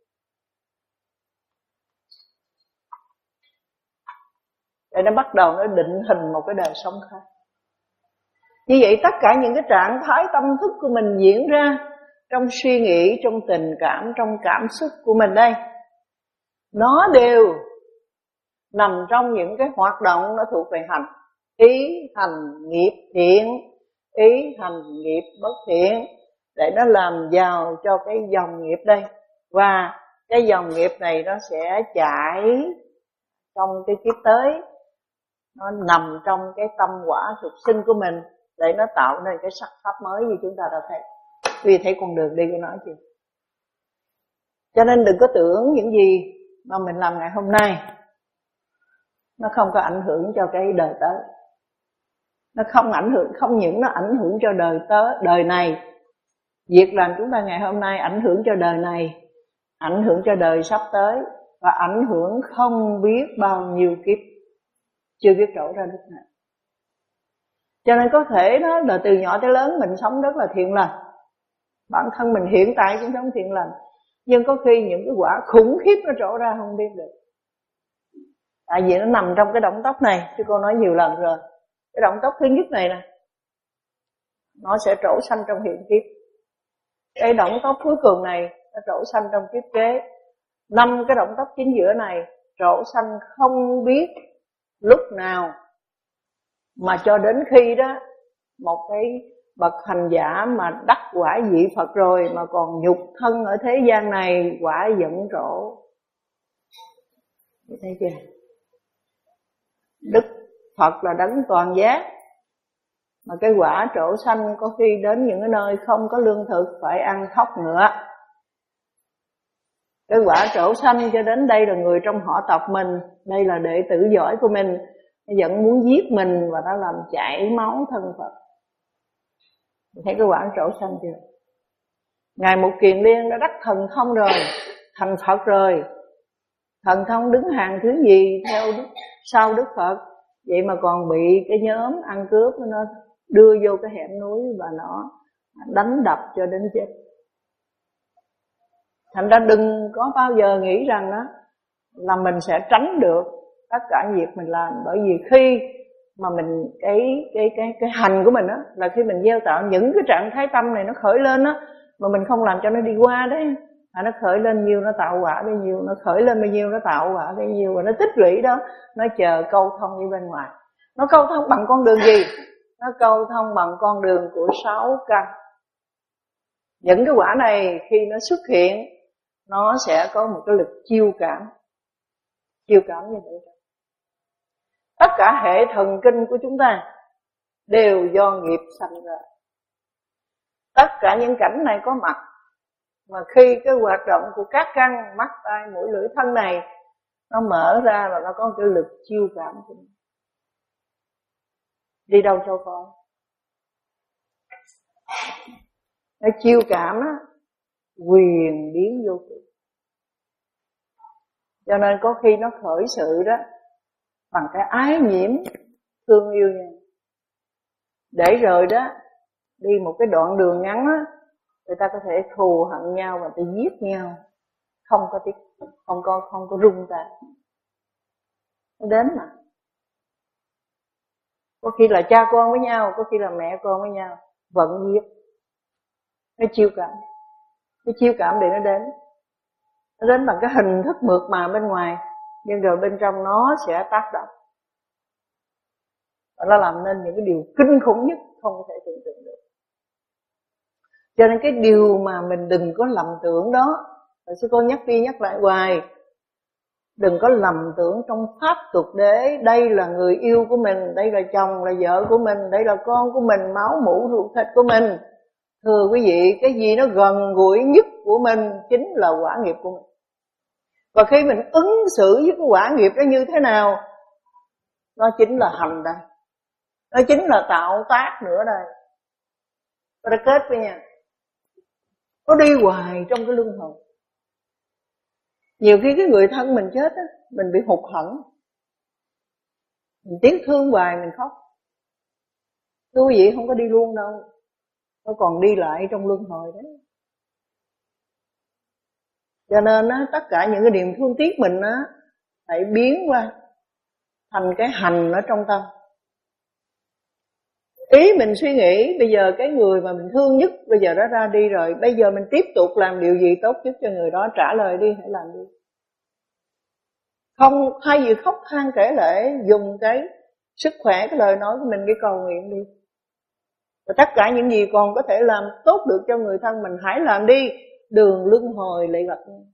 Để nó bắt đầu nó định hình một cái đời sống khác. Như vậy tất cả những cái trạng thái tâm thức của mình diễn ra trong suy nghĩ, trong tình cảm, trong cảm xúc của mình đây, nó đều nằm trong những cái hoạt động nó thuộc về hành. Ý hành nghiệp thiện, ý hành nghiệp bất thiện, để nó làm giàu cho cái dòng nghiệp đây. Và cái dòng nghiệp này nó sẽ chạy trong cái kiếp tới, nó nằm trong cái tâm quả sục sinh của mình, để nó tạo nên cái sắc pháp mới như chúng ta đã thấy. Vì thấy con đường đi của nó chưa? Cho nên đừng có tưởng những gì mà mình làm ngày hôm nay nó không có ảnh hưởng cho cái đời tới. Nó không ảnh hưởng, không những nó ảnh hưởng cho đời tới, đời này. Việc làm chúng ta ngày hôm nay ảnh hưởng cho đời này, ảnh hưởng cho đời sắp tới, và ảnh hưởng không biết bao nhiêu kiếp, chưa biết trổ ra lúc nào. Cho nên có thể đó là từ nhỏ tới lớn mình sống rất là thiện lành, bản thân mình hiện tại cũng sống thiện lành, nhưng có khi những cái quả khủng khiếp nó trổ ra không biết được. Tại vì nó nằm trong cái động tóc này, chứ cô nói nhiều lần rồi. Cái động tóc thứ nhất này nè, nó sẽ trổ sanh trong hiện kiếp. Cái động tóc cuối cùng này nó trổ sanh trong kiếp kế. Năm cái động tóc chính giữa này trổ sanh không biết lúc nào, mà cho đến khi đó một cái bậc hành giả mà đắc quả vị Phật rồi mà còn nhục thân ở thế gian này, quả dẫn trổ. Thấy chưa? Đức Phật là đấng toàn giác, mà cái quả trổ sanh có khi đến những cái nơi không có lương thực, phải ăn thóc ngựa. Cái quả trổ sanh cho đến đây là người trong họ tộc mình, đây là đệ tử giỏi của mình, nó vẫn muốn giết mình và nó làm chảy máu thân Phật. Thấy cái quả trổ sanh chưa? Ngài Mục Kiền Liên đã đắc thần thông rồi, thành Phật rồi. Thần thông đứng hàng thứ gì theo Đức, sau Đức Phật. Vậy mà còn bị cái nhóm ăn cướp nó đưa vô cái hẻm núi và nó đánh đập cho đến chết. Thành ra đừng có bao giờ nghĩ rằng đó là mình sẽ tránh được tất cả việc mình làm. Bởi vì khi mà mình cái cái cái cái hành của mình đó là khi mình gieo tạo những cái trạng thái tâm này nó khởi lên đó, mà mình không làm cho nó đi qua đấy, À, nó khởi lên nhiêu nó tạo quả bấy nhiêu, nó khởi lên bao nhiêu nó tạo quả bấy nhiêu, và nó tích lũy đó, nó chờ câu thông với bên ngoài. Nó câu thông bằng con đường gì? Nó câu thông bằng con đường của sáu căn. Những cái quả này khi nó xuất hiện, nó sẽ có một cái lực chiêu cảm. Chiêu cảm như vậy. Tất cả hệ thần kinh của chúng ta đều do nghiệp sanh ra. Tất cả những cảnh này có mặt, mà khi cái hoạt động của các căn mắt, tai, mũi, lưỡi, thân này nó mở ra là nó có một cái lực chiêu cảm. Đi đâu cho con? Nó chiêu cảm á, quyền biến vô cùng. Cho nên có khi nó khởi sự đó bằng cái ái nhiễm thương yêu nhau. Để rồi đó, đi một cái đoạn đường ngắn á, người ta có thể thù hận nhau và tự giết nhau, không có tiếc, không có không có rung tay. Nó đến mà. Có khi là cha con với nhau, có khi là mẹ con với nhau, vẫn giết. Nó chiêu cảm, cái chiêu cảm để nó đến. Nó đến bằng cái hình thức mượt mà bên ngoài, nhưng rồi bên trong nó sẽ tác động. Và nó làm nên những cái điều kinh khủng nhất không thể tưởng tượng được. Cho nên cái điều mà mình đừng có lầm tưởng đó, sư cô nhắc đi nhắc lại hoài, đừng có lầm tưởng trong pháp tục đế, đây là người yêu của mình, đây là chồng, là vợ của mình, đây là con của mình, máu mủ ruột thịt của mình. Thưa quý vị, cái gì nó gần gũi nhất của mình chính là quả nghiệp của mình. Và khi mình ứng xử với cái quả nghiệp đó như thế nào, nó chính là hành đây, nó chính là tạo tác nữa đây. Nó đã kết với nhau, nó đi hoài trong cái luân hồi. Nhiều khi cái người thân mình chết á, mình bị hụt hẫng, mình tiếc thương hoài, mình khóc. Thưa quý vị, không có đi luôn đâu, nó còn đi lại trong luân hồi đấy. Cho nên á, tất cả những cái niềm thương tiếc mình á, hãy biến qua thành cái hành ở trong tâm. Ý mình suy nghĩ bây giờ cái người mà mình thương nhất bây giờ đã ra đi rồi, bây giờ mình tiếp tục làm điều gì tốt nhất cho người đó, trả lời đi, hãy làm đi. Không, thay vì khóc than kể lể, dùng cái sức khỏe, cái lời nói của mình để cầu nguyện đi. Và tất cả những gì còn có thể làm tốt được cho người thân mình, hãy làm đi. Đường luân hồi lại gặp nhau,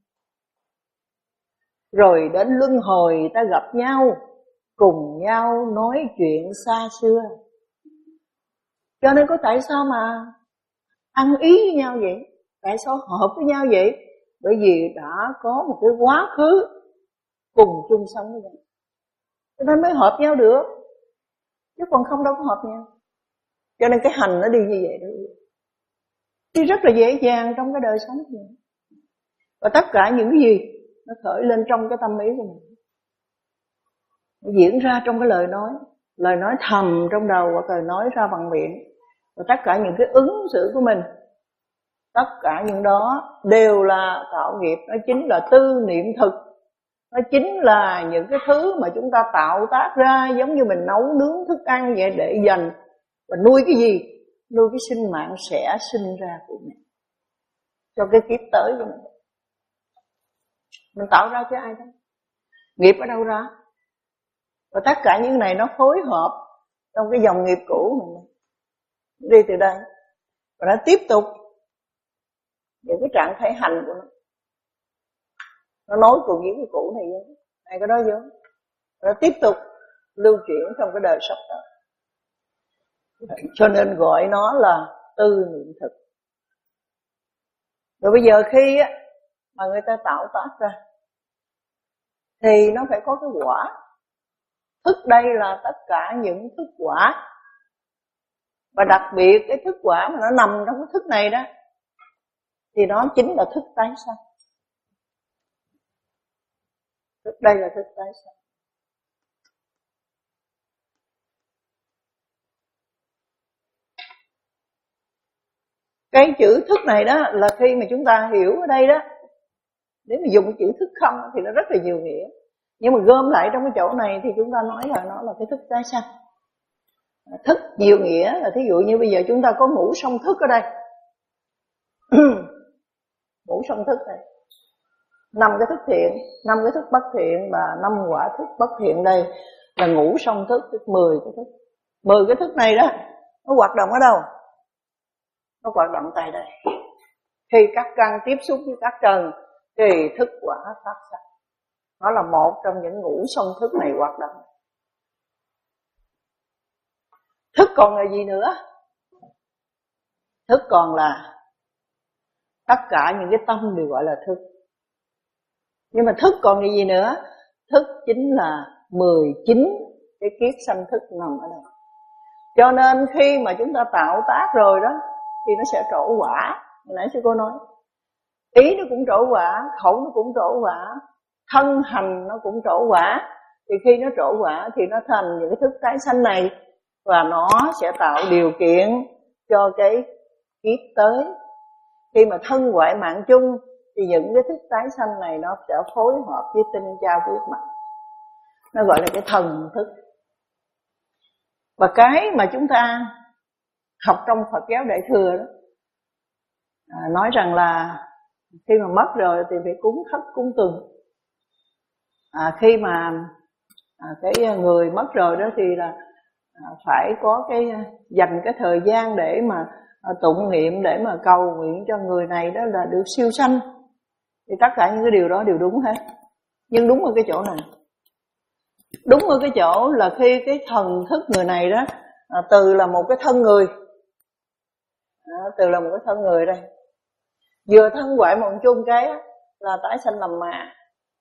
rồi đến luân hồi ta gặp nhau, cùng nhau nói chuyện xa xưa. Cho nên có tại sao mà ăn ý với nhau vậy? Tại sao hợp với nhau vậy? Bởi vì đã có một cái quá khứ cùng chung sống với nhau, cho nên mới hợp nhau được, chứ còn không đâu có hợp nhau. Cho nên cái hành nó đi như vậy đó, đi rất là dễ dàng trong cái đời sống của mình. Và tất cả những cái gì nó khởi lên trong cái tâm ý của mình, nó diễn ra trong cái lời nói, lời nói thầm trong đầu hoặc lời nói ra bằng miệng. Và tất cả những cái ứng xử của mình, tất cả những đó đều là tạo nghiệp. Nó chính là tư niệm thực, nó chính là những cái thứ mà chúng ta tạo tác ra, giống như mình nấu nướng thức ăn vậy, để dành và nuôi cái gì? Nuôi cái sinh mạng sẽ sinh ra của mình, cho cái kiếp tới của mình. Mình tạo ra cho ai đó? Nghiệp ở đâu ra? Và tất cả những này nó phối hợp trong cái dòng nghiệp cũ mình, đi từ đây và nó tiếp tục những cái trạng thái hành của nó, nó nối cùng những cái cũ này vô, này cái đó vô, nó tiếp tục lưu chuyển trong cái đời sắp tới. Cho nên gọi nó là tư niệm thực. Rồi bây giờ khi á, mà người ta tạo tác ra thì nó phải có cái quả. Thức đây là tất cả những thức quả, và đặc biệt cái thức quả mà nó nằm trong cái thức này đó, thì nó chính là thức tái sanh. Thức đây là thức tái sanh. Cái chữ thức này đó là khi mà chúng ta hiểu ở đây đó, nếu mà dùng chữ thức không thì nó rất là nhiều nghĩa. Nhưng mà gom lại trong cái chỗ này thì chúng ta nói là nó là cái thức tái sanh. Thức nhiều nghĩa là thí dụ như bây giờ chúng ta có ngũ song thức ở đây. Ngũ ngũ song thức này. Năm cái thức thiện, năm cái thức bất thiện và năm quả thức bất thiện đây là ngũ song thức, tức mười cái thức. Mười cái thức này đó, nó hoạt động ở đâu? Nó hoạt động tại đây. Khi các căn tiếp xúc với các trần thì thức quả phát sinh. Nó là một trong những ngũ song thức này hoạt động. Thức còn là gì nữa? Thức còn là tất cả những cái tâm đều gọi là thức. Nhưng mà thức còn cái gì nữa? Thức chính là mười chín cái kiết sanh thức nằm ở đây. Cho nên khi mà chúng ta tạo tác rồi đó thì nó sẽ trổ quả. Hồi nãy sư cô nói, ý nó cũng trổ quả, khẩu nó cũng trổ quả, thân hành nó cũng trổ quả. Thì khi nó trổ quả thì nó thành những cái thức tái sanh này, và nó sẽ tạo điều kiện cho cái kiếp tới. Khi mà thân ngoại mạng chung thì những cái thức tái sanh này nó sẽ phối hợp với tinh cha quyết mạch. Nó gọi là cái thần thức. Và cái mà chúng ta học trong Phật giáo Đại Thừa đó, à, nói rằng là khi mà mất rồi thì phải cúng thất cúng tuần. À, khi mà à, cái người mất rồi đó thì là à, phải có cái dành cái thời gian để mà à, tụng niệm, để mà cầu nguyện cho người này đó là được siêu sanh. Thì tất cả những cái điều đó đều đúng hết. Nhưng đúng ở cái chỗ này, đúng ở cái chỗ là khi cái thần thức người này đó à, từ là một cái thân người, à, từ là một cái thân người đây, vừa thân ngoại mộng chung cái á, là tái sanh làm ma.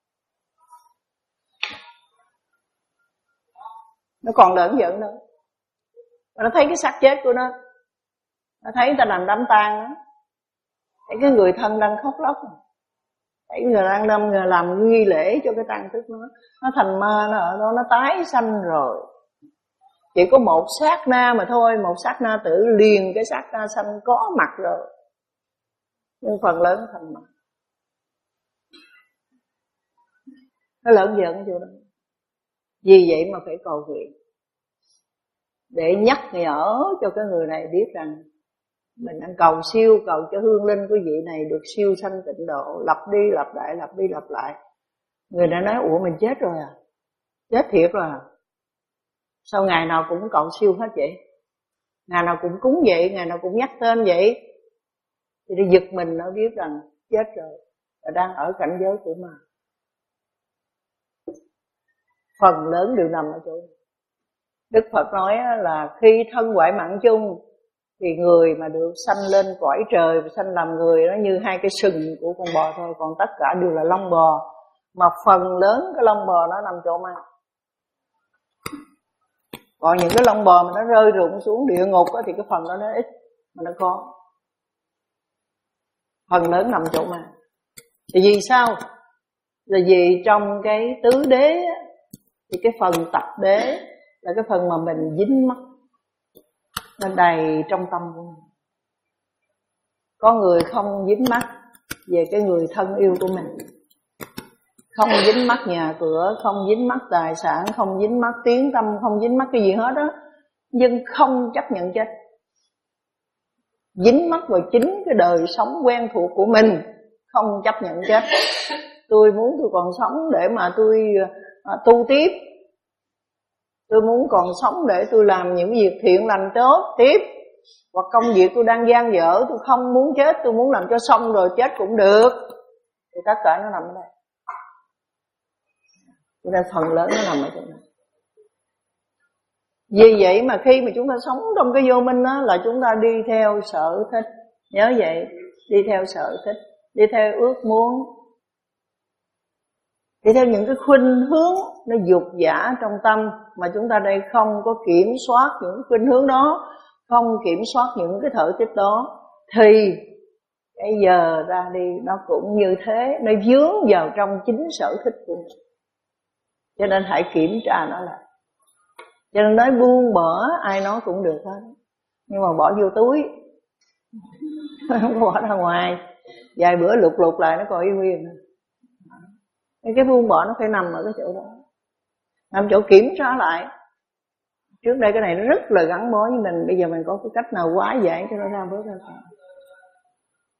Nó còn lợn giận nữa. Nó thấy cái xác chết của nó, nó thấy người ta làm đám tang đó, thấy cái người thân đang khóc lóc, thấy người đang đâm người làm nghi lễ cho cái tang thức nó, nó thành ma, nó ở đó, nó tái sanh rồi. Chỉ có một sát na mà thôi, một sát na tử liền cái sát na sanh có mặt rồi, nhưng phần lớn thành ma. Nó lợn giận chỗ đó. Vì vậy mà phải cầu nguyện, để nhắc nhở cho cái người này biết rằng mình đang cầu siêu, cầu cho hương linh của vị này được siêu sanh tịnh độ, lặp đi lặp lại, lặp đi lặp lại. Người đã nói, ủa mình chết rồi à? Chết thiệt rồi à? Sao ngày nào cũng cầu siêu hết vậy? Ngày nào cũng cúng vậy, ngày nào cũng nhắc tên vậy? Thì nó giật mình, nó biết rằng chết rồi, và đang ở cảnh giới của ma. Phần lớn đều nằm ở chỗ này. Đức Phật nói là khi thân ngoại mạng chung thì người mà được sanh lên cõi trời và sanh làm người nó như hai cái sừng của con bò thôi, còn tất cả đều là lông bò. Mà phần lớn cái lông bò nó nằm chỗ ma. Còn những cái lông bò mà nó rơi rụng xuống địa ngục thì cái phần đó nó ít mà nó có. Phần lớn nằm chỗ ma. Thì vì sao? Là vì trong cái tứ đế thì cái phần tập đế là cái phần mà mình dính mắc, nó đầy trong tâm của mình. Có người không dính mắc về cái người thân yêu của mình, không dính mắc nhà cửa, không dính mắc tài sản, không dính mắc tiếng tâm, không dính mắc cái gì hết đó, nhưng không chấp nhận chết. Dính mắc vào chính cái đời sống quen thuộc của mình, không chấp nhận chết. Tôi muốn tôi còn sống để mà tôi à, tu tiếp. Tôi muốn còn sống để tôi làm những việc thiện lành tốt tiếp. Hoặc công việc tôi đang dang dở, tôi không muốn chết, tôi muốn làm cho xong rồi chết cũng được. Thì tất cả nó nằm ở đây. Cho nên phần lớn nó nằm ở chỗ này. Vì vậy mà khi mà chúng ta sống trong cái vô minh đó, là chúng ta đi theo sở thích. Nhớ vậy, đi theo sở thích, đi theo ước muốn, đi theo những cái khuynh hướng nó dục dã trong tâm. Mà chúng ta đây không có kiểm soát những khuynh hướng đó, không kiểm soát những cái thở tích đó, thì cái giờ ra đi nó cũng như thế, nó vướng vào trong chính sở thích của mình. Cho nên hãy kiểm tra nó lại. Cho nên nói buông bỏ ai nói cũng được hết, nhưng mà bỏ vô túi, không có bỏ ra ngoài. Vài bữa lục lục lại nó còn y nguyên. Cái buông bỏ nó phải nằm ở cái chỗ đó, nằm chỗ kiểm tra lại. Trước đây cái này nó rất là gắn bó với mình, bây giờ mình có cái cách nào hóa giải cho nó ra bớt ra sao.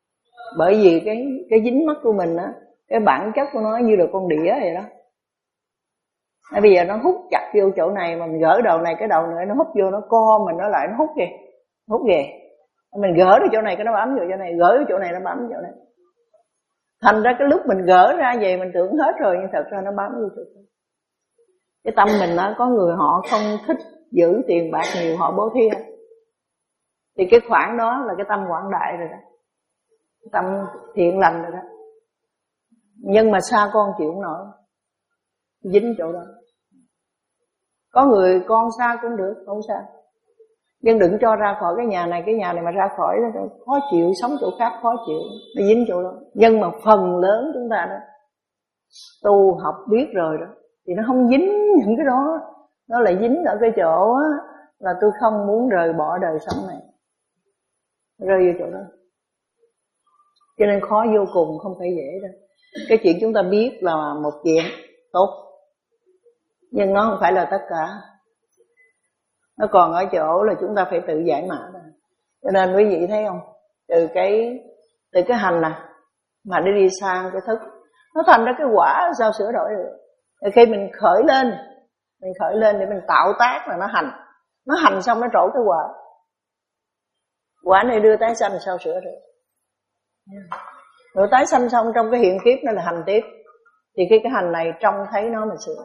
Bởi vì cái cái dính mắt của mình á, cái bản chất của nó như là con đĩa vậy đó. À, bây giờ nó hút chặt vô chỗ này mà mình gỡ đầu này cái đầu nữa nó hút vô, nó co mình nó lại nó hút về, hút về. Mình gỡ được chỗ này cái nó bám vô chỗ này, gỡ được chỗ này nó bám vô chỗ này. Thành ra cái lúc mình gỡ ra vậy mình tưởng hết rồi, nhưng thật ra nó bám vô chỗ này. Cái tâm mình nó có người họ không thích giữ tiền bạc nhiều, họ bố thí, thì cái khoản đó là cái tâm quảng đại rồi đó, tâm thiện lành rồi đó. Nhưng mà sao con chịu không nổi, dính chỗ đó. Có người con xa cũng được, không sao, nhưng đừng cho ra khỏi cái nhà này, cái nhà này mà ra khỏi đó, khó chịu, sống chỗ khác khó chịu, nó dính chỗ đó. Nhưng mà phần lớn chúng ta đó tu học biết rồi đó, thì nó không dính những cái đó. Nó lại dính ở cái chỗ á, là tôi không muốn rời bỏ đời sống này, rơi vô chỗ đó. Cho nên khó vô cùng, không phải dễ đâu. Cái chuyện chúng ta biết là một chuyện tốt, nhưng nó không phải là tất cả. Nó còn ở chỗ là chúng ta phải tự giải mã ra. Cho nên quý vị thấy không, từ cái từ cái hành này mà nó đi sang cái thức, nó thành ra cái quả sao sửa đổi được. Rồi khi mình khởi lên, mình khởi lên để mình tạo tác là nó hành, nó hành xong nó trổ cái quả, quả này đưa tái sanh sao sửa được. Rồi tái sanh xong trong cái hiện kiếp nó là hành tiếp, thì khi cái hành này trông thấy nó mà sửa.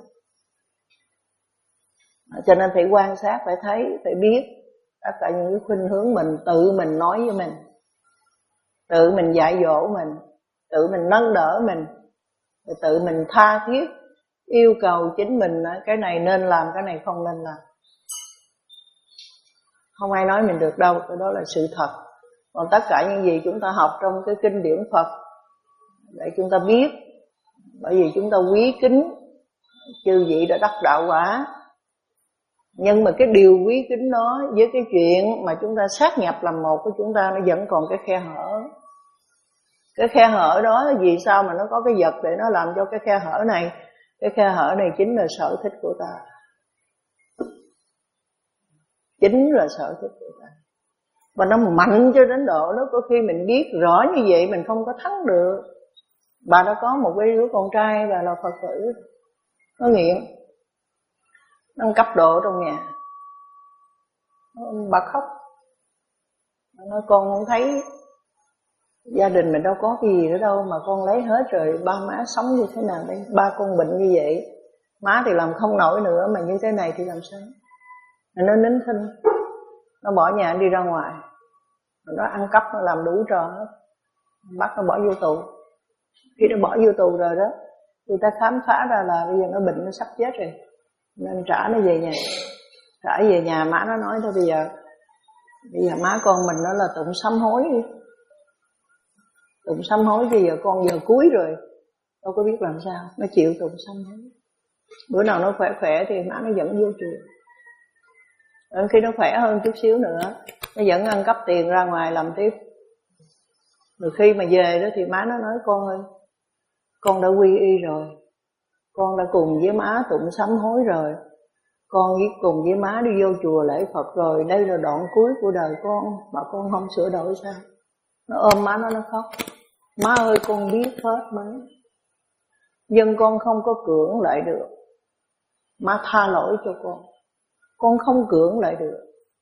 Cho nên phải quan sát, phải thấy, phải biết tất cả những cái khuynh hướng mình, tự mình nói với mình, tự mình dạy dỗ mình, tự mình nâng đỡ mình, rồi tự mình tha thiết yêu cầu chính mình, cái này nên làm, cái này không nên làm. Không ai nói mình được đâu, cái đó là sự thật. Còn tất cả những gì chúng ta học trong cái kinh điển Phật để chúng ta biết, bởi vì chúng ta quý kính chư vị đã đắc đạo quả. Nhưng mà cái điều quý kính đó với cái chuyện mà chúng ta sát nhập làm một của chúng ta, nó vẫn còn cái khe hở. Cái khe hở đó vì sao mà nó có cái vật để nó làm cho cái khe hở này. Cái khe hở này chính là sở thích của ta, chính là sở thích của ta. Và nó mạnh cho đến độ nó có khi mình biết rõ như vậy mình không có thắng được. Bà đã có một cái đứa con trai, bà là Phật tử, nó nghiện, nó cấp độ trong nhà. Bà khóc, nói con không thấy gia đình mình đâu có cái gì nữa đâu mà con lấy hết rồi, ba má sống như thế nào đây, ba con bệnh như vậy, má thì làm không nổi nữa mà như thế này thì làm sao. Nó nín thinh, nó bỏ nhà đi ra ngoài, nó ăn cắp, nó làm đủ trò hết, bắt nó bỏ vô tù. Khi nó bỏ vô tù rồi đó, người ta khám phá ra là bây giờ nó bệnh, nó sắp chết rồi, nên trả nó về nhà. Trả về nhà, má nó nói thôi bây giờ bây giờ má con mình nó là tụng sám hối đi, tụng sám hối, bây giờ con giờ cuối rồi đâu có biết làm sao, nó chịu tụng sám hối. Bữa nào nó khỏe khỏe thì má nó dẫn vô chùa. Đến khi nó khỏe hơn chút xíu nữa, nó vẫn ăn cắp tiền ra ngoài làm tiếp. Rồi khi mà về đó thì má nó nói con ơi, con đã quy y rồi, con đã cùng với má tụng sám hối rồi, con với cùng với má đi vô chùa lễ Phật rồi, đây là đoạn cuối của đời con mà con không sửa đổi sao. Nó ôm má nó, nó khóc. Má ơi con biết hết má, nhưng con không có cưỡng lại được. Má tha lỗi cho con, con không cưỡng lại được.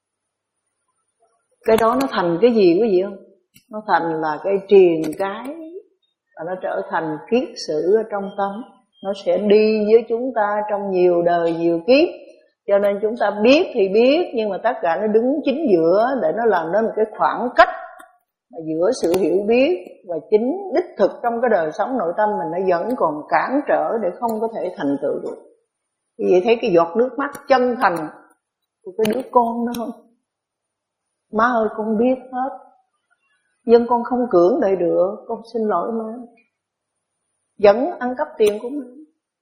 Cái đó nó thành cái gì quý vị không? Nó thành là cái triền cái, và nó trở thành kiết sử ở trong tâm. Nó sẽ đi với chúng ta trong nhiều đời nhiều kiếp. Cho nên chúng ta biết thì biết, nhưng mà tất cả nó đứng chính giữa để nó làm nên một cái khoảng cách giữa sự hiểu biết và chính đích thực trong cái đời sống nội tâm mình, nó vẫn còn cản trở để không có thể thành tựu được. Vì vậy thấy cái giọt nước mắt chân thành của cái đứa con đó không? Má ơi con biết hết, nhưng con không cưỡng lại được, con xin lỗi má. Vẫn ăn cắp tiền của má,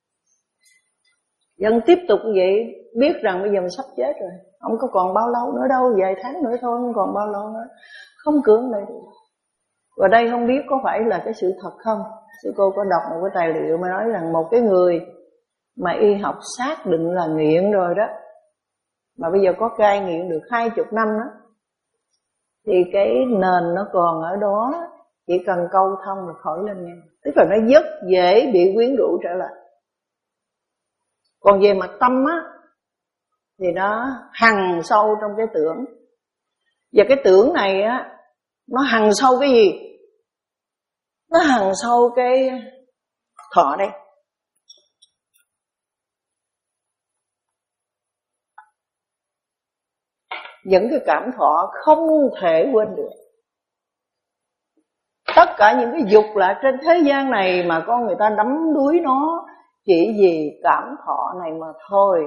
vẫn tiếp tục như vậy, biết rằng bây giờ mình sắp chết rồi, không có còn bao lâu nữa đâu, vài tháng nữa thôi, không còn bao lâu nữa, không cưỡng lại được. Và đây không biết có phải là cái sự thật không? Sư cô có đọc một cái tài liệu mà nói rằng một cái người mà y học xác định là nghiện rồi đó, mà bây giờ có cai nghiện được hai chục năm đó, thì cái nền nó còn ở đó, chỉ cần câu thông là khỏi lên nghe. Tức là nó rất dễ bị quyến rũ trở lại. Còn về mặt tâm á thì nó hằn sâu trong cái tưởng. Và cái tưởng này á, nó hằn sâu cái gì? Nó hằn sâu cái thọ đây. Những cái cảm thọ không thể quên được. Tất cả những cái dục lạc trên thế gian này mà con người ta đắm đuối nó chỉ vì cảm thọ này mà thôi.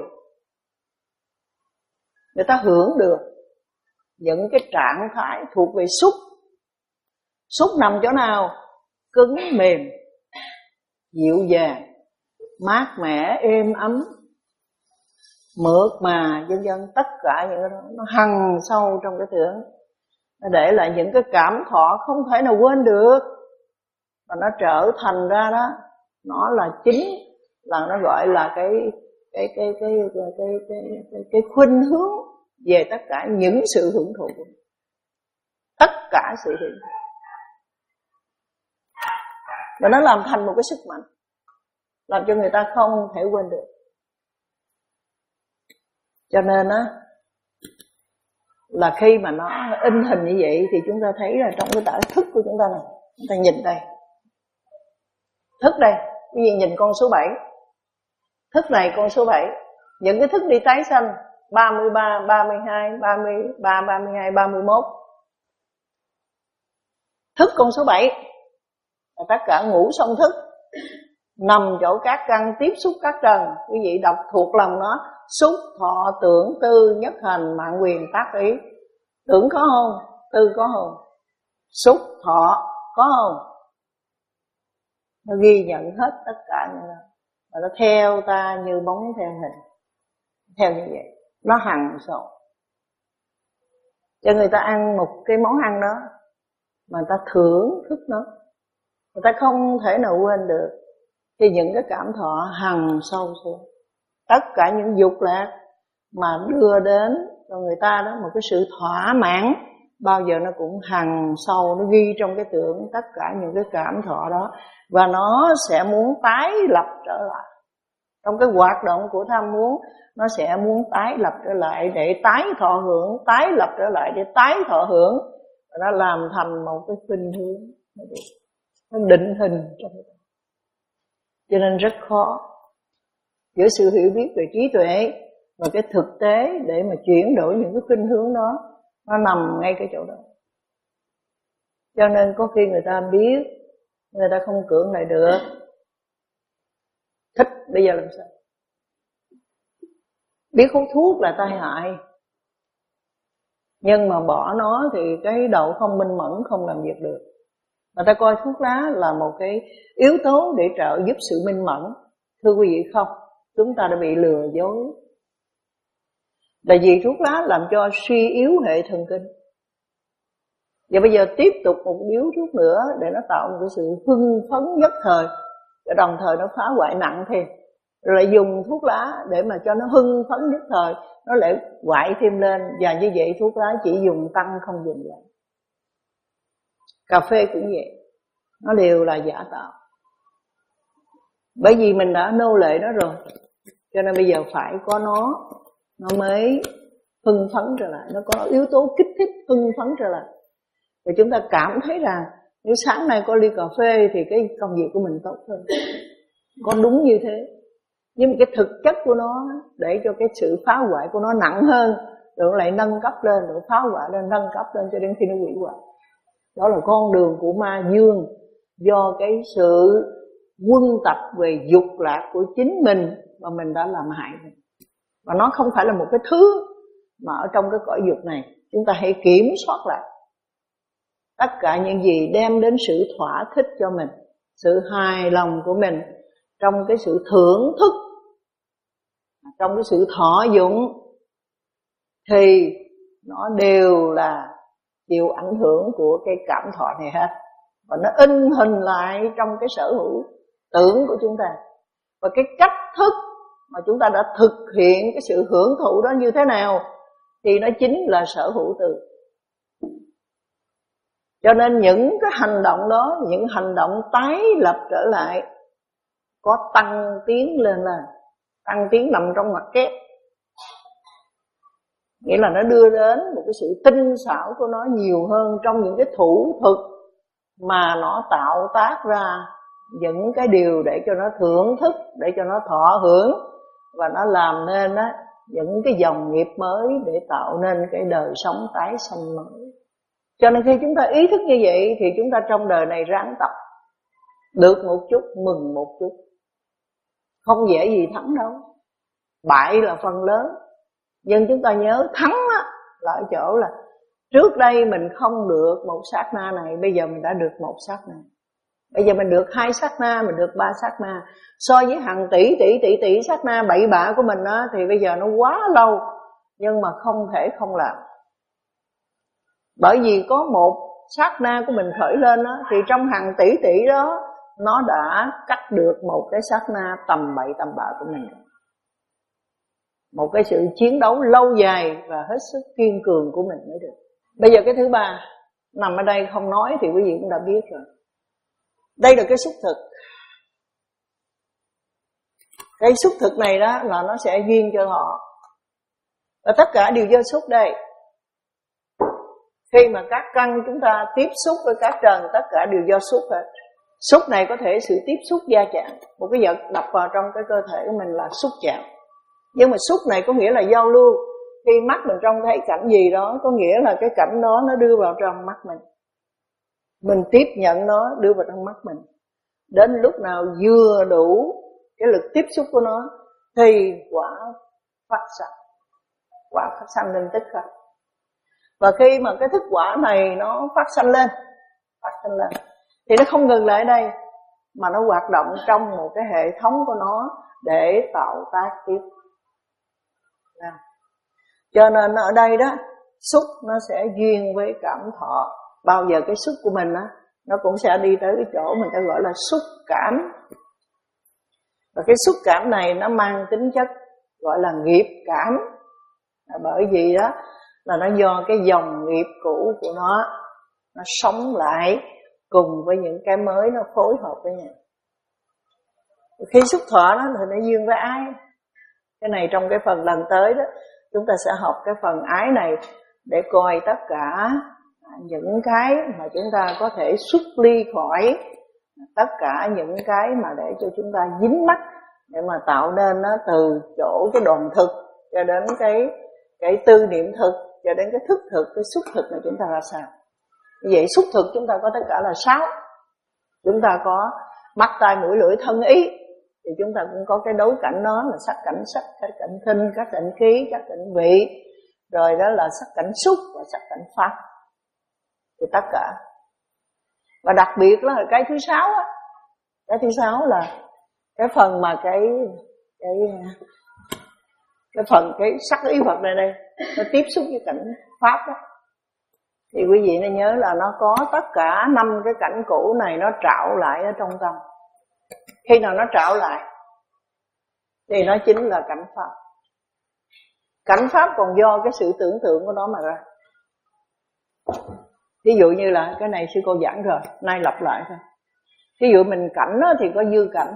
Người ta hưởng được những cái trạng thái thuộc về xúc. Xúc nằm chỗ nào? Cứng mềm, dịu dàng, mát mẻ, êm ấm, mượt mà, vân vân. Tất cả những cái đó nó hằn sâu trong cái tưởng, nó để lại những cái cảm thọ không thể nào quên được. Và nó trở thành ra đó, nó là chính, là nó gọi là cái cái cái cái cái cái cái, cái, cái khuynh hướng về tất cả những sự hưởng thụ, tất cả sự hưởng thụ. Và nó làm thành một cái sức mạnh, làm cho người ta không thể quên được. Cho nên á, là khi mà nó in hình như vậy thì chúng ta thấy là trong cái tả thức của chúng ta này, chúng ta nhìn đây, thức đây, quý vị nhìn con số bảy, thức này con số bảy, những cái thức đi tái sanh ba mươi ba, ba mươi hai, ba mươi ba, ba mươi hai, ba mươi mốt. Thức con số bảy là tất cả ngũ song thức, nằm chỗ các căn tiếp xúc các trần. Quý vị đọc thuộc lòng nó: xúc, thọ, tưởng, tư, nhất hành, mạng quyền, tác ý. Tưởng có không? Tư có không? Xúc, thọ có không? Nó ghi nhận hết tất cả những đó. Và nó theo ta như bóng theo hình. Theo như vậy, nó hằn sâu. Cho người ta ăn một cái món ăn đó mà người ta thưởng thức nó, người ta không thể nào quên được. Thì những cái cảm thọ hằn sâu xuống, tất cả những dục lạc mà đưa đến cho người ta đó một cái sự thỏa mãn, bao giờ nó cũng hằn sâu, nó ghi trong cái tưởng tất cả những cái cảm thọ đó. Và nó sẽ muốn tái lập trở lại. Trong cái hoạt động của tham muốn, nó sẽ muốn tái lập trở lại để tái thọ hưởng, tái lập trở lại để tái thọ hưởng. Và nó làm thành một cái khuynh hướng, nó định hình trong cái đó. Cho nên rất khó giữa sự hiểu biết về trí tuệ và cái thực tế để mà chuyển đổi những cái khuynh hướng đó. Nó nằm ngay cái chỗ đó. Cho nên có khi người ta biết, người ta không cưỡng lại được. Thích bây giờ làm sao? Biết hút thuốc là tai hại, nhưng mà bỏ nó thì cái đầu không minh mẫn, không làm việc được. Người ta coi thuốc lá là một cái yếu tố để trợ giúp sự minh mẫn. Thưa quý vị, không, chúng ta đã bị lừa dối. Là vì thuốc lá làm cho suy yếu hệ thần kinh. Và bây giờ tiếp tục một điếu thuốc nữa để nó tạo một cái sự hưng phấn nhất thời, và đồng thời nó phá hoại nặng thêm. Rồi lại dùng thuốc lá để mà cho nó hưng phấn nhất thời, nó lại hoại thêm lên. Và như vậy thuốc lá chỉ dùng tăng không dùng giảm. Cà phê cũng vậy, nó đều là giả tạo. Bởi vì mình đã nô lệ nó rồi, cho nên bây giờ phải có nó, nó mới hưng phấn trở lại. Nó có yếu tố kích thích hưng phấn trở lại. Và chúng ta cảm thấy rằng nếu sáng nay có ly cà phê thì cái công việc của mình tốt hơn. Có đúng như thế. Nhưng mà cái thực chất của nó, để cho cái sự phá hoại của nó nặng hơn, rồi lại nâng cấp lên, rồi phá hoại lên, nâng cấp lên cho đến khi nó hủy hoại. Đó là con đường của ma dương, do cái sự quân tập về dục lạc của chính mình mà mình đã làm hại mình. Và nó không phải là một cái thứ mà ở trong cái cõi dục này. Chúng ta hãy kiểm soát lại tất cả những gì đem đến sự thỏa thích cho mình, sự hài lòng của mình, trong cái sự thưởng thức, trong cái sự thọ dụng, thì nó đều là chịu ảnh hưởng của cái cảm thọ này hết. Và nó in hình lại trong cái sở hữu tưởng của chúng ta. Và cái cách thức mà chúng ta đã thực hiện cái sự hưởng thụ đó như thế nào thì nó chính là sở hữu từ. Cho nên những cái hành động đó, những hành động tái lập trở lại có tăng tiến lên là tăng tiến nằm trong ngoặc kép. Nghĩa là nó đưa đến một cái sự tinh xảo của nó nhiều hơn trong những cái thủ thuật mà nó tạo tác ra những cái điều để cho nó thưởng thức, để cho nó thọ hưởng, và nó làm nên á những cái dòng nghiệp mới để tạo nên cái đời sống tái sanh mới. Cho nên khi chúng ta ý thức như vậy thì chúng ta trong đời này ráng tập, được một chút mừng một chút. Không dễ gì thắng đâu, bại là phần lớn. Nhưng chúng ta nhớ thắng á, là ở chỗ là trước đây mình không được một sát na này, bây giờ mình đã được một sát na. Bây giờ mình được hai sát na, mình được ba sát na. So với hàng tỷ tỷ tỷ tỷ sát na bậy bạ của mình á, thì bây giờ nó quá lâu. Nhưng mà không thể không làm. Bởi vì có một sát na của mình khởi lên á, thì trong hàng tỷ tỷ đó nó đã cắt được một cái sát na tầm bậy tầm bạ của mình. Một cái sự chiến đấu lâu dài và hết sức kiên cường của mình mới được. Bây giờ cái thứ ba nằm ở đây không nói thì quý vị cũng đã biết rồi. Đây là cái xúc thực. Cái xúc thực này đó là nó sẽ duyên cho họ. Và tất cả đều do xúc đây. Khi mà các căn chúng ta tiếp xúc với các trần, tất cả đều do xúc hết. Xúc này có thể sự tiếp xúc va chạm. Một cái vật đập vào trong cái cơ thể của mình là xúc chạm. Nhưng mà xúc này có nghĩa là giao lưu. Khi mắt mình trông thấy cảnh gì đó, có nghĩa là cái cảnh đó nó đưa vào trong mắt mình. Mình tiếp nhận nó đưa vào trong mắt mình. Đến lúc nào vừa đủ cái lực tiếp xúc của nó thì quả phát sanh. Quả phát sanh lên tức khắc. Và khi mà cái thức quả này nó phát sanh lên, phát sanh lên thì nó không ngừng lại ở đây, mà nó hoạt động trong một cái hệ thống của nó để tạo tác tiếp. Đó. Cho nên ở đây đó, xúc nó sẽ duyên với cảm thọ. Bao giờ cái xúc của mình á, nó cũng sẽ đi tới cái chỗ mình ta gọi là xúc cảm. Và cái xúc cảm này nó mang tính chất gọi là nghiệp cảm. Bởi vì đó là nó do cái dòng nghiệp cũ của nó, nó sống lại cùng với những cái mới nó phối hợp với nhau. Khi xúc thọ đó thì nó duyên với ái. Cái này trong cái phần lần tới đó, chúng ta sẽ học cái phần ái này để coi tất cả những cái mà chúng ta có thể xuất ly khỏi tất cả những cái mà để cho chúng ta dính mắc, để mà tạo nên nó từ chỗ cái đoàn thực cho đến cái cái tư niệm thực, cho đến cái thức thực, cái xúc thực này chúng ta ra sao. Vậy xúc thực chúng ta có tất cả là sáu. Chúng ta có mắt tai mũi lưỡi thân ý, thì chúng ta cũng có cái đối cảnh đó là sắc cảnh sắc, các cảnh thinh, các cảnh khí, các cảnh vị, rồi đó là sắc cảnh xúc và sắc cảnh pháp. Thì tất cả. Và đặc biệt là cái thứ sáu á, cái thứ sáu là cái phần mà cái cái cái phần cái sắc ý Phật này đây nó tiếp xúc với cảnh pháp đó. Thì quý vị nên nhớ là nó có tất cả năm cái cảnh cũ này nó trạo lại ở trong tâm. Khi nào nó trạo lại thì nó chính là cảnh pháp. Cảnh pháp còn do cái sự tưởng tượng của nó mà ra. Ví dụ như là cái này sư cô giảng rồi, nay lặp lại thôi. Ví dụ mình cảnh đó thì có dư cảnh.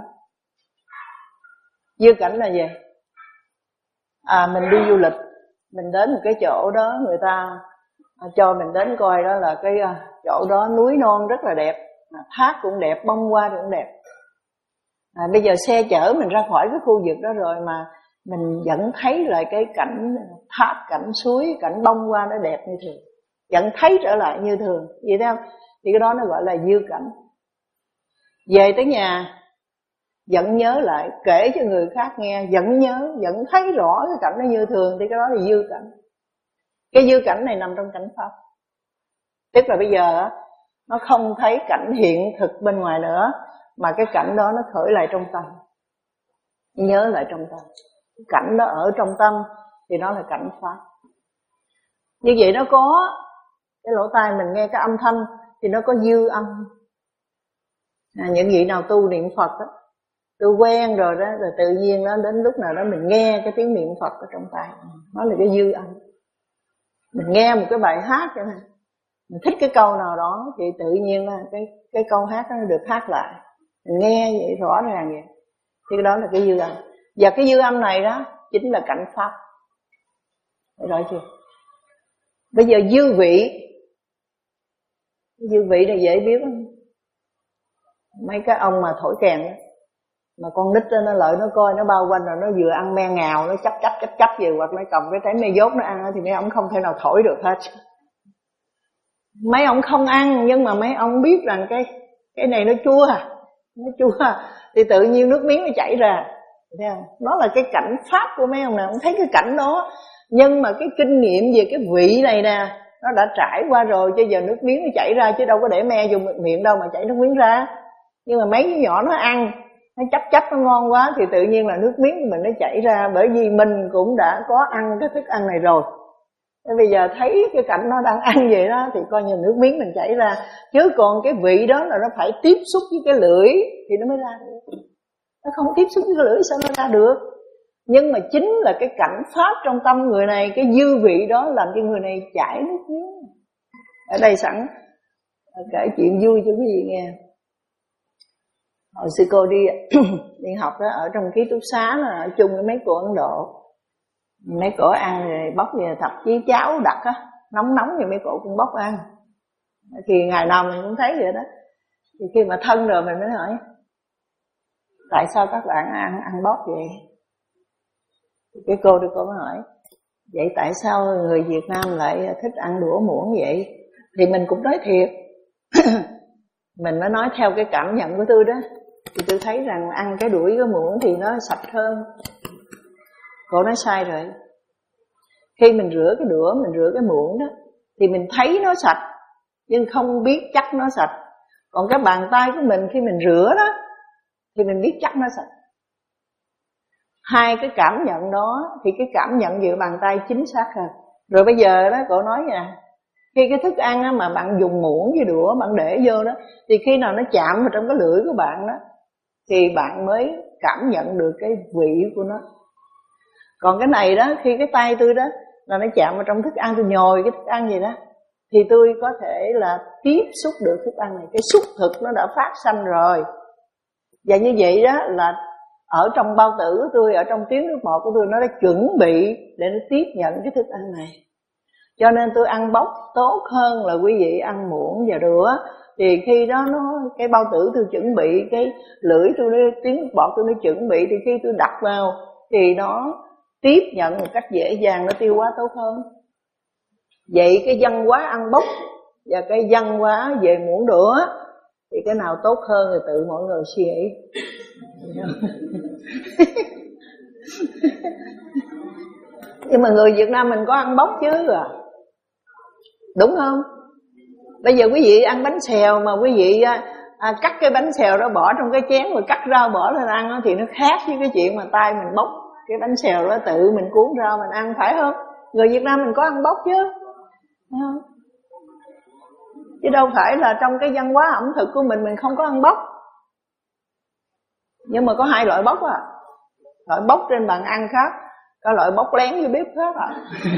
Dư cảnh là gì? À, mình đi du lịch, mình đến một cái chỗ đó người ta cho mình đến coi, đó là cái chỗ đó núi non rất là đẹp, thác cũng đẹp, bông hoa cũng đẹp. À, bây giờ xe chở mình ra khỏi cái khu vực đó rồi mà mình vẫn thấy lại cái cảnh thác, cảnh suối, cảnh bông hoa nó đẹp như thường, vẫn thấy trở lại như thường, vậy đó. Thì cái đó nó gọi là dư cảnh. Về tới nhà vẫn nhớ lại, kể cho người khác nghe, vẫn nhớ, vẫn thấy rõ cái cảnh nó như thường, thì cái đó là dư cảnh. Cái dư cảnh này nằm trong cảnh pháp. Tức là bây giờ nó không thấy cảnh hiện thực bên ngoài nữa, mà cái cảnh đó nó khởi lại trong tâm, nhớ lại trong tâm. Cái cảnh đó ở trong tâm thì nó là cảnh pháp. Như vậy nó có cái lỗ tai mình nghe cái âm thanh thì nó có dư âm. À, những vị nào tu niệm Phật đó, tôi quen rồi đó, rồi tự nhiên đó đến lúc nào đó mình nghe cái tiếng niệm Phật ở trong tai, nó là cái dư âm. Mình nghe một cái bài hát vậy này, mình thích cái câu nào đó thì tự nhiên là cái cái câu hát đó được hát lại, mình nghe vậy rõ ràng vậy, thì cái đó là cái dư âm. Và cái dư âm này đó chính là cảnh pháp. Rõ chưa? Bây giờ dư vị, dư vị là dễ biết không? Mấy cái ông mà thổi kèn đó, mà con nít đó, nó lợi nó coi nó bao quanh rồi nó vừa ăn me ngào, nó chấp chấp chấp chấp về, hoặc nó cầm cái trái me dốt nó ăn, thì mấy ông không thể nào thổi được hết. Mấy ông không ăn, nhưng mà mấy ông biết rằng cái cái này nó chua, nó chua thì tự nhiên nước miếng nó chảy ra, thấy không? Đó là cái cảnh pháp của mấy ông nào cũng thấy cái cảnh đó. Nhưng mà cái kinh nghiệm về cái vị này nè, nó đã trải qua rồi, cho giờ nước miếng nó chảy ra, chứ đâu có để me vô miệng đâu mà chảy nước miếng ra. Nhưng mà mấy đứa nhỏ nó ăn, nó chấp chấp nó ngon quá, thì tự nhiên là nước miếng của mình nó chảy ra, bởi vì mình cũng đã có ăn cái thức ăn này rồi. Thế bây giờ thấy cái cảnh nó đang ăn vậy đó, thì coi như nước miếng mình chảy ra. Chứ còn cái vị đó là nó phải tiếp xúc với cái lưỡi thì nó mới ra được. Nó không tiếp xúc với cái lưỡi sao nó ra được? Nhưng mà chính là cái cảnh pháp trong tâm người này, cái dư vị đó làm cho người này chảy nước miếng. Ở đây sẵn kể chuyện vui cho quý vị nghe. Hồi sư cô đi đi học đó, ở trong ký túc xá nó ở chung với mấy cô Ấn Độ. Mấy cổ ăn rồi bóc về, thậm chí cháo đặc á, nóng nóng thì mấy cổ cũng bóc ăn. Thì ngày nào mình cũng thấy vậy đó. Thì khi mà thân rồi mình mới hỏi, tại sao các bạn ăn ăn bóc vậy? Thì cái cô đi cô mới hỏi, vậy tại sao người Việt Nam lại thích ăn đũa muỗng vậy? Thì mình cũng nói thiệt. Mình mới nói theo cái cảm nhận của tôi đó. Thì tôi thấy rằng ăn cái đũa cái muỗng thì nó sạch hơn. Cô nói sai rồi. Khi mình rửa cái đũa, mình rửa cái muỗng đó, thì mình thấy nó sạch, nhưng không biết chắc nó sạch. Còn cái bàn tay của mình khi mình rửa đó, thì mình biết chắc nó sạch. Hai cái cảm nhận đó, thì cái cảm nhận về bàn tay chính xác hơn. Rồi bây giờ đó, cô nói nha, khi cái thức ăn đó mà bạn dùng muỗng với đũa, bạn để vô đó, thì khi nào nó chạm vào trong cái lưỡi của bạn đó, thì bạn mới cảm nhận được cái vị của nó. Còn cái này đó, khi cái tay tôi đó là nó chạm vào trong thức ăn, tôi nhồi cái thức ăn gì đó, thì tôi có thể là tiếp xúc được thức ăn này. Cái xúc thực nó đã phát sanh rồi. Và như vậy đó là ở trong bao tử của tôi, ở trong tuyến nước bọt của tôi, nó đã chuẩn bị để nó tiếp nhận cái thức ăn này. Cho nên tôi ăn bóc tốt hơn là quý vị ăn muỗng và đũa. Thì khi đó nó cái bao tử tôi chuẩn bị, cái lưỡi tôi, tuyến nước bọt tôi nó chuẩn bị, thì khi tôi đặt vào thì nó tiếp nhận một cách dễ dàng, nó tiêu hóa tốt hơn. Vậy cái văn hóa ăn bóc và cái văn hóa về muỗng đũa thì cái nào tốt hơn thì tự mọi người suy nghĩ. Nhưng mà người Việt Nam mình có ăn bóc chứ à, đúng không? Bây giờ quý vị ăn bánh xèo mà quý vị à, cắt cái bánh xèo đó bỏ trong cái chén rồi cắt rau bỏ lên ăn đó, thì nó khác với cái chuyện mà tay mình bóc cái bánh xèo đó tự mình cuốn rau mình ăn, phải không? Người Việt Nam mình có ăn bóc chứ, phải không? Chứ đâu phải là trong cái văn hóa ẩm thực của mình mình không có ăn bóc. Nhưng mà có hai loại bóc à. Loại bóc trên bàn ăn khác, có loại bóc lén với bếp khác à.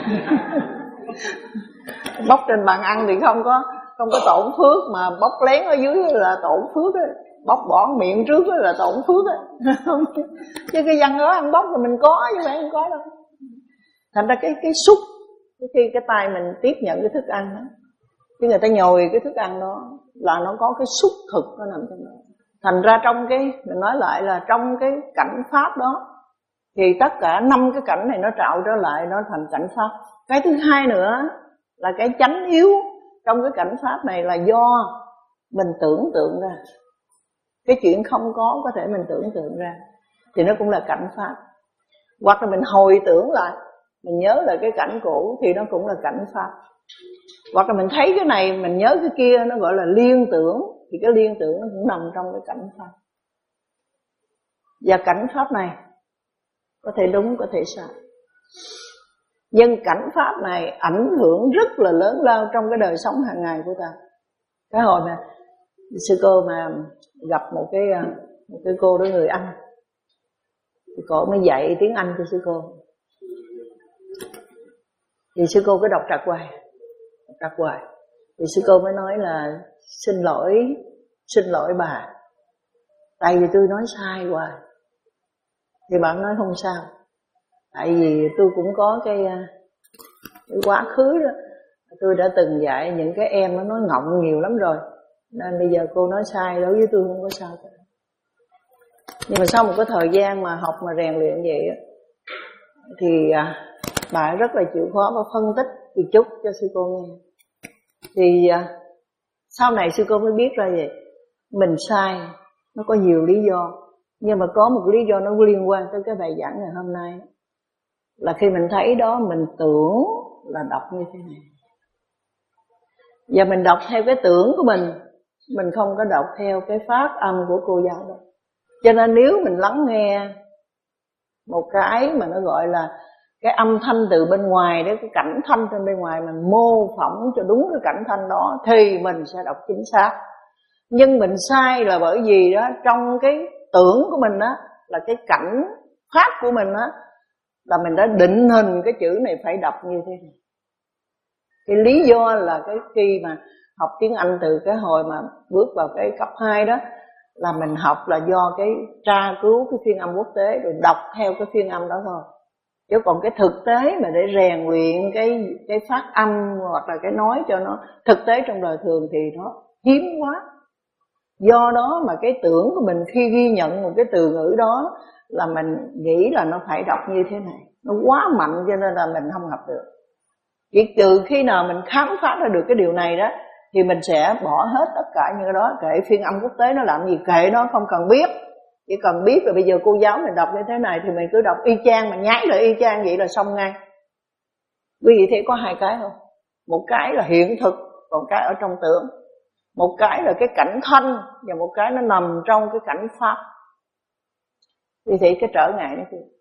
Bóc trên bàn ăn thì không có không có tổn phước, mà bóc lén ở dưới là tổn phước ấy. Bóc bỏ miệng trước là tổn phước ấy. Chứ cái văn hóa ăn bóc thì mình có, chứ phải không có đâu. Thành ra cái cái xúc, khi cái tay mình tiếp nhận cái thức ăn đó, chứ người ta nhồi cái thức ăn đó là nó có cái xúc thực nó nằm trong đó. Thành ra trong cái, mình nói lại là trong cái cảnh pháp đó, thì tất cả năm cái cảnh này nó trạo trở lại, nó thành cảnh pháp. Cái thứ hai nữa là cái chánh yếu trong cái cảnh pháp này là do mình tưởng tượng ra. Cái chuyện không có có thể mình tưởng tượng ra, thì nó cũng là cảnh pháp. Hoặc là mình hồi tưởng lại, mình nhớ lại cái cảnh cũ, thì nó cũng là cảnh pháp. Hoặc là mình thấy cái này, mình nhớ cái kia, nó gọi là liên tưởng, thì cái liên tưởng nó cũng nằm trong cái cảnh pháp. Và cảnh pháp này có thể đúng, có thể sai. Nhưng cảnh pháp này ảnh hưởng rất là lớn lao trong cái đời sống hàng ngày của ta. Cái hồi mà sư cô mà gặp một cái một cái cô đó người Anh, thì cô mới dạy tiếng Anh cho sư cô. Thì sư cô cứ đọc trật hoài, đọc trật hoài. Thì sư cô mới nói là xin lỗi, xin lỗi bà, tại vì tôi nói sai hoài. Thì bạn nói không sao, tại vì tôi cũng có cái, cái quá khứ đó, tôi đã từng dạy những cái em nó nói ngọng nhiều lắm rồi, nên bây giờ cô nói sai đối với tôi không có sao cả. Nhưng mà sau một cái thời gian mà học mà rèn luyện vậy á, thì à, bà rất là chịu khó và phân tích một chút cho sư cô nghe. Thì à, sau này sư cô mới biết ra vậy, mình sai nó có nhiều lý do, nhưng mà có một lý do nó liên quan tới cái bài giảng ngày hôm nay, là khi mình thấy đó mình tưởng là đọc như thế này, và mình đọc theo cái tưởng của mình, mình không có đọc theo cái phát âm của cô giáo đó. Cho nên nếu mình lắng nghe một cái mà nó gọi là cái âm thanh từ bên ngoài đó, cái cảnh thanh trên bên ngoài, mình mô phỏng cho đúng cái cảnh thanh đó thì mình sẽ đọc chính xác. Nhưng mình sai là bởi vì đó, trong cái tưởng của mình đó, là cái cảnh pháp của mình đó, là mình đã định hình cái chữ này phải đọc như thế này. Cái lý do là cái khi mà học tiếng Anh từ cái hồi mà bước vào cái cấp hai đó, là mình học là do cái tra cứu cái phiên âm quốc tế rồi đọc theo cái phiên âm đó thôi. Chứ còn cái thực tế mà để rèn luyện cái cái phát âm hoặc là cái nói cho nó thực tế trong đời thường thì nó hiếm quá. Do đó mà cái tưởng của mình khi ghi nhận một cái từ ngữ đó là mình nghĩ là nó phải đọc như thế này, nó quá mạnh cho nên là mình không học được. Chỉ từ khi nào mình khám phá ra được cái điều này đó thì mình sẽ bỏ hết tất cả những cái đó, kệ phiên âm quốc tế nó làm gì kệ nó, không cần biết. Chỉ cần biết là bây giờ cô giáo mình đọc như thế này thì mình cứ đọc y chang, mà nhái lại y chang vậy là xong ngay. Quý vị thấy có hai cái không? Một cái là hiện thực, còn cái ở trong tưởng. Một cái là cái cảnh thanh, và một cái nó nằm trong cái cảnh pháp. Quý vị thấy cái trở ngại đó kìa.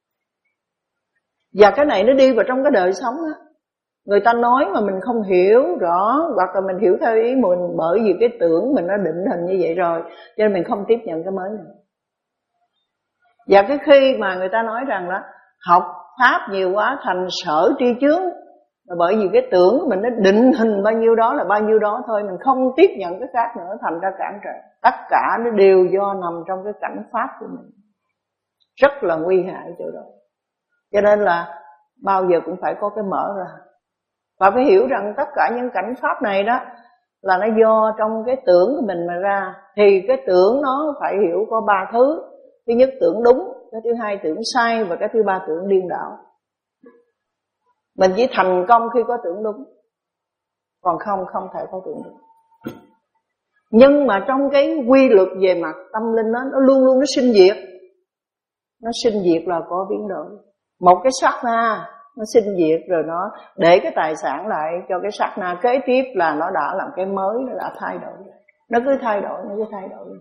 Và cái này nó đi vào trong cái đời sống á. Người ta nói mà mình không hiểu rõ, hoặc là mình hiểu theo ý mình, bởi vì cái tưởng mình nó định hình như vậy rồi, cho nên mình không tiếp nhận cái mới này. Và cái khi mà người ta nói rằng đó, học pháp nhiều quá thành sở tri chướng, là bởi vì cái tưởng của mình nó định hình bao nhiêu đó là bao nhiêu đó thôi, mình không tiếp nhận cái khác nữa, thành ra cản trở. Tất cả nó đều do nằm trong cái cảnh pháp của mình, rất là nguy hại chỗ đó. Cho nên là bao giờ cũng phải có cái mở ra, và phải hiểu rằng tất cả những cảnh pháp này đó là nó do trong cái tưởng của mình mà ra. Thì cái tưởng nó phải hiểu có ba thứ. Thứ nhất tưởng đúng, cái thứ hai tưởng sai, và cái thứ ba tưởng điên đảo. Mình chỉ thành công khi có tưởng đúng, còn không không thể có tưởng đúng. Nhưng mà trong cái quy luật về mặt tâm linh đó, nó luôn luôn nó sinh diệt. Nó sinh diệt là có biến đổi. Một cái sát na nó sinh diệt rồi nó để cái tài sản lại cho cái sát na kế tiếp là nó đã làm cái mới, nó đã thay đổi. Nó cứ thay đổi, nó cứ thay đổi.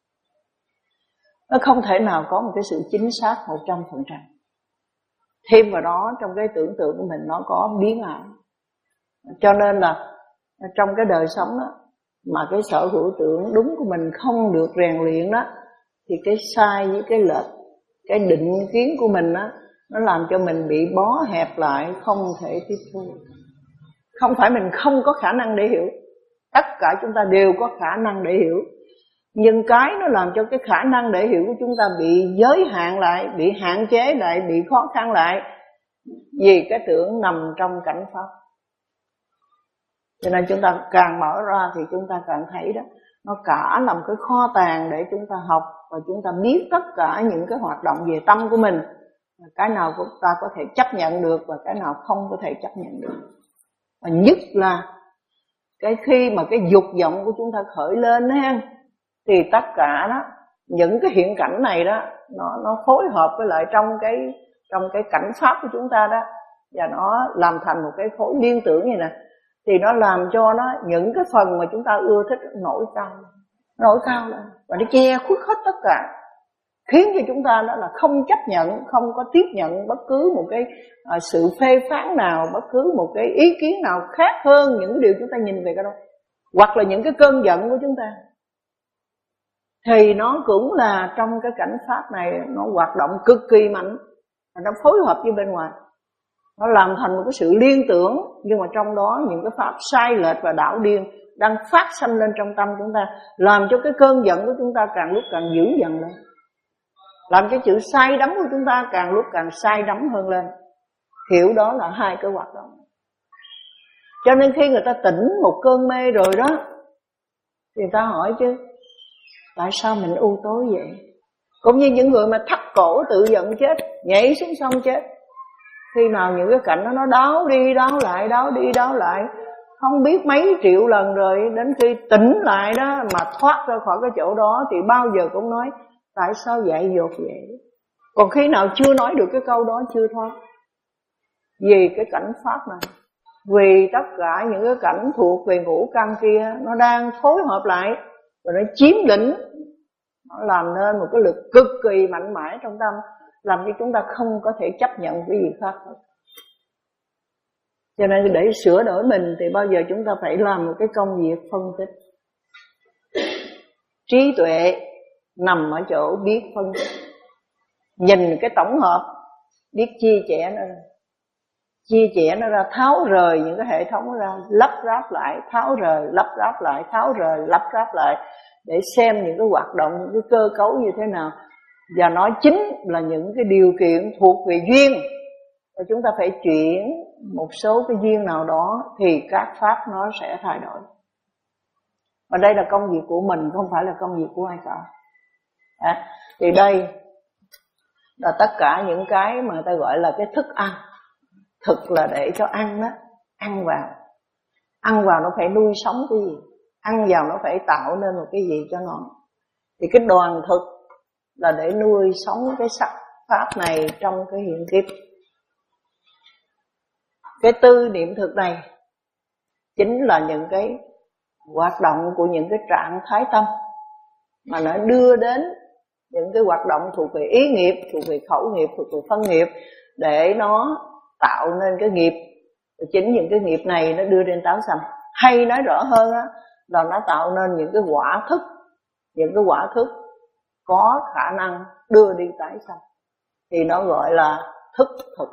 Nó không thể nào có một cái sự chính xác một trăm phần trăm. Thêm vào đó trong cái tưởng tượng của mình nó có biến ảo. Cho nên là trong cái đời sống đó, mà cái sở hữu tưởng đúng của mình không được rèn luyện đó, thì cái sai với cái lệch, cái định kiến của mình đó, nó làm cho mình bị bó hẹp lại, không thể tiếp thu. Không phải mình không có khả năng để hiểu, tất cả chúng ta đều có khả năng để hiểu. Nhưng cái nó làm cho cái khả năng để hiểu của chúng ta bị giới hạn lại, bị hạn chế lại, bị khó khăn lại, vì cái tưởng nằm trong cảnh pháp. Cho nên chúng ta càng mở ra thì chúng ta càng thấy đó, nó cả là một cái kho tàng để chúng ta học, và chúng ta biết tất cả những cái hoạt động về tâm của mình, cái nào chúng ta có thể chấp nhận được và cái nào không có thể chấp nhận được. Và nhất là cái khi mà cái dục vọng của chúng ta khởi lên đó, thì tất cả đó, những cái hiện cảnh này đó, nó nó phối hợp với lại trong cái trong cái cảnh pháp của chúng ta đó, và nó làm thành một cái khối liên tưởng như này, thì nó làm cho nó những cái phần mà chúng ta ưa thích nổi cao, nổi cao lên, và nó che khuất hết tất cả, khiến cho chúng ta đó là không chấp nhận, không có tiếp nhận bất cứ một cái à, sự phê phán nào, bất cứ một cái ý kiến nào khác hơn những cái điều chúng ta nhìn về cái đó, hoặc là những cái cơn giận của chúng ta. Thì nó cũng là trong cái cảnh pháp này, nó hoạt động cực kỳ mạnh, và nó phối hợp với bên ngoài. nó làm thành một cái sự liên tưởng, nhưng mà trong đó những cái pháp sai lệch và đảo điên đang phát sanh lên trong tâm chúng ta, làm cho cái cơn giận của chúng ta càng lúc càng dữ dằn lên, làm cho sự say đắm của chúng ta càng lúc càng say đắm hơn lên. Hiểu đó là hai cái hoạt động. Cho nên khi người ta tỉnh một cơn mê rồi đó, thì người ta hỏi chứ tại sao mình u tối vậy? Cũng như những người mà thắt cổ tự giận chết, nhảy xuống sông chết. Khi nào những cái cảnh đó nó đáo đi đáo lại, đáo đi đáo lại, không biết mấy triệu lần rồi, đến khi tỉnh lại đó mà thoát ra khỏi cái chỗ đó thì bao giờ cũng nói tại sao dại dột vậy? Còn khi nào chưa nói được cái câu đó chưa thoát. Vì cái cảnh pháp này, vì tất cả những cái cảnh thuộc về ngũ căn kia nó đang phối hợp lại và nó chiếm lĩnh, nó làm nên một cái lực cực kỳ mạnh mẽ trong tâm, làm cho chúng ta không có thể chấp nhận cái gì khác hết. Cho nên để sửa đổi mình thì bao giờ chúng ta phải làm một cái công việc phân tích. Trí tuệ nằm ở chỗ biết phân tích, nhìn cái tổng hợp, biết chia sẻ nó ra, chia sẻ nó ra, tháo rời những cái hệ thống ra, lắp ráp lại, tháo rời, lắp ráp lại, tháo rời, lắp ráp lại, để xem những cái hoạt động, những cái cơ cấu như thế nào. Và nó chính là những cái điều kiện thuộc về duyên, và chúng ta phải chuyển một số cái duyên nào đó thì các pháp nó sẽ thay đổi. Và đây là công việc của mình, không phải là công việc của ai cả. À, thì đây là tất cả những cái mà người ta gọi là cái thức ăn. Thực là để cho ăn đó, ăn vào. Ăn vào nó phải nuôi sống cái gì, ăn vào nó phải tạo nên một cái gì cho nó. Thì cái đoàn thực là để nuôi sống cái sắc pháp này trong cái hiện kiếp. Cái tư niệm thực này chính là những cái hoạt động của những cái trạng thái tâm mà nó đưa đến những cái hoạt động thuộc về ý nghiệp, thuộc về khẩu nghiệp, thuộc về phân nghiệp, để nó tạo nên cái nghiệp. Và chính những cái nghiệp này nó đưa đến tái sanh. Hay nói rõ hơn á, là nó tạo nên những cái quả thức, những cái quả thức có khả năng đưa đi tái sanh, thì nó gọi là thức thực.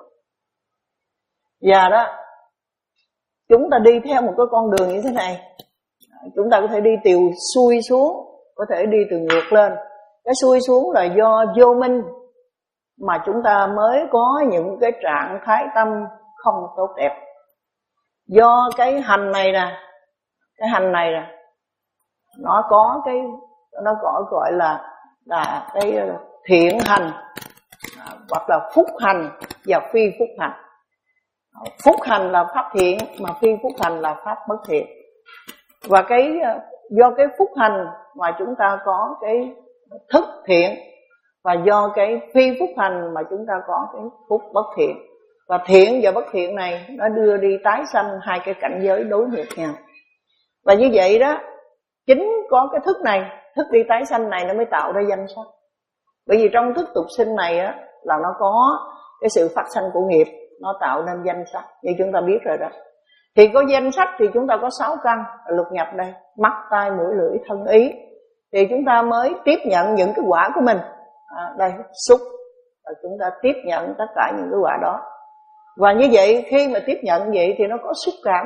Và đó, chúng ta đi theo một cái con đường như thế này, chúng ta có thể đi từ xuôi xuống, có thể đi từ ngược lên. Cái xuôi xuống là do vô minh mà chúng ta mới có những cái trạng thái tâm không tốt đẹp. Do cái hành này nè, cái hành này nè, nó có cái, nó có gọi là là cái thiện hành, hoặc là phúc hành và phi phúc hành. Phúc hành là pháp thiện, mà phi phúc hành là pháp bất thiện. Và cái do cái phúc hành mà chúng ta có cái thức thiện, và do cái phi phúc hành mà chúng ta có cái phúc bất thiện. Và thiện và bất thiện này nó đưa đi tái sanh hai cái cảnh giới đối ngược nhau. Và như vậy đó, chính có cái thức này, thức đi tái sanh này nó mới tạo ra danh sắc. Bởi vì trong thức tục sinh này á, là nó có cái sự phát sanh của nghiệp, nó tạo nên danh sắc, như chúng ta biết rồi đó. Thì có danh sắc thì chúng ta có sáu căn lục nhập đây, mắt, tai, mũi, lưỡi, thân, ý. Thì chúng ta mới tiếp nhận những cái quả của mình. À, đây, xúc, và chúng ta tiếp nhận tất cả những cái quả đó. Và như vậy, khi mà tiếp nhận vậy thì nó có xúc cảm,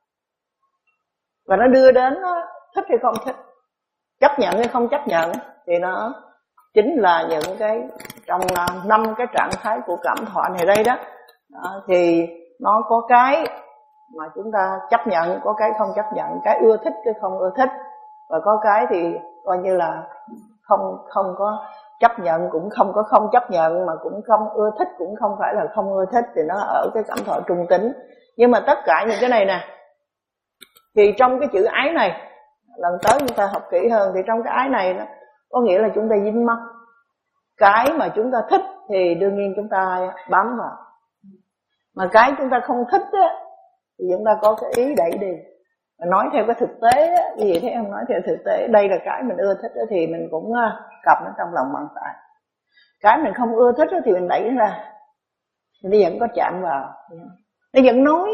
và nó đưa đến nó thích hay không thích, chấp nhận hay không chấp nhận, thì nó chính là những cái trong năm cái trạng thái của cảm thọ này đây đó. Đó, thì nó có cái mà chúng ta chấp nhận, có cái không chấp nhận, cái ưa thích, cái không ưa thích, và có cái thì coi như là không không có chấp nhận, cũng không có không chấp nhận, mà cũng không ưa thích, cũng không phải là không ưa thích, thì nó ở cái cảm thọ trung tính. Nhưng mà tất cả những cái này nè, thì trong cái chữ ái này, lần tới chúng ta học kỹ hơn, thì trong cái ái này nó có nghĩa là chúng ta dính mắc. Cái mà chúng ta thích thì đương nhiên chúng ta bám vào, mà cái chúng ta không thích á, thì chúng ta có cái ý đẩy đi. Mà nói theo cái thực tế á, cái gì thế em nói theo thực tế, đây là cái mình ưa thích á, thì mình cũng cầm nó trong lòng bàn tay. Cái mình không ưa thích á, thì mình đẩy nó ra, thì nó vẫn có chạm vào, nó vẫn nói.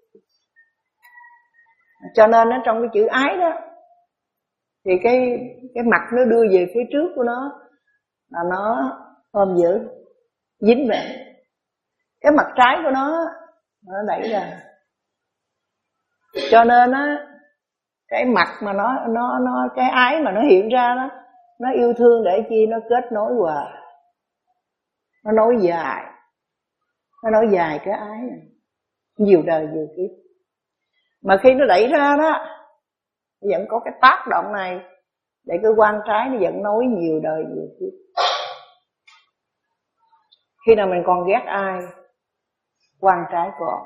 Cho nên á, trong cái chữ ái đó, thì cái cái mặt nó đưa về phía trước của nó là nó ôm giữ, dính về. Cái mặt trái của nó nó đẩy ra. Cho nên á, cái mặt mà nó nó nó cái ái mà nó hiện ra đó, nó yêu thương để chi? Nó kết nối hoài, nó nối dài, nó nối dài cái ái này nhiều đời nhiều kiếp. Mà khi nó đẩy ra đó, vẫn có cái tác động này để cái quan trái nó vẫn nối nhiều đời nhiều kiếp. Khi nào mình còn ghét ai, quan trái còn.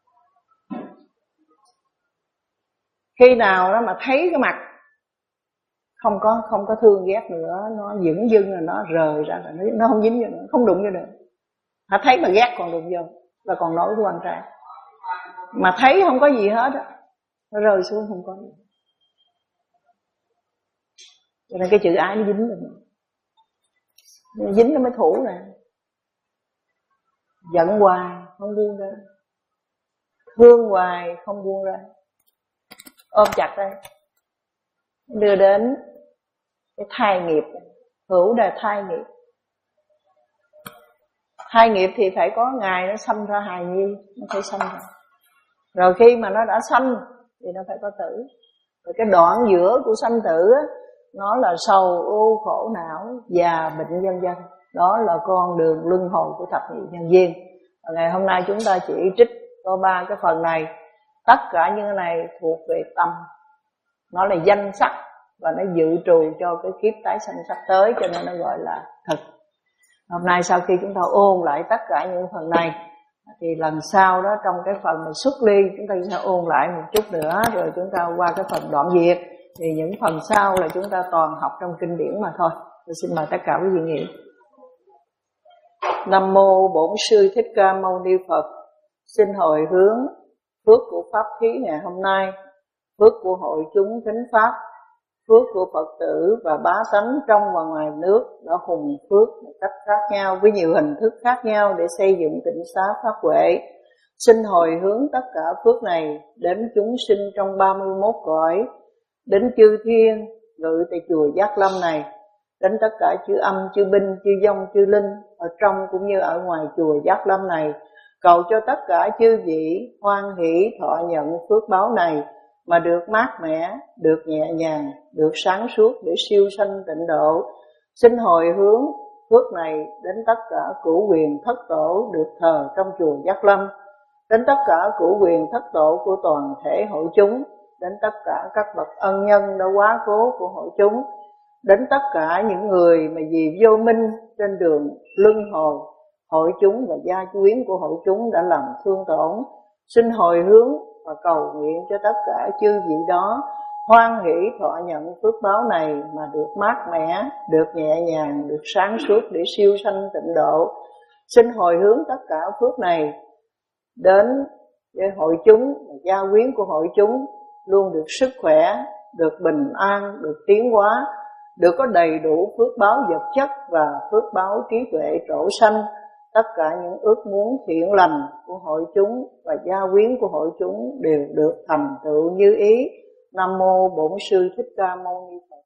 Khi nào đó mà thấy cái mặt không có không có thương ghét nữa, nó dửng dưng rồi nó rời ra rồi, nó không dính vô nữa, không đụng vô nữa. Hả, thấy mà ghét còn đụng vô là còn nối cái quan trái. Mà thấy không có gì hết á, nó rơi xuống không có gì. Cho nên cái chữ ái nó dính rồi, nó dính nó mới thủ nè. Giận hoài không buông ra, thương hoài không buông ra, ôm chặt đây, đưa đến cái thai nghiệp. Hữu là thai nghiệp. Thai nghiệp thì phải có ngày nó sanh ra hài nhi, nó phải sanh ra. Rồi khi mà nó đã sanh thì nó phải có tử. Rồi cái đoạn giữa của sanh tử á, nó là sầu ưu khổ não, già bệnh vân vân. Đó là con đường luân hồi của thập nhị nhân duyên. Và ngày hôm nay chúng ta chỉ trích có ba cái phần này. Tất cả những cái này thuộc về tâm, nó là danh sắc và nó dự trù cho cái kiếp tái sanh sắp tới, cho nên nó gọi là thực. Hôm nay sau khi chúng ta ôn lại tất cả những phần này thì lần sau đó trong cái phần mà xuất ly chúng ta sẽ ôn lại một chút nữa, rồi chúng ta qua cái phần đoạn diệt. Thì những phần sau là chúng ta toàn học trong kinh điển mà thôi. Tôi xin mời tất cả quý vị nghĩ. Nam mô Bổn Sư Thích Ca Mâu Ni Phật. Xin hồi hướng phước của pháp thí ngày hôm nay, phước của hội chúng thính pháp, phước của Phật tử và bá tánh trong và ngoài nước đã hùng phước một cách khác nhau với nhiều hình thức khác nhau để xây dựng tịnh xá pháp huệ. Xin hồi hướng tất cả phước này đến chúng sinh trong ba mươi mốt cõi, đến chư thiên ngự tại chùa Giác Lâm này, đến tất cả chư âm, chư binh, chư vong, chư linh ở trong cũng như ở ngoài chùa Giác Lâm này, cầu cho tất cả chư vị hoan hỷ thọ nhận phước báo này mà được mát mẻ, được nhẹ nhàng, được sáng suốt để siêu sanh tịnh độ. Xin hồi hướng phước này đến tất cả cửu quyền thất tổ được thờ trong chùa Giác Lâm, đến tất cả cửu quyền thất tổ của toàn thể hội chúng, đến tất cả các bậc ân nhân đã quá cố của hội chúng, đến tất cả những người mà vì vô minh trên đường luân hồi hội chúng và gia quyến của hội chúng đã làm thương tổn. Xin hồi hướng và cầu nguyện cho tất cả chư vị đó hoan hỷ thọ nhận phước báo này mà được mát mẻ, được nhẹ nhàng, được sáng suốt để siêu sanh tịnh độ. Xin hồi hướng tất cả phước này đến với hội chúng và gia quyến của hội chúng luôn được sức khỏe, được bình an, được tiến hóa, được có đầy đủ phước báo vật chất và phước báo trí tuệ trổ sanh. Tất cả những ước muốn thiện lành của hội chúng và gia quyến của hội chúng đều được thành tựu như ý. Nam mô Bổn Sư Thích Ca Mâu Ni Phật.